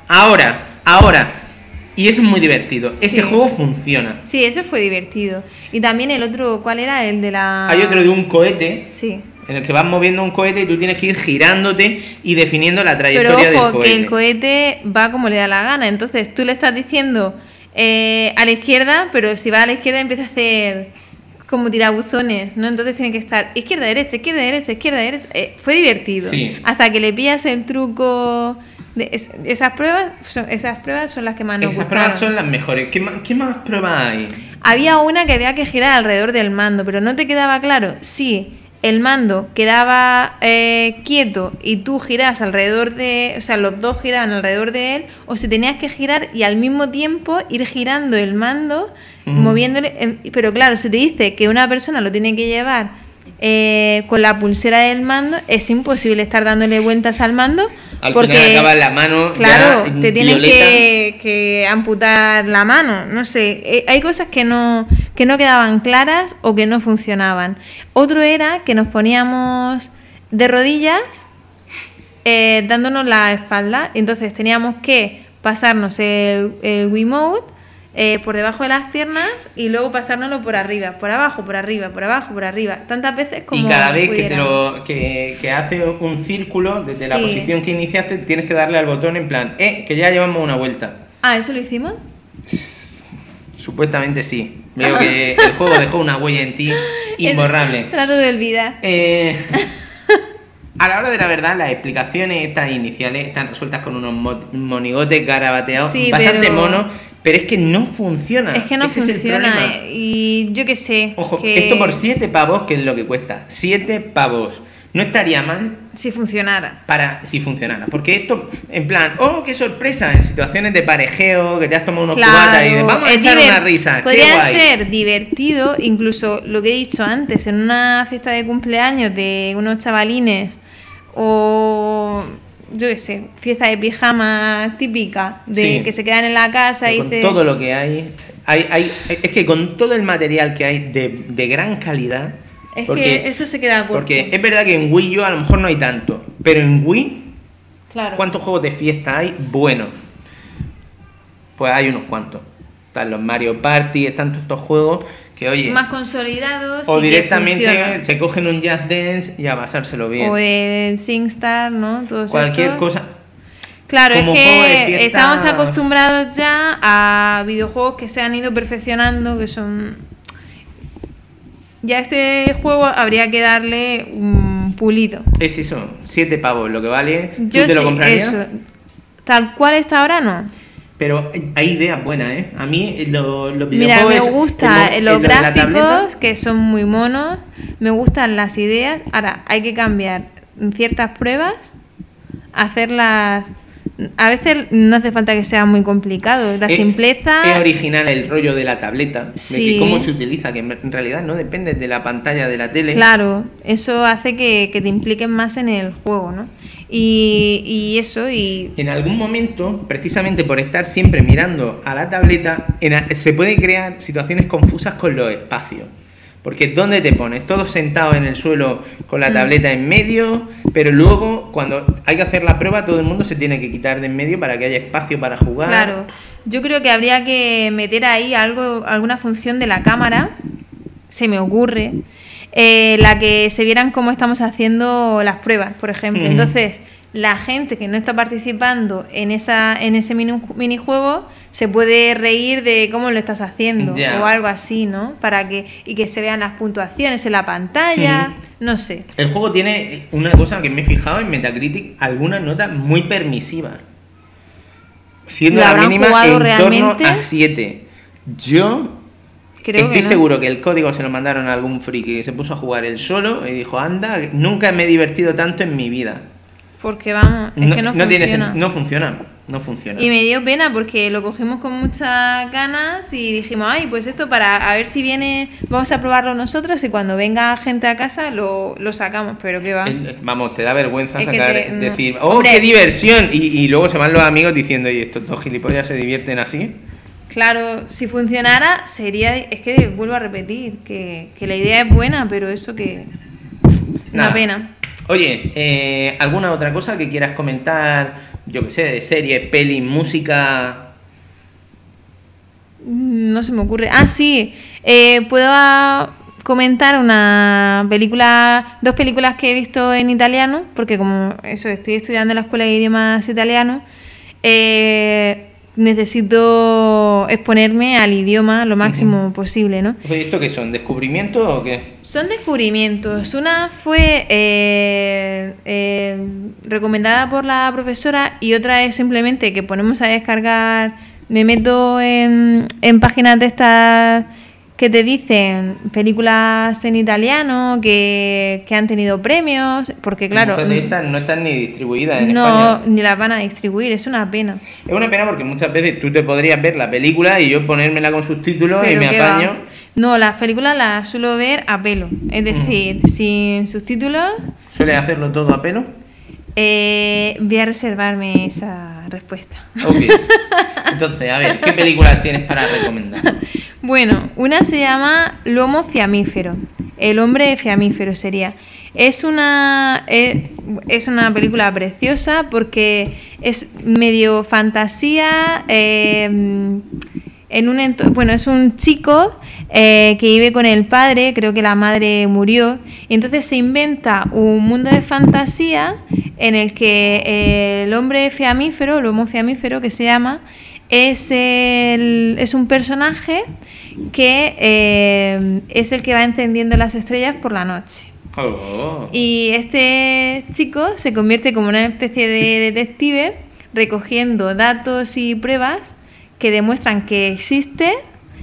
Ahora, ahora. Y eso es muy divertido. Ese Sí. juego funciona. Sí, ese fue divertido. Y también el otro, ¿cuál era? El de la... Hay otro de un cohete. Sí. En el que vas moviendo un cohete y tú tienes que ir girándote y definiendo la Pero trayectoria ojo, del cohete. que el cohete va como le da la gana. Entonces tú le estás diciendo eh, a la izquierda, pero si va a la izquierda empieza a hacer como tirabuzones, ¿no? Entonces tiene que estar izquierda, derecha, izquierda, derecha, izquierda, derecha. Eh, fue divertido. Sí. Hasta que le pillas el truco... De es- esas pruebas son, esas pruebas son las que más nos Esas gustaron. pruebas son las mejores. ¿Qué más, qué más pruebas hay? Había una que había que girar alrededor del mando, pero no te quedaba claro si el mando quedaba eh, quieto y tú giras alrededor de... O sea, los dos giraban alrededor de él, o si tenías que girar y al mismo tiempo ir girando el mando, Mm. moviéndole... en- pero claro, si te dice que una persona lo tiene que llevar eh, con la pulsera del mando, es imposible estar dándole vueltas al mando. Al porque, final acaba la mano claro, ya te tienes violeta. que, que amputar la mano. No sé, eh, hay cosas que no, que no quedaban claras o que no funcionaban. Otro era que nos poníamos de rodillas eh, dándonos la espalda. Entonces teníamos que pasarnos el, el Wiimote eh, por debajo de las piernas y luego pasárnoslo por arriba, por abajo, por arriba, por abajo, por arriba. Tantas veces como Y cada vez que, te pudiéramos. lo, que, que hace un círculo desde la Sí. posición que iniciaste, tienes que darle al botón en plan, eh, que ya llevamos una vuelta. Ah, ¿eso lo hicimos? Supuestamente sí. Veo que el juego dejó una huella en ti imborrable. Trato de olvidar. Eh, a la hora de la verdad, las explicaciones estas iniciales están resueltas con unos mo- monigotes garabateados Sí, bastante pero- monos, pero es que no funciona. Es que no Ese es el funciona. problema. eh, Y yo qué sé. Ojo, que esto por siete pavos, que es lo que cuesta. siete pavos. No estaría mal Si funcionara. para si funcionara. Porque esto, en plan, oh, qué sorpresa, en situaciones de parejeo, que te has tomado unos cubatas y dices, vamos a es echar diver- una risa. Qué Podría guay. ser divertido, incluso lo que he dicho antes, en una fiesta de cumpleaños de unos chavalines o yo qué sé, fiesta de pijama típica de Sí. que se quedan en la casa y Con dice- todo lo que hay, hay, hay, es que con todo el material que hay de, de gran calidad. es porque, que esto se queda corto. porque es verdad que en Wii U a lo mejor no hay tanto, pero en Wii, Claro. ¿cuántos juegos de fiesta hay? Bueno, pues hay unos cuantos. Están los Mario Party, están todos estos juegos que, oye, Más consolidados o y que directamente funcionan. se cogen un Just Dance y a pasárselo bien. O el SingStar, ¿no? Todos Cualquier estos. cosa. Claro, Como es juego de que fiesta- estamos acostumbrados ya a videojuegos que se han ido perfeccionando, que son... Ya este juego habría que darle un pulido. Es eso, siete pavos lo que vale. ¿Tú Yo te lo sí, comprarías? eso. Tal cual está ahora, no. Pero hay ideas buenas, ¿eh? A mí eh, lo- los Mira, videojuegos... me es- gusta en lo- los en lo de la gráficos, tableta, que son muy monos. Me gustan las ideas. Ahora, hay que cambiar ciertas pruebas, hacerlas... A veces no hace falta que sea muy complicado. La es- simpleza... Es original el rollo de la tableta, de Sí. que cómo se utiliza, que en realidad no depende de la pantalla de la tele. Claro, eso hace que, que te impliquen más en el juego, ¿no? Y, y eso, y En algún momento, precisamente por estar siempre mirando a la tableta, en a- se pueden crear situaciones confusas con los espacios. Porque ¿dónde te pones? Todos sentados en el suelo con la Mm. tableta en medio, pero luego cuando hay que hacer la prueba todo el mundo se tiene que quitar de en medio para que haya espacio para jugar. claro, yo creo que habría que meter ahí algo, alguna función de la cámara, se me ocurre, eh, la que se vieran cómo estamos haciendo las pruebas, por ejemplo. Ujú. Entonces, la gente que no está participando en esa en ese mini, minijuego se puede reír de cómo lo estás haciendo Ya. o algo así, ¿no? Para que y que se vean las puntuaciones en la pantalla, no sé. El juego tiene una cosa que me he fijado en Metacritic, algunas notas muy permisivas. Siendo ¿Lo la habrán mínima jugado en realmente? torno a siete. Yo Creo estoy que no. seguro que el código se lo mandaron a algún friki que se puso a jugar él solo y dijo, anda, nunca me he divertido tanto en mi vida. Porque vamos, es que no, tiene funciona. sen- no funciona. No funciona. Y me dio pena porque lo cogimos con muchas ganas y dijimos, ay, pues esto para a ver si viene, vamos a probarlo nosotros y cuando venga gente a casa lo, lo sacamos, pero que va. El- Vamos, te da vergüenza Es que sacar, te- no. decir, oh, Hombre. qué diversión. Y, y luego se van los amigos diciendo, y estos dos gilipollas se divierten así. Claro, si funcionara sería, es que vuelvo a repetir, que, que la idea es buena, pero eso que... Nada. Una pena. Oye, eh, ¿alguna otra cosa que quieras comentar yo qué sé, de series, pelis, música... No se me ocurre. Ah, sí. Eh, puedo comentar una película, dos películas que he visto en italiano, porque como eso, estoy estudiando en la Escuela de Idiomas Italianos, eh, necesito exponerme al idioma lo máximo uh-huh. posible, ¿no? ¿Esto qué son? ¿Descubrimientos o qué? Son descubrimientos. Una fue eh, eh, recomendada por la profesora y otra es simplemente que ponemos a descargar. Me meto en, en páginas de estas que te dicen películas en italiano que, que han tenido premios, porque claro... Muchas de estas no están ni distribuidas en no, España. No, ni las van a distribuir, es una pena. Es una pena porque muchas veces tú te podrías ver la película y yo ponérmela con subtítulos y me apaño. Va. No, las películas las suelo ver a pelo, es decir, mm. sin subtítulos... ¿Sueles hacerlo todo a pelo? Eh, voy a reservarme esa respuesta. Ok. Entonces, a ver, ¿qué películas tienes para recomendar? Bueno, una se llama L'uomo fiamífero, el hombre fiamífero sería. Es una, es, es una película preciosa porque es medio fantasía, eh, en un ento- bueno, es un chico eh, que vive con el padre, creo que la madre murió, y entonces se inventa un mundo de fantasía en el que el hombre fiamífero, el homo fiamífero que se llama, es, el, es un personaje que eh, es el que va encendiendo las estrellas por la noche. Oh. Y este chico se convierte como una especie de detective recogiendo datos y pruebas que demuestran que existe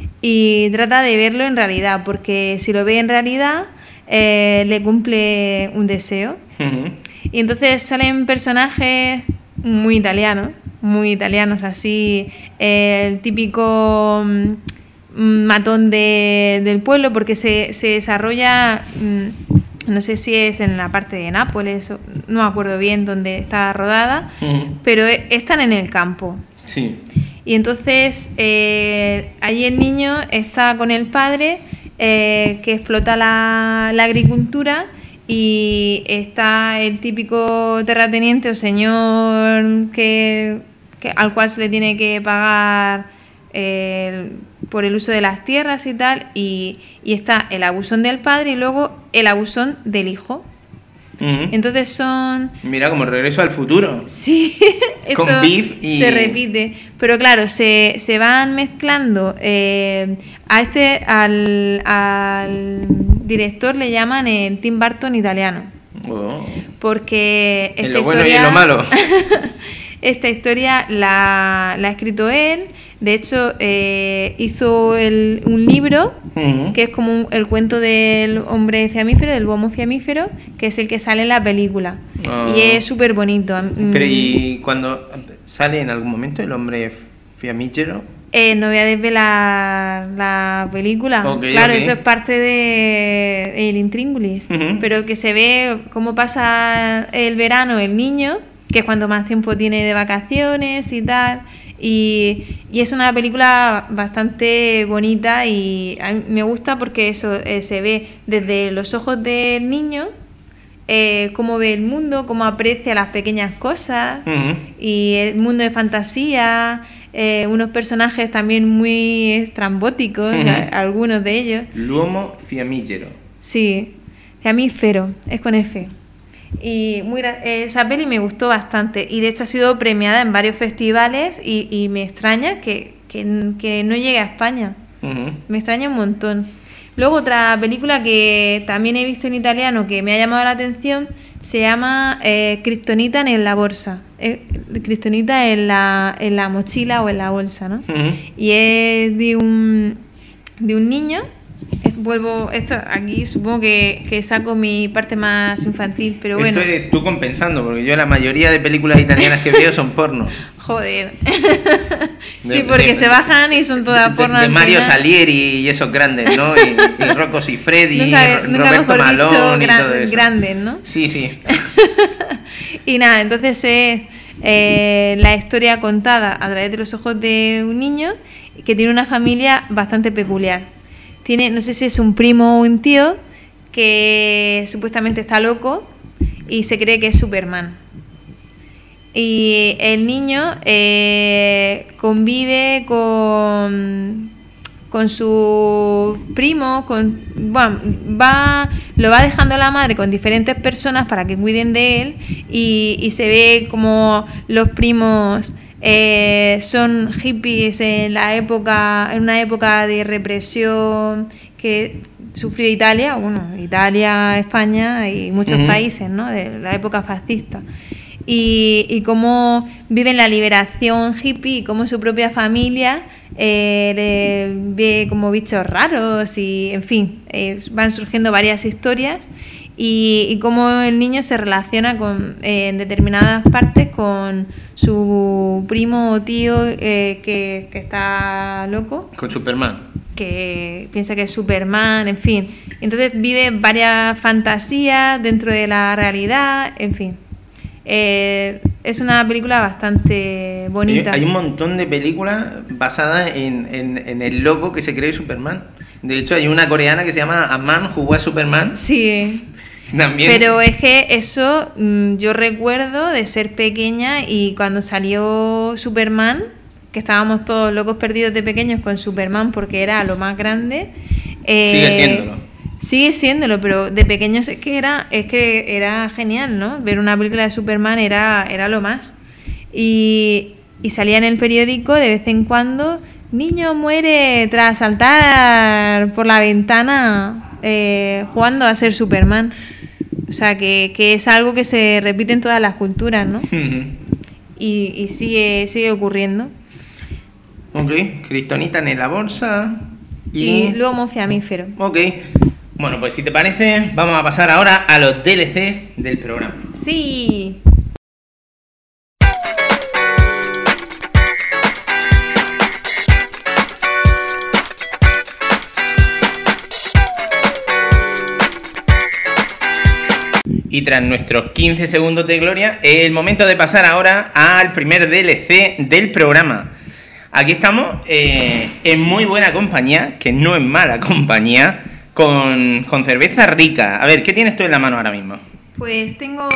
y trata de verlo en realidad, porque si lo ve en realidad eh, le cumple un deseo. Uh-huh. Y entonces salen personajes muy italianos, muy italianos, así, eh, el típico mm, matón de, del pueblo, porque se, se desarrolla, mm, no sé si es en la parte de Nápoles, o, no me acuerdo bien dónde está rodada, uh-huh. pero están en el campo. Sí. Y entonces eh, allí el niño está con el padre eh, que explota la, la agricultura. Y está el típico terrateniente o señor que, que al cual se le tiene que pagar eh, por el uso de las tierras y tal, y, y está el abusón del padre y luego el abusón del hijo. Uh-huh. Entonces son... Mira, como Regreso al Futuro. Sí, con Biff y... se repite. Pero claro, se, se van mezclando. Eh, a este, al, al director le llaman el Tim Burton italiano. Oh. Porque esta en lo historia, bueno y en lo malo. Esta historia la, la ha escrito él. De hecho, eh, hizo el, un libro uh-huh. que es como un, el cuento del hombre fiamífero, del homo fiamífero, que es el que sale en la película. Oh. Y es súper bonito. Pero ¿y cuando sale en algún momento el hombre fiamífero? Eh, no voy a desvelar la película. Okay, claro, okay. Eso es parte de el intríngulis. Uh-huh. Pero que se ve cómo pasa el verano el niño, que es cuando más tiempo tiene de vacaciones y tal. Y, y es una película bastante bonita y a mí me gusta porque eso eh, se ve desde los ojos del niño, eh, cómo ve el mundo, cómo aprecia las pequeñas cosas uh-huh. y el mundo de fantasía, eh, unos personajes también muy estrambóticos, uh-huh. a, algunos de ellos. L'uomo fiamífero. Sí, fiamífero, es con F. Y muy esa peli me gustó bastante y de hecho ha sido premiada en varios festivales y, y me extraña que, que, que no llegue a España. Uh-huh. Me extraña un montón. Luego otra película que también he visto en italiano que me ha llamado la atención se llama eh, Kriptonita en la bolsa. Eh, Kriptonita en la, en la mochila o en la bolsa, ¿no? Uh-huh. Y es de un, de un niño. Vuelvo, esto, aquí supongo que, que saco mi parte más infantil, pero bueno. Esto eres tú compensando, porque yo la mayoría de películas italianas que veo son porno. Joder. Sí, porque de, se bajan y son todas porno. De, de Mario Salieri y esos grandes, ¿no? Y, y Rocco Siffredi, nunca, y nunca Roberto Malone y gran, todo eso. Grandes, ¿no? Sí, sí. Y nada, entonces es eh, la historia contada a través de los ojos de un niño que tiene una familia bastante peculiar. Tiene, no sé si es un primo o un tío que supuestamente está loco y se cree que es Superman. y el niño eh, convive con, con su primo, con, bueno, va, lo va dejando la madre con diferentes personas para que cuiden de él y, y se ve como los primos eh, son hippies en la época, en una época de represión que sufrió Italia, bueno, Italia, España y muchos uh-huh. países, ¿no? De la época fascista. Y, y cómo viven la liberación hippie y cómo su propia familia eh, le ve como bichos raros y, en fin, eh, van surgiendo varias historias y, y cómo el niño se relaciona con, eh, en determinadas partes con su primo o tío eh, que, que está loco. Con Superman. Que piensa que es Superman, en fin. Entonces vive varias fantasías dentro de la realidad, en fin. Eh, es una película bastante bonita. Hay, hay un montón de películas basadas en, en, en el loco que se cree Superman. De hecho, hay una coreana que se llama A Man Who Was Superman. Sí. También. Pero es que eso yo recuerdo de ser pequeña y cuando salió Superman, que estábamos todos locos perdidos de pequeños con Superman porque era lo más grande. Eh, sigue siéndolo. Sigue siéndolo, pero de pequeños es que era, es que era genial, ¿no? Ver una película de Superman era, era lo más. Y, y salía en el periódico de vez en cuando, niño muere tras saltar por la ventana eh, jugando a ser Superman. O sea, que, que es algo que se repite en todas las culturas, ¿no? y, y sigue, sigue ocurriendo. Ok, Kriptonita en la bolsa y... y lomo fiamífero. Ok, bueno, pues si te parece, vamos a pasar ahora a los D L Cs del programa. Sí. Y tras nuestros quince segundos de gloria, es el momento de pasar ahora al primer D L C del programa. Aquí estamos eh, en muy buena compañía, que no es mala compañía, con, con cerveza rica. A ver, ¿qué tienes tú en la mano ahora mismo? Pues tengo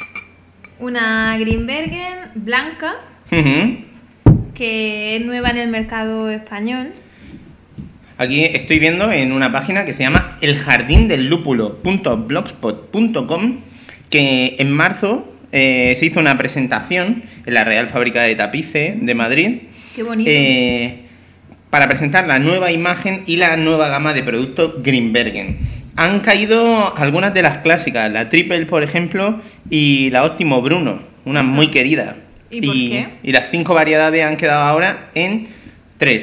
una Grimbergen blanca, uh-huh. que es nueva en el mercado español. Aquí estoy viendo en una página que se llama el jardín del lúpulo punto blogspot punto com, que en marzo eh, se hizo una presentación en la Real Fábrica de Tapices de Madrid. Qué bonito. Eh, para presentar la nueva imagen y la nueva gama de productos Grimbergen. Han caído algunas de las clásicas, la Triple, por ejemplo, y la Óptimo Bruno, una muy querida. ¿Y por qué? Y las cinco variedades han quedado ahora en tres.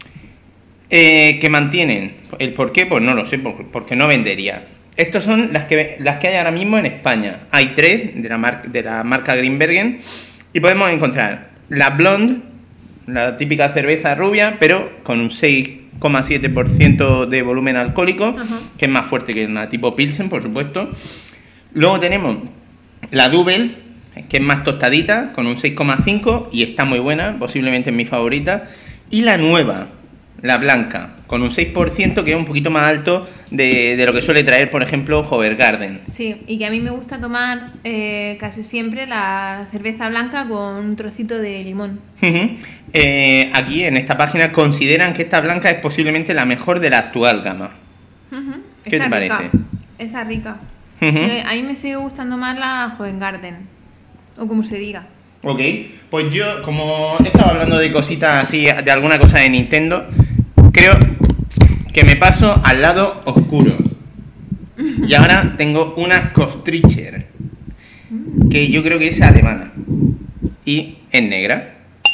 Eh, que mantienen. ¿El por qué? Pues no lo sé, porque no vendería. Estas son las que, las que hay ahora mismo en España. Hay tres de la, mar, de la marca Grimbergen y podemos encontrar la Blonde, la típica cerveza rubia, pero con un seis coma siete por ciento de volumen alcohólico, uh-huh. que es más fuerte que una tipo Pilsen, por supuesto. Luego tenemos la Double, que es más tostadita, con un seis coma cinco y está muy buena, posiblemente es mi favorita. Y la nueva, la blanca, con un seis por ciento, que es un poquito más alto de, de lo que suele traer, por ejemplo, Hovergarden. Sí, y que a mí me gusta tomar eh, casi siempre la cerveza blanca con un trocito de limón. Uh-huh. Eh, aquí, en esta página, consideran que esta blanca es posiblemente la mejor de la actual gama. Uh-huh. ¿Qué Está te rica. parece? Está rica. Uh-huh. Yo, a mí me sigue gustando más la Hovergarden, o como se diga. Ok, pues yo, como he estado hablando de cositas así, de alguna cosa de Nintendo, creo que me paso al lado oscuro. Y ahora tengo una Costricher, que yo creo que es alemana y es negra.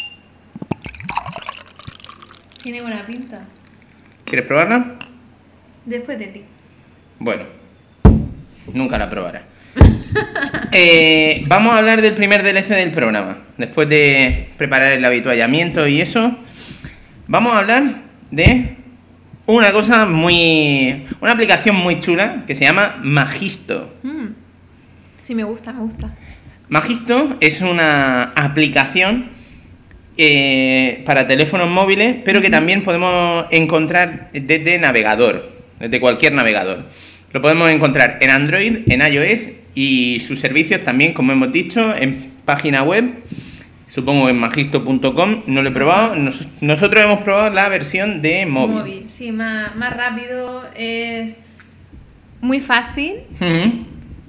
Tiene buena pinta. ¿Quieres probarla? Después de ti. Bueno, nunca la probarás. eh, vamos a hablar del primer D L C del programa. Después de preparar el habituallamiento y eso, vamos a hablar de una cosa muy... una aplicación muy chula que se llama Magisto. Mm. Sí, me gusta, me gusta. Magisto es una aplicación eh, para teléfonos móviles, pero que también podemos encontrar desde navegador, desde cualquier navegador. Lo podemos encontrar en Android, en iOS y sus servicios también, como hemos dicho, en página web. Supongo que en magisto punto com, no lo he probado. Nos, nosotros hemos probado la versión de móvil. Móvil, sí, más, más rápido, es muy fácil Uh-huh.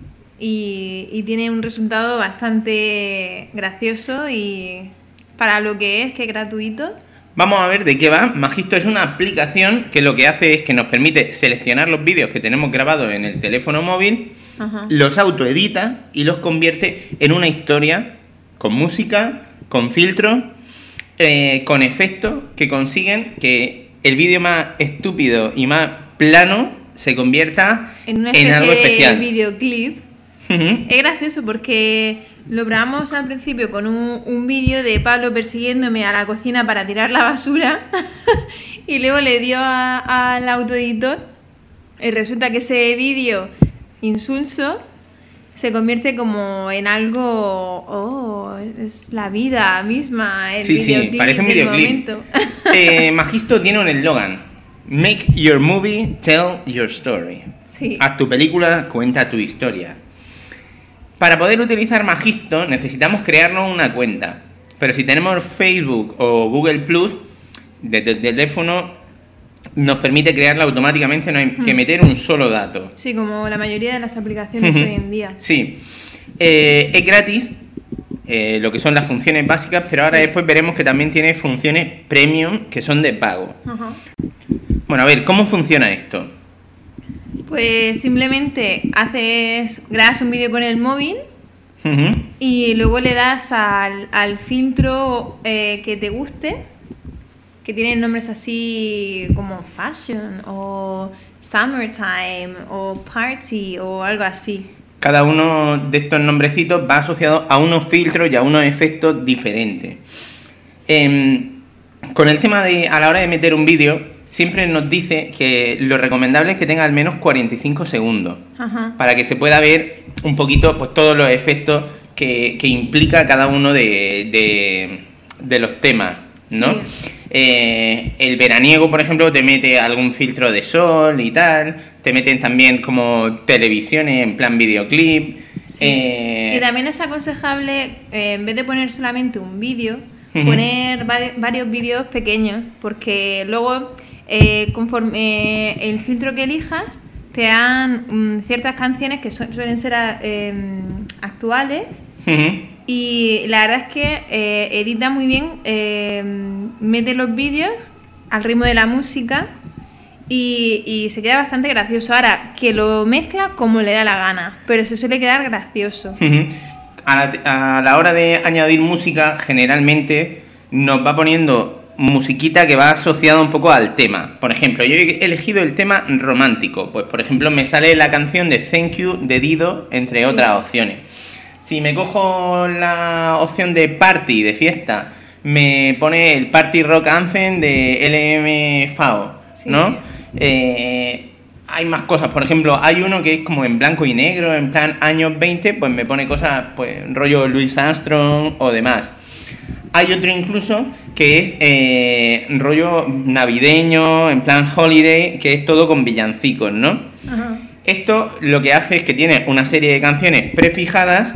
y, y tiene un resultado bastante gracioso y para lo que es, que es gratuito. Vamos a ver de qué va. Magisto es una aplicación que lo que hace es que nos permite seleccionar los vídeos que tenemos grabados en el teléfono móvil, Ajá. los autoedita y los convierte en una historia con música, con filtros, eh, con efectos que consiguen que el vídeo más estúpido y más plano se convierta En una en especie algo especial. de videoclip. Ujú. Es gracioso porque lo probamos al principio con un, un vídeo de Pablo persiguiéndome a la cocina para tirar la basura y luego le dio a- al autoeditor y resulta que ese vídeo insulso se convierte como en algo, oh, es la vida misma, el Sí, sí, videoclip parece un del videoclip. momento. Eh, Magisto tiene un eslogan: Make your movie, tell your story. Sí. Haz tu película, cuenta tu historia. Para poder utilizar Magisto necesitamos crearnos una cuenta. Pero si tenemos Facebook o Google Plus, desde el teléfono nos permite crearla automáticamente, no hay que meter un solo dato. Sí, como la mayoría de las aplicaciones Ujú. hoy en día. Sí. Eh, es gratis, eh, lo que son las funciones básicas, pero ahora Sí. después veremos que también tiene funciones premium que son de pago. Ajá. Bueno, a ver, ¿cómo funciona esto? Pues simplemente haces, grabas un vídeo con el móvil Ujú. y luego le das al, al filtro eh, que te guste, que tienen nombres así como fashion o summertime o party o algo así. Cada uno de estos nombrecitos va asociado a unos filtros y a unos efectos diferentes. Em, con el tema de a la hora de meter un vídeo, siempre nos dice que lo recomendable es que tenga al menos cuarenta y cinco segundos. Ajá. Para que se pueda ver un poquito pues todos los efectos que, que implica cada uno de, de, de los temas, ¿no? Sí. Eh, el veraniego, por ejemplo, te mete algún filtro de sol y tal, te meten también como televisiones en plan videoclip. Sí. eh, Y también es aconsejable, eh, en vez de poner solamente un vídeo, Ujú. poner vari- varios vídeos pequeños, porque luego, eh, conforme eh, el filtro que elijas, te dan mm, ciertas canciones que su- suelen ser a- em, actuales. ujú. Y la verdad es que eh, edita muy bien, eh, mete los vídeos al ritmo de la música y, y se queda bastante gracioso. Ahora, que lo mezcla como le da la gana, pero se suele quedar gracioso. Ujú. A la, a la hora de añadir música, generalmente nos va poniendo musiquita que va asociada un poco al tema. Por ejemplo, yo he elegido el tema romántico. Pues, por ejemplo, me sale la canción de Thank You de Dido, entre Sí. otras opciones. Si me cojo la opción de party, de fiesta, me pone el Party Rock Anthem de L M F A O, Sí. ¿no? Eh, hay más cosas, por ejemplo, hay uno que es como en blanco y negro, en plan años veinte, pues me pone cosas, pues rollo Louis Armstrong o demás. Hay otro incluso que es eh, rollo navideño, en plan holiday, que es todo con villancicos, ¿no? Ajá. Esto lo que hace es que tiene una serie de canciones prefijadas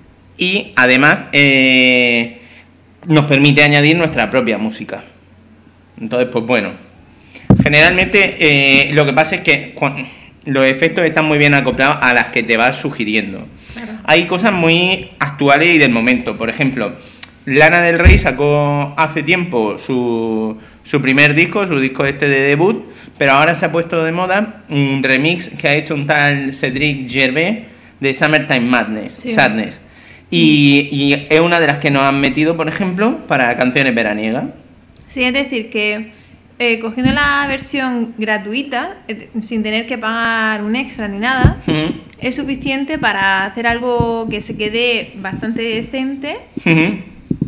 y además eh, nos permite añadir nuestra propia música. Entonces, pues bueno, generalmente eh, lo que pasa es que cuan- los efectos están muy bien acoplados a las que te vas sugiriendo. Claro. Hay cosas muy actuales y del momento. Por ejemplo, Lana del Rey sacó hace tiempo su, su primer disco, su disco este de debut, pero ahora se ha puesto de moda un remix que ha hecho un tal Cedric Gervais de Summertime Madness, Sí. Sadness. Y, y es una de las que nos han metido, por ejemplo, para canciones veraniegas. Sí, es decir, que eh, cogiendo la versión gratuita, eh, sin tener que pagar un extra ni nada, Ujú, es suficiente para hacer algo que se quede bastante decente. ujú.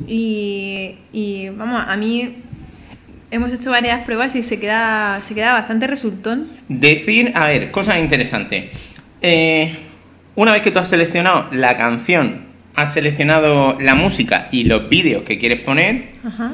Y, y, vamos, a mí hemos hecho varias pruebas y se queda, se queda bastante resultón. Decir, a ver, cosas interesantes. Eh, una vez que tú has seleccionado la canción, has seleccionado la música y los vídeos que quieres poner, Ajá.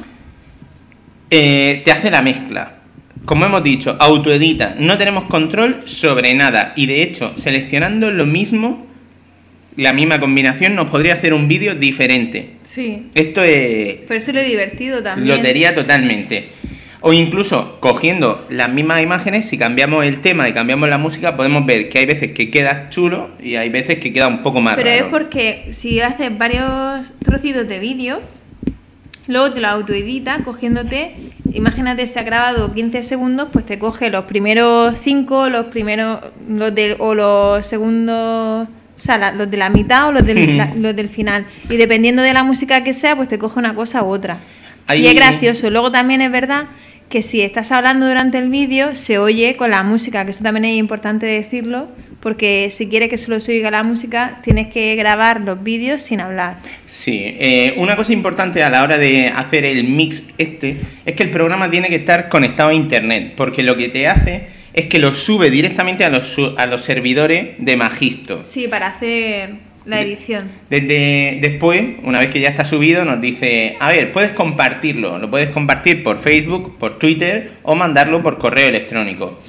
eh, te hace la mezcla. Como hemos dicho, autoedita. No tenemos control sobre nada. Y de hecho, seleccionando lo mismo, la misma combinación nos podría hacer un vídeo diferente. Sí. Esto es... Pero eso es lo divertido también. Lotería totalmente. O incluso cogiendo las mismas imágenes, si cambiamos el tema y cambiamos la música, podemos ver que hay veces que queda chulo y hay veces que queda un poco más Pero raro. es porque si haces varios trocitos de vídeo, luego te lo autoeditas cogiéndote, imagínate se ha grabado quince segundos, pues te coge los primeros cinco, los primeros, los de, o los segundos, o sea, la, los de la mitad o los del, la, los del final. Y dependiendo de la música que sea, pues te coge una cosa u otra. Ahí... Y es gracioso. Luego también es verdad que si estás hablando durante el vídeo, se oye con la música, que eso también es importante decirlo, porque si quieres que solo se oiga la música, tienes que grabar los vídeos sin hablar. Sí, eh, una cosa importante a la hora de hacer el mix este, es que el programa tiene que estar conectado a internet, porque lo que te hace es que lo sube directamente a los, a los servidores de Magisto. Sí, para hacer la edición. Desde después, una vez que ya está subido, nos dice, a ver, puedes compartirlo, lo puedes compartir por Facebook, por Twitter o mandarlo por correo electrónico.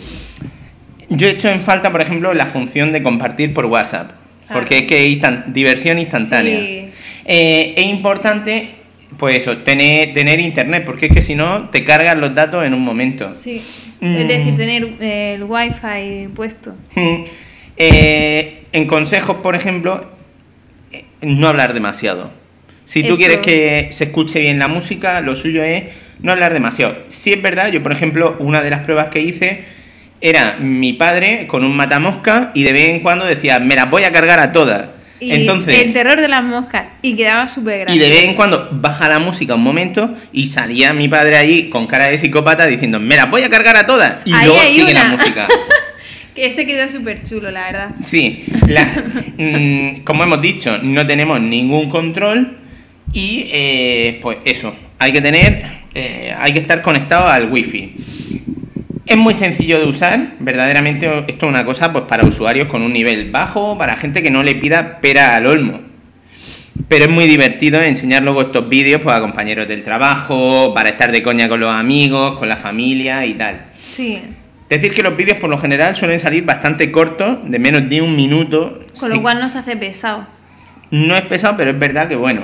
Yo he hecho en falta, por ejemplo, la función de compartir por WhatsApp, claro. Porque es que es instant- diversión instantánea. Sí. Eh, es importante, pues eso, tener, tener internet, porque es que si no, te cargan los datos en un momento. Sí, mm. Es decir, tener eh, el wifi puesto. Mm. Eh, en consejos, por ejemplo, no hablar demasiado. Si tú Eso. quieres que se escuche bien la música, lo suyo es no hablar demasiado. Si es verdad, yo por ejemplo, una de las pruebas que hice era mi padre con un matamosca y de vez en cuando decía, me las voy a cargar a todas. Y Entonces, el terror de las moscas, y quedaba súper gracioso. Y de vez en cuando baja la música un momento y salía mi padre allí con cara de psicópata diciendo, me las voy a cargar a todas. Y ahí luego sigue una. la música. Que ese quedó súper chulo, la verdad. Sí, la, mmm, como hemos dicho, no tenemos ningún control y eh, pues eso, hay que tener, eh, hay que estar conectado al wifi. Es muy sencillo de usar, verdaderamente esto es una cosa pues para usuarios con un nivel bajo, para gente que no le pida pera al olmo. Pero es muy divertido enseñar luego estos vídeos pues, a compañeros del trabajo, para estar de coña con los amigos, con la familia y tal. Sí. Decir que los vídeos por lo general suelen salir bastante cortos, de menos de un minuto. Con sí. lo cual no se hace pesado. No es pesado, pero es verdad que bueno.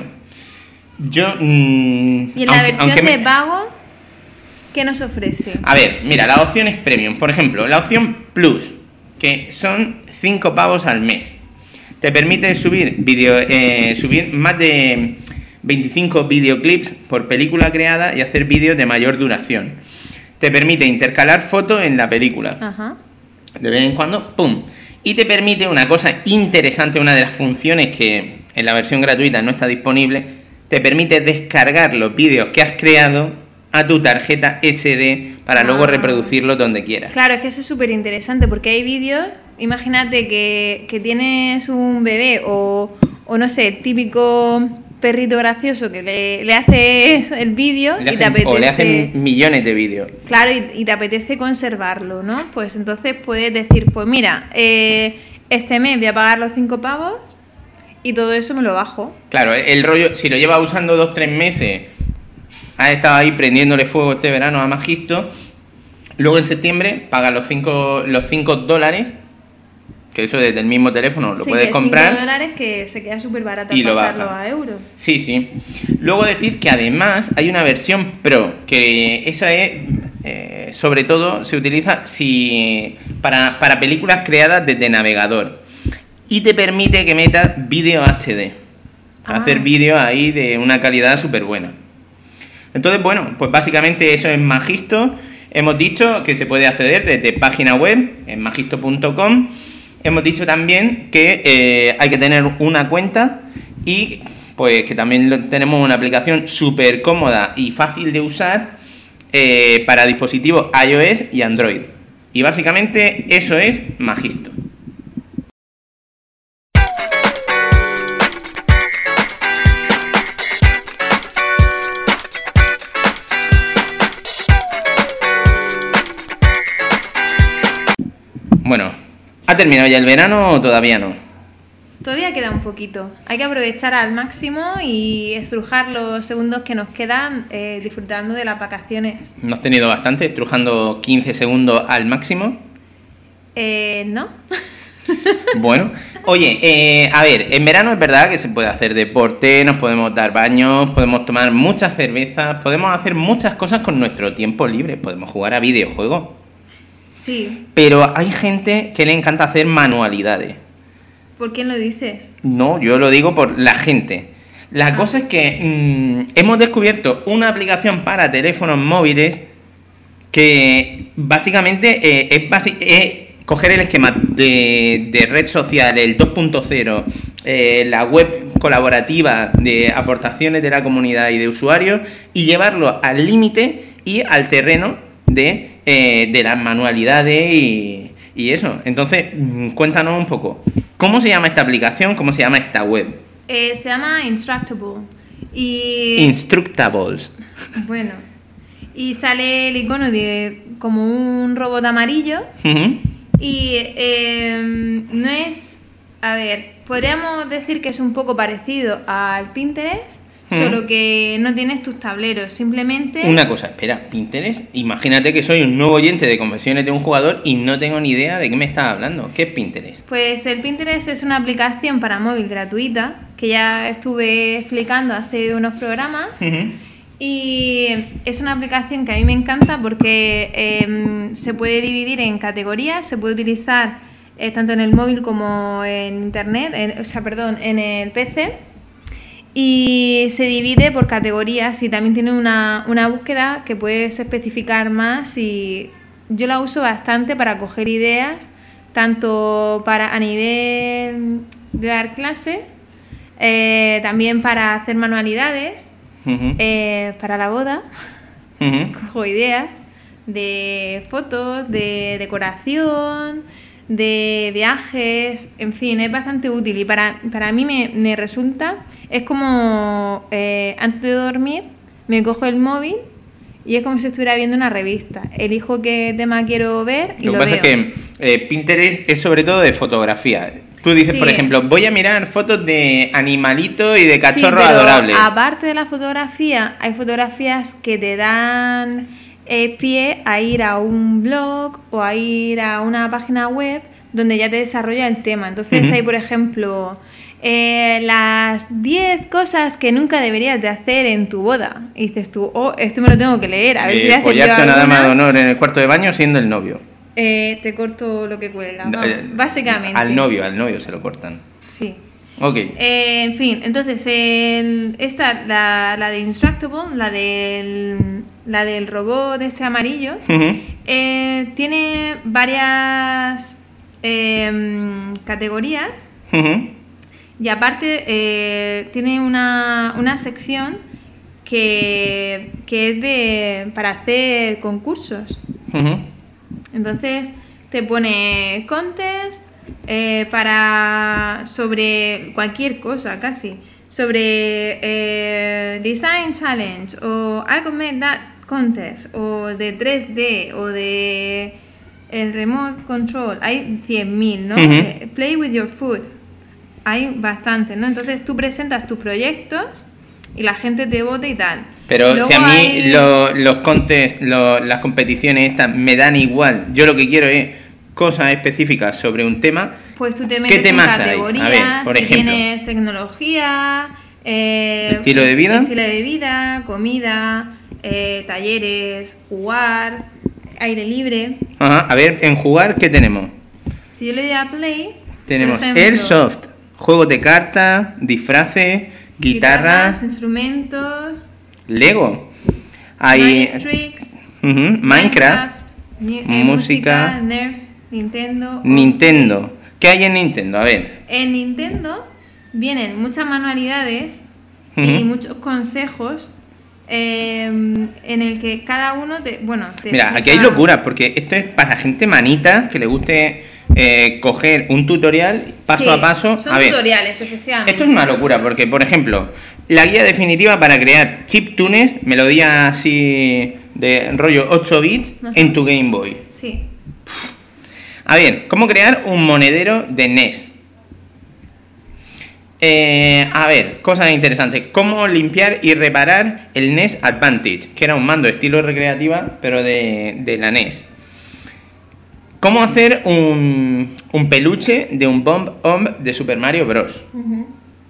Yo. Mmm, ¿Y en la aunque, versión aunque de me... pago qué nos ofrece? A ver, mira, la opción es premium. Por ejemplo, la opción Plus, que son cinco pavos al mes. Te permite subir video, eh, subir más de veinticinco videoclips por película creada y hacer vídeos de mayor duración. Te permite intercalar fotos en la película. Ajá. De vez en cuando, ¡pum! Y te permite una cosa interesante, una de las funciones que en la versión gratuita no está disponible, te permite descargar los vídeos que has creado a tu tarjeta ese de para ah. luego reproducirlos donde quieras. Claro, es que eso es súper interesante porque hay vídeos, imagínate que, que tienes un bebé o, o no sé, típico perrito gracioso que le, le haces el vídeo y te apetece... O le hacen millones de vídeos. Claro, y, y te apetece conservarlo, ¿no? Pues entonces puedes decir, pues mira, eh, este mes voy a pagar los cinco pavos y todo eso me lo bajo. Claro, el rollo, si lo llevas usando dos, tres meses, has estado ahí prendiéndole fuego este verano a Magisto, luego en septiembre pagas los cinco los cinco dólares, que eso desde el mismo teléfono lo sí, puedes comprar. cinco dólares que se queda súper barato y pasarlo a euros. Sí, sí. Luego decir que además hay una versión Pro, que esa es, eh, sobre todo, se utiliza si para, para películas creadas desde navegador. Y te permite que metas vídeo H D. Ah. Hacer vídeos ahí de una calidad súper buena. Entonces, bueno, pues básicamente eso es Magisto. Hemos dicho que se puede acceder desde página web, en magisto punto com. Hemos dicho también que eh, hay que tener una cuenta y pues que también tenemos una aplicación súper cómoda y fácil de usar eh, para dispositivos iOS y Android. Y básicamente eso es Magisto. Bueno, ¿ha terminado ya el verano o todavía no? Todavía queda un poquito. Hay que aprovechar al máximo y estrujar los segundos que nos quedan eh, disfrutando de las vacaciones. ¿No has tenido bastante, estrujando quince segundos al máximo? Eh, no. Bueno, oye, eh, a ver, en verano es verdad que se puede hacer deporte, nos podemos dar baños, podemos tomar muchas cervezas, podemos hacer muchas cosas con nuestro tiempo libre, podemos jugar a videojuegos. Sí. Pero hay gente que le encanta hacer manualidades. ¿Por quién lo dices? No, yo lo digo por la gente. La ah. cosa es que mmm, hemos descubierto una aplicación para teléfonos móviles que básicamente eh, es, basi- es coger el esquema de, de red social, el dos punto cero, eh, la web colaborativa de aportaciones de la comunidad y de usuarios y llevarlo al límite y al terreno de, eh, de las manualidades y, y eso. Entonces, cuéntanos un poco, ¿cómo se llama esta aplicación? ¿Cómo se llama esta web? Eh, se llama Instructable. Y... Instructables. Bueno, y sale el icono de como un robot amarillo. Uh-huh. Y eh, no es, a ver, podríamos decir que es un poco parecido al Pinterest, mm. solo que no tienes tus tableros, simplemente... Una cosa, espera, Pinterest, imagínate que soy un nuevo oyente de Confesiones de un Jugador y no tengo ni idea de qué me estás hablando. ¿Qué es Pinterest? Pues el Pinterest es una aplicación para móvil gratuita, que ya estuve explicando hace unos programas. Uh-huh. Y es una aplicación que a mí me encanta porque eh, se puede dividir en categorías, se puede utilizar eh, tanto en el móvil como en internet, en, o sea, perdón, en el P C, y se divide por categorías y también tiene una, una búsqueda que puedes especificar más y yo la uso bastante para coger ideas, tanto para a nivel de dar clase, eh, también para hacer manualidades. Uh-huh. Eh, para la boda, uh-huh. cojo ideas de fotos, de decoración, de viajes, en fin, es bastante útil y para, para mí me, me resulta, es como eh, antes de dormir me cojo el móvil y es como si estuviera viendo una revista, elijo qué tema quiero ver y lo, lo que pasa veo. es que eh, Pinterest es sobre todo de fotografía. Tú dices, sí. Por ejemplo, voy a mirar fotos de animalitos y de cachorros sí, pero adorables. Aparte de la fotografía, hay fotografías que te dan eh, pie a ir a un blog o a ir a una página web donde ya te desarrolla el tema. Entonces uh-huh. hay, por ejemplo, eh, las diez cosas que nunca deberías de hacer en tu boda. Y dices tú, oh, esto me lo tengo que leer, a ver eh, si voy a hacer yo alguna... una dama de honor en el cuarto de baño siendo el novio. Eh, te corto lo que cuelga, vamos, eh, básicamente. Al novio, al novio se lo cortan. Sí. Ok. Eh, en fin, entonces, el, esta, la, la de Instructable, la del, la del robot este amarillo, uh-huh. eh, tiene varias eh, categorías uh-huh. y aparte eh, tiene una, una sección que, que es de para hacer concursos. Uh-huh. Entonces te pone contest eh, para sobre cualquier cosa casi, sobre eh, design challenge o I could make that contest o de tres D o de el remote control, hay cien mil, ¿no? Uh-huh. Play with your food, hay bastante, ¿no? Entonces tú presentas tus proyectos y la gente te vota y tal. Pero luego si a mí hay... lo, los contests, lo, las competiciones estas me dan igual, yo lo que quiero es cosas específicas sobre un tema. Pues tú te metes ¿Qué temas en categorías, hay? A ver, por si ejemplo, tienes tecnología, eh, estilo de vida, estilo de vida, comida, eh, talleres, jugar, aire libre. Ajá, a ver, en jugar, ¿qué tenemos? Si yo le doy a play, tenemos ejemplo, Airsoft, juegos de cartas, disfraces, guitarras, guitarras, instrumentos, Lego, hay Tricks, uh-huh, Minecraft, Minecraft ni, eh, música, música, Nerf, Nintendo. Nintendo. ¿Qué hay en Nintendo? A ver. En Nintendo vienen muchas manualidades uh-huh. y muchos consejos eh, en el que cada uno te, bueno, te Mira, explica... aquí hay locuras porque esto es para gente manita que le guste eh, coger un tutorial paso sí, a paso. Son a ver, tutoriales, efectivamente. Esto es una locura porque, por ejemplo, la guía definitiva para crear chiptunes, melodía así de rollo ocho bits uh-huh. en tu Game Boy. Sí. A ver, ¿cómo crear un monedero de N E S? Eh, a ver, cosas interesantes. ¿Cómo limpiar y reparar el N E S Advantage? Que era un mando de estilo recreativa, pero de, de la N E S. ¿Cómo hacer un, un peluche de un Bomb-Omb de Super Mario Bros? Uh-huh.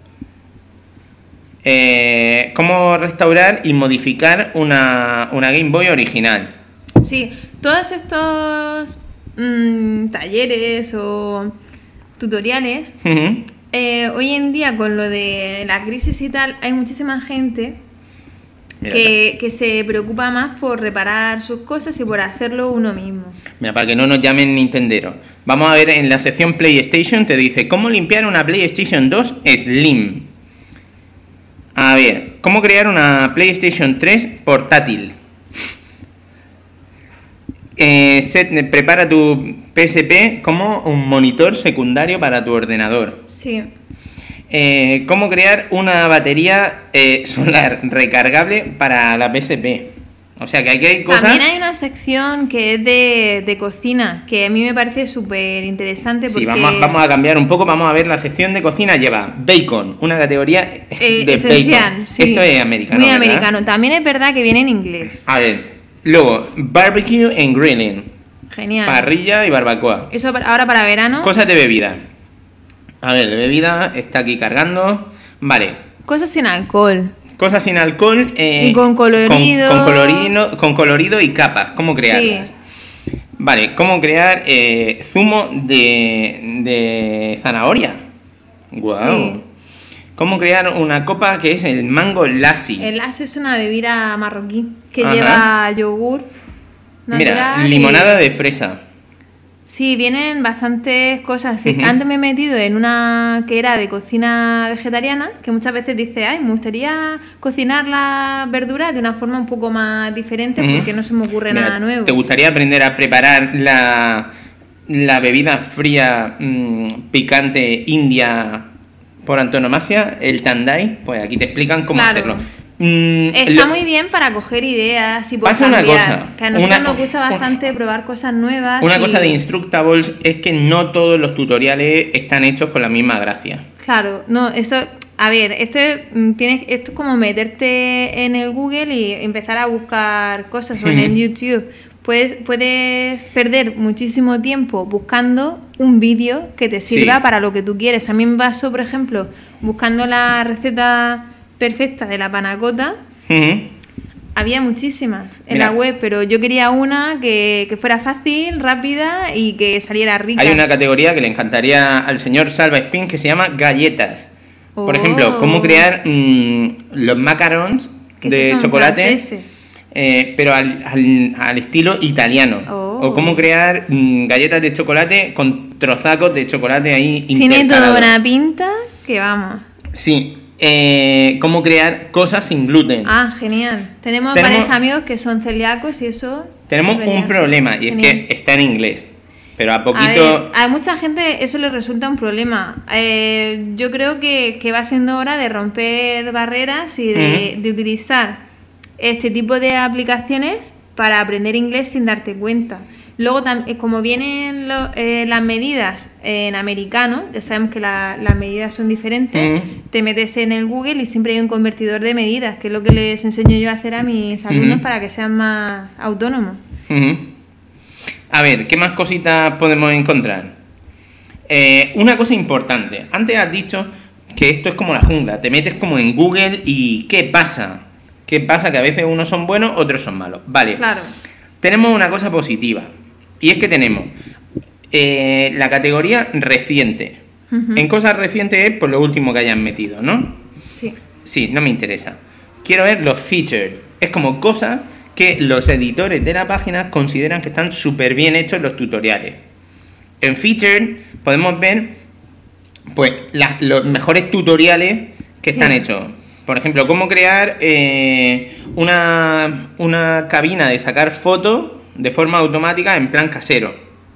Eh, ¿Cómo restaurar y modificar una, una Game Boy original? Sí, todos estos mmm, talleres o tutoriales, uh-huh. eh, hoy en día con lo de la crisis y tal, hay muchísima gente que, que se preocupa más por reparar sus cosas y por hacerlo uno mismo. Mira, para que no nos llamen Nintendero. Vamos a ver, en la sección PlayStation te dice ¿cómo limpiar una PlayStation dos Slim? A ver, ¿cómo crear una PlayStation tres portátil? Eh, set, prepara tu P S P como un monitor secundario para tu ordenador. Sí. Eh, ¿Cómo crear una batería eh, solar recargable para la P S P? O sea que aquí hay cosas... También hay una sección que es de, de cocina, que a mí me parece súper interesante porque... Sí, vamos a, vamos a cambiar un poco, vamos a ver la sección de cocina. Lleva bacon, una categoría eh, de esencial, bacon. Sí. Esto es americano, muy ¿verdad? americano. También es verdad que viene en inglés. A ver, luego, barbecue and grilling. Genial. Parrilla y barbacoa. Eso para, ahora para verano. Cosas de bebida. A ver, de bebida, está aquí cargando. Vale. Cosas sin alcohol. Cosas sin alcohol. Eh, y con colorido. Con, con, colorido, con colorido y capas. ¿Cómo crearlas? Sí. Vale, ¿cómo crear eh, zumo de, de zanahoria? Guau. Sí. ¿Cómo crear una copa que es el mango lassi? El lassi es una bebida marroquí que Ajá. lleva yogur natural. Mira, limonada y... de fresa. Sí, vienen bastantes cosas. Sí. Uh-huh. Antes me he metido en una que era de cocina vegetariana, que muchas veces dice, ay, me gustaría cocinar las verduras de una forma un poco más diferente uh-huh. porque no se me ocurre Mira, nada nuevo. ¿Te gustaría aprender a preparar la, la bebida fría mmm, picante india por antonomasia, el tandai? Pues aquí te explican cómo claro. hacerlo. Mm, Está lo... muy bien para coger ideas y por Pasa cambiar, una cosa, que a nosotros una, nos gusta bastante una, probar cosas nuevas. Una y... cosa de Instructables es que no todos los tutoriales están hechos con la misma gracia. Claro, no, esto, a ver, esto es, tienes, esto es como meterte en el Google y empezar a buscar cosas o en el YouTube. Puedes, puedes perder muchísimo tiempo buscando un vídeo que te sirva sí. para lo que tú quieres. A mí me pasó, por ejemplo, buscando la receta perfecta de la panacota. Uh-huh. Había muchísimas en Mira, la web, pero yo quería una que, que fuera fácil, rápida y que saliera rica. Hay una categoría que le encantaría al señor Salva Spin que se llama galletas. Oh. Por ejemplo, cómo crear mmm, los macarons de chocolate, eh, pero al, al, al estilo italiano. Oh. O cómo crear mmm, galletas de chocolate con trozacos de chocolate ahí intercalados. Tiene toda una pinta que vamos. Sí. Eh, cómo crear cosas sin gluten. Ah, genial. Tenemos, tenemos varios amigos que son celíacos y eso... Tenemos un problema y genial. Es que está en inglés, pero a poquito... A, ver, a mucha gente eso le resulta un problema. Eh, yo creo que, que va siendo hora de romper barreras y de, uh-huh. de utilizar este tipo de aplicaciones para aprender inglés sin darte cuenta. Luego, como vienen lo, eh, las medidas en americano, ya sabemos que la, las medidas son diferentes, uh-huh. te metes en el Google y siempre hay un convertidor de medidas, que es lo que les enseño yo a hacer a mis alumnos uh-huh. para que sean más autónomos. Uh-huh. A ver, ¿qué más cositas podemos encontrar? Eh, una cosa importante, antes has dicho que esto es como la jungla, te metes como en Google y ¿qué pasa? ¿Qué pasa? Que a veces unos son buenos, otros son malos. Vale, claro. Tenemos una cosa positiva. Y es que tenemos eh, la categoría reciente. Uh-huh. En cosas recientes es por lo último que hayan metido, ¿no? Sí. Sí, no me interesa. Quiero ver los features. Es como cosas que los editores de la página consideran que están súper bien hechos los tutoriales. En feature podemos ver pues la, los mejores tutoriales que sí. están hechos. Por ejemplo, cómo crear eh, una, una cabina de sacar fotos de forma automática en plan casero.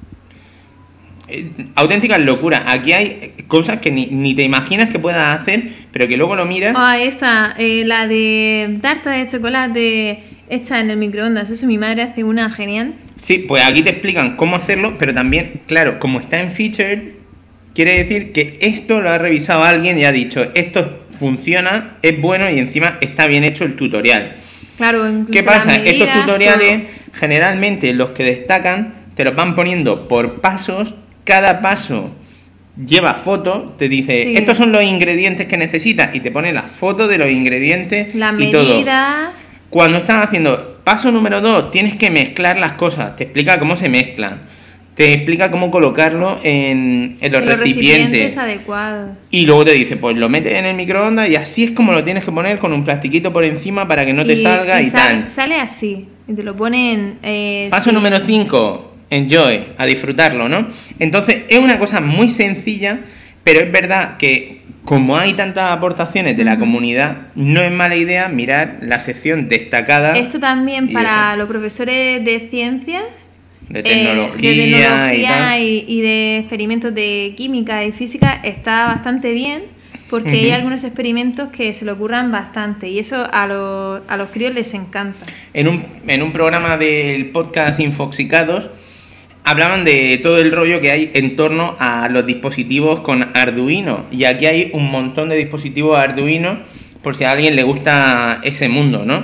Eh, auténticas locuras. Aquí hay cosas que ni, ni te imaginas que puedas hacer, pero que luego lo miras. Oh, ahí está, eh, la de tarta de chocolate hecha en el microondas. Eso mi madre hace una genial. Sí, pues aquí te explican cómo hacerlo, pero también, claro, como está en feature, quiere decir que esto lo ha revisado alguien y ha dicho, esto funciona, es bueno y encima está bien hecho el tutorial. Claro, incluso ¿qué pasa? Medidas, estos tutoriales, todo. Generalmente los que destacan te los van poniendo por pasos, cada paso lleva fotos, te dice, sí. estos son los ingredientes que necesitas, y te pone las fotos de los ingredientes las y medidas. Todo. Cuando estás haciendo paso número dos, tienes que mezclar las cosas, te explica cómo se mezclan, te explica cómo colocarlo en, en los, los recipientes. recipientes adecuados. Y luego te dice, pues lo metes en el microondas y así es como lo tienes que poner, con un plastiquito por encima para que no te y, salga y, y sal, tal. Sale así, y te lo ponen... Eh, paso sí. número cinco, enjoy, a disfrutarlo, ¿no? Entonces es una cosa muy sencilla, pero es verdad que como hay tantas aportaciones de la uh-huh. comunidad, no es mala idea mirar la sección destacada. Esto también para eso. Los profesores de ciencias, de tecnología, eh, de tecnología y, tal. Y, y de experimentos de química y física está bastante bien, porque uh-huh. hay algunos experimentos que se le ocurran bastante, y eso a los, a los críos les encanta. En un, en un programa del podcast Infoxicados hablaban de todo el rollo que hay en torno a los dispositivos con Arduino, y aquí hay un montón de dispositivos Arduino por si a alguien le gusta ese mundo, ¿no?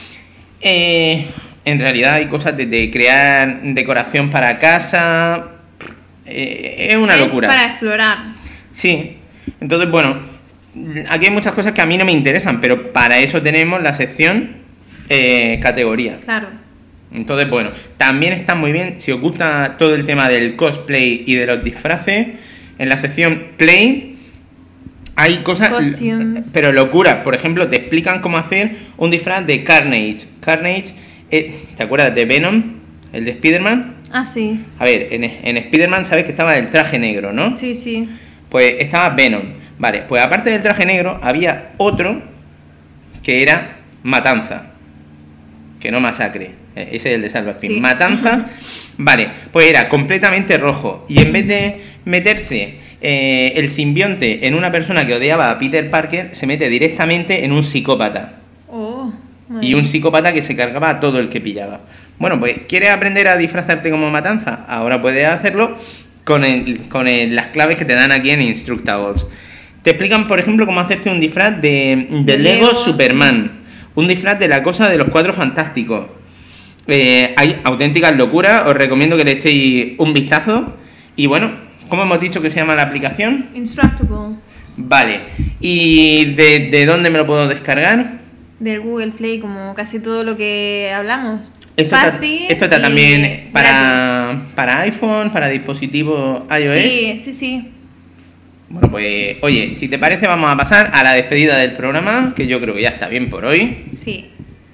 Eh, en realidad hay cosas desde crear decoración para casa, eh, es una es locura. Para explorar. Sí, entonces bueno, aquí hay muchas cosas que a mí no me interesan, pero para eso tenemos la sección eh, categoría. Claro. Entonces, bueno, también está muy bien, si os gusta todo el tema del cosplay y de los disfraces, en la sección Play hay cosas, Costumes. pero locuras. Por ejemplo, te explican cómo hacer un disfraz de Carnage. Carnage, eh, ¿te acuerdas de Venom? El de Spider-Man. Ah, sí. A ver, en, en Spider-Man sabes que estaba el traje negro, ¿no? Sí, sí. Pues estaba Venom. Vale, pues aparte del traje negro, había otro que era Matanza. Que no masacre. Ese es el de Salva Spin. Sí. Matanza, vale, pues era completamente rojo. Y en vez de meterse eh, el simbionte en una persona que odiaba a Peter Parker, se mete directamente en un psicópata. Oh, y un psicópata que se cargaba a todo el que pillaba. Bueno, pues ¿quieres aprender a disfrazarte como Matanza? Ahora puedes hacerlo con, el, con el, las claves que te dan aquí en Instructables. Te explican, por ejemplo, cómo hacerte un disfraz de, de, de Lego, Lego Superman. Un disfraz de la cosa de los Cuatro Fantásticos. Eh, hay auténticas locuras, os recomiendo que le echéis un vistazo. Y bueno, ¿cómo hemos dicho que se llama la aplicación? Instructables. Vale, ¿y de, de dónde me lo puedo descargar? Del Google Play, como casi todo lo que hablamos. Esto Fácil está, esto está también para, para iPhone, para dispositivos iOS. Sí, sí, sí. Bueno, pues, oye, si te parece vamos a pasar a la despedida del programa, que yo creo que ya está bien por hoy. Sí.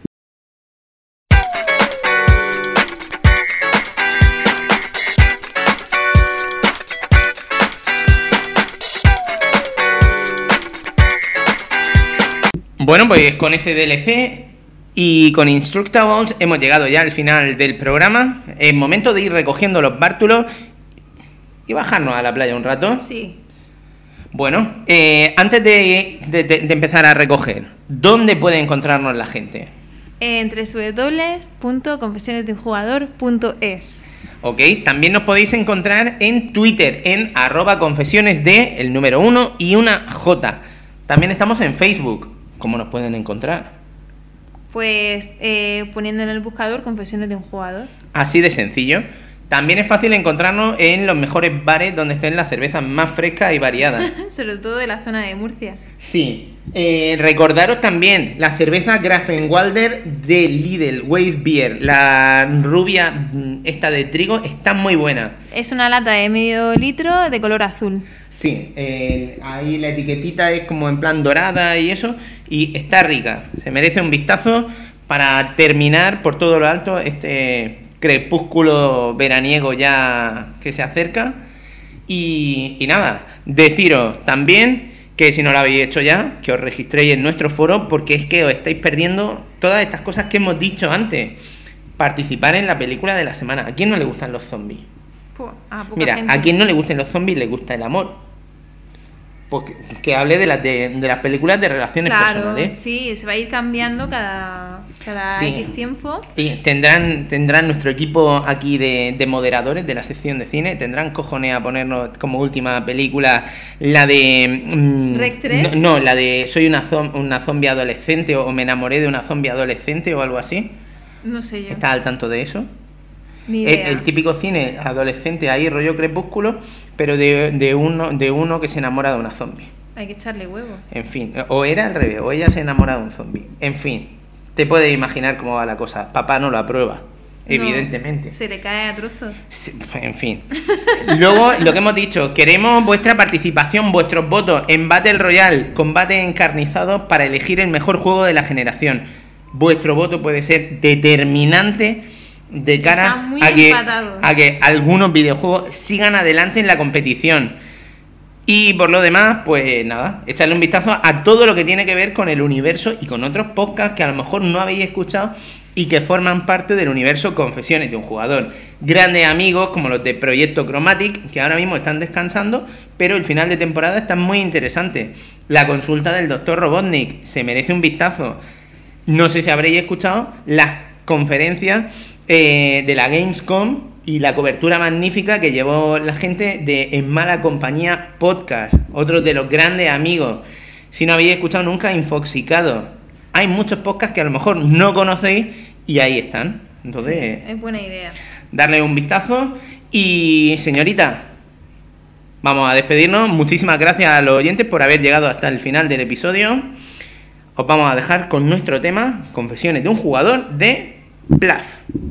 Bueno, pues con ese D L C y con Instructables hemos llegado ya al final del programa. Es momento de ir recogiendo los bártulos y bajarnos a la playa un rato. Sí. Bueno, eh, antes de, de, de empezar a recoger, ¿dónde puede encontrarnos la gente? En doble u doble u doble u punto confesiones de un jugador punto es. Ok, también nos podéis encontrar en Twitter, en arroba confesiones de, el número uno y una J. También estamos en Facebook. ¿Cómo nos pueden encontrar? Pues eh, poniendo en el buscador confesiones de un jugador. Así de sencillo. También es fácil encontrarnos en los mejores bares donde estén las cervezas más frescas y variadas. Sobre todo de la zona de Murcia. Sí. Eh, recordaros también la cerveza Grafenwalder de Lidl, Weiss Beer. La rubia esta de trigo está muy buena. Es una lata de medio litro de color azul. Sí, eh, ahí la etiquetita es como en plan dorada y eso, y está rica. Se merece un vistazo para terminar por todo lo alto este crepúsculo veraniego ya que se acerca. Y, y nada, deciros también que si no lo habéis hecho ya, que os registréis en nuestro foro, porque es que os estáis perdiendo todas estas cosas que hemos dicho antes. Participar en la película de la semana. ¿A quién no le gustan los zombies? Ah, Mira, gente. a quien no le gusten los zombies le gusta el amor. Porque que hable de las de, de las películas de relaciones claro, personales. Sí, se va a ir cambiando cada, cada Sí. X tiempo. Y tendrán, tendrán nuestro equipo aquí de, de moderadores de la sección de cine, tendrán cojones a ponernos como última película la de... Mmm, ¿Rec tres? No, no, la de soy una, zom, una zombie adolescente o me enamoré de una zombie adolescente o algo así. No sé yo. ¿Estás al tanto de eso? Ni el, idea. el típico cine adolescente ahí, rollo Crepúsculo, pero de, de, uno, de uno que se enamora de una zombie. Hay que echarle huevo. En fin, o era al revés, o ella se enamora de un zombie. En fin, te puedes imaginar cómo va la cosa. Papá no lo aprueba, evidentemente. No, se le cae a trozos. Sí, en fin. Luego, lo que hemos dicho, queremos vuestra participación, vuestros votos en Battle Royale, combate encarnizados para elegir el mejor juego de la generación. Vuestro voto puede ser determinante de cara a que, a que algunos videojuegos sigan adelante en la competición. Y por lo demás, pues nada, echarle un vistazo a todo lo que tiene que ver con el universo y con otros podcasts que a lo mejor no habéis escuchado y que forman parte del universo Confesiones de un Jugador. Grandes amigos como los de Proyecto Chromatic, que ahora mismo están descansando, pero el final de temporada está muy interesante. La consulta del doctor Robotnik se merece un vistazo. No sé si habréis escuchado las conferencias eh, de la Gamescom y la cobertura magnífica que llevó la gente de En Mala Compañía Podcast, otro de los grandes amigos. Si no habéis escuchado nunca, Infoxicado. Hay muchos podcasts que a lo mejor no conocéis y ahí están. Entonces, sí, es buena idea. Darle un vistazo. Y señorita, vamos a despedirnos. Muchísimas gracias a los oyentes por haber llegado hasta el final del episodio. Os vamos a dejar con nuestro tema, Confesiones de un Jugador, de Plaf.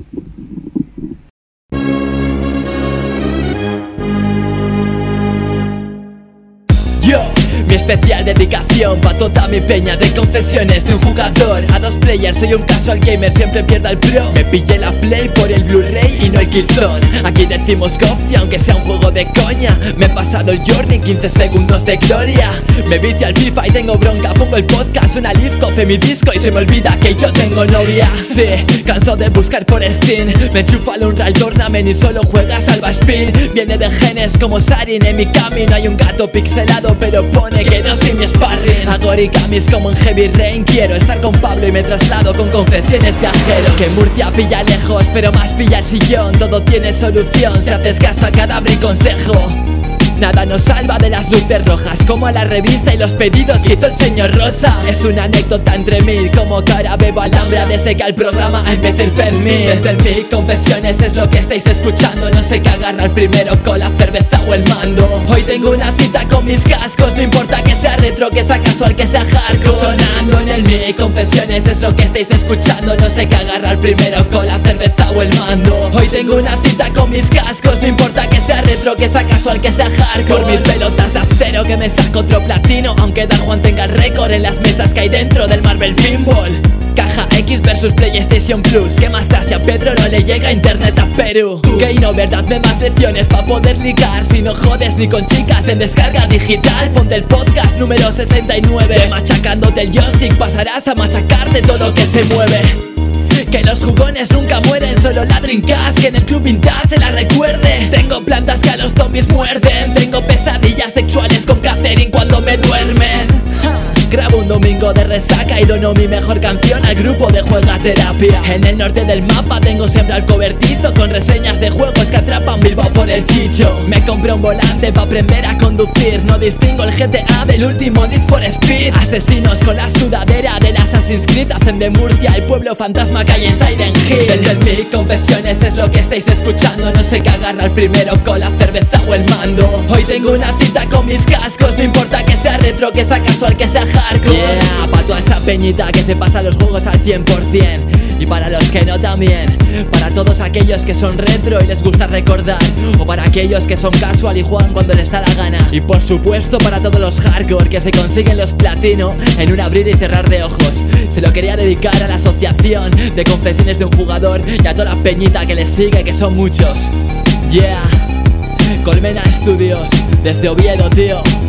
Yo, mi especial dedicación pa' toda mi peña de confesiones de un jugador a dos players, soy un casual gamer, siempre pierda el pro. Me pillé la play por el Blu-ray y no el Killzone. Aquí decimos Ghost y aunque sea un juego de coña, me he pasado el Journey, quince segundos de gloria. Me vicio al FIFA y tengo bronca, pongo el podcast, una leaf, coce mi disco y se me olvida que yo tengo novia. Sí, canso de buscar por Steam, me enchufa al Unreal Tournament y solo juega Salva Spin. Viene de genes como Sarin, en mi camino hay un gato pixelado pero pone que no soy mi sparring. Hago origamis como en Heavy Rain, quiero estar con Pablo y me traslado con confesiones viajeros. Que Murcia pilla lejos pero más pilla el sillón, todo tiene solución si haces caso a cadáver y consejo. Nada nos salva de las luces rojas, como a la revista y los pedidos que hizo el señor Rosa. Es una anécdota entre mil, como que ahora bebo alhambra desde que al programa empecé el Fermín. Desde el mic, confesiones es lo que estáis escuchando, no sé qué agarrar primero, con la cerveza o el mando. Hoy tengo una cita con mis cascos, no importa que sea retro, que sea casual, que sea hardcore. Sonando en el mic, confesiones es lo que estáis escuchando, no sé qué agarrar primero, con la cerveza o el mando. Hoy tengo una cita con mis cascos, no importa que sea retro, que sea casual, que sea hardcore. Por mis pelotas de acero que me saco otro platino, aunque Dan Juan tenga el récord en las mesas que hay dentro del Marvel Pinball. Caja X versus PlayStation Plus, ¿qué más da si a Pedro no le llega internet a Perú? Game Over, dadme más lecciones pa' poder ligar, si no jodes ni con chicas en descarga digital. Ponte el podcast número sesenta y nueve, de machacándote el joystick pasarás a machacarte todo lo que se mueve. Que los jugones nunca mueren, solo la Dreamcast, que en el club vintage se la recuerde. Tengo plantas que a los zombies muerden, tengo pesadillas sexuales con Catherine cuando me duermen. Grabo un domingo de resaca y dono mi mejor canción al grupo de Juega Terapia. En el norte del mapa tengo siempre al cobertizo, con reseñas de juegos que atrapan Bilbao por el chicho. Me compré un volante pa' aprender a conducir, no distingo el G T A del último Need for Speed. Asesinos con la sudadera del Assassin's Creed hacen de Murcia el pueblo fantasma que hay en Silent Hill. Desde el mic, confesiones es lo que estáis escuchando, no sé qué agarrar primero, con la cerveza o el mando. Hoy tengo una cita con mis cascos, no importa que sea retro, que sea casual, que sea hardcore. Yeah, pa' toda esa peñita que se pasa los juegos al cien por cien. Y para los que no también, para todos aquellos que son retro y les gusta recordar, o para aquellos que son casual y juegan cuando les da la gana. Y por supuesto para todos los hardcore que se consiguen los platino en un abrir y cerrar de ojos. Se lo quería dedicar a la asociación de confesiones de un jugador y a toda la peñita que les sigue, que son muchos. Yeah, Colmena Studios, desde Oviedo, tío.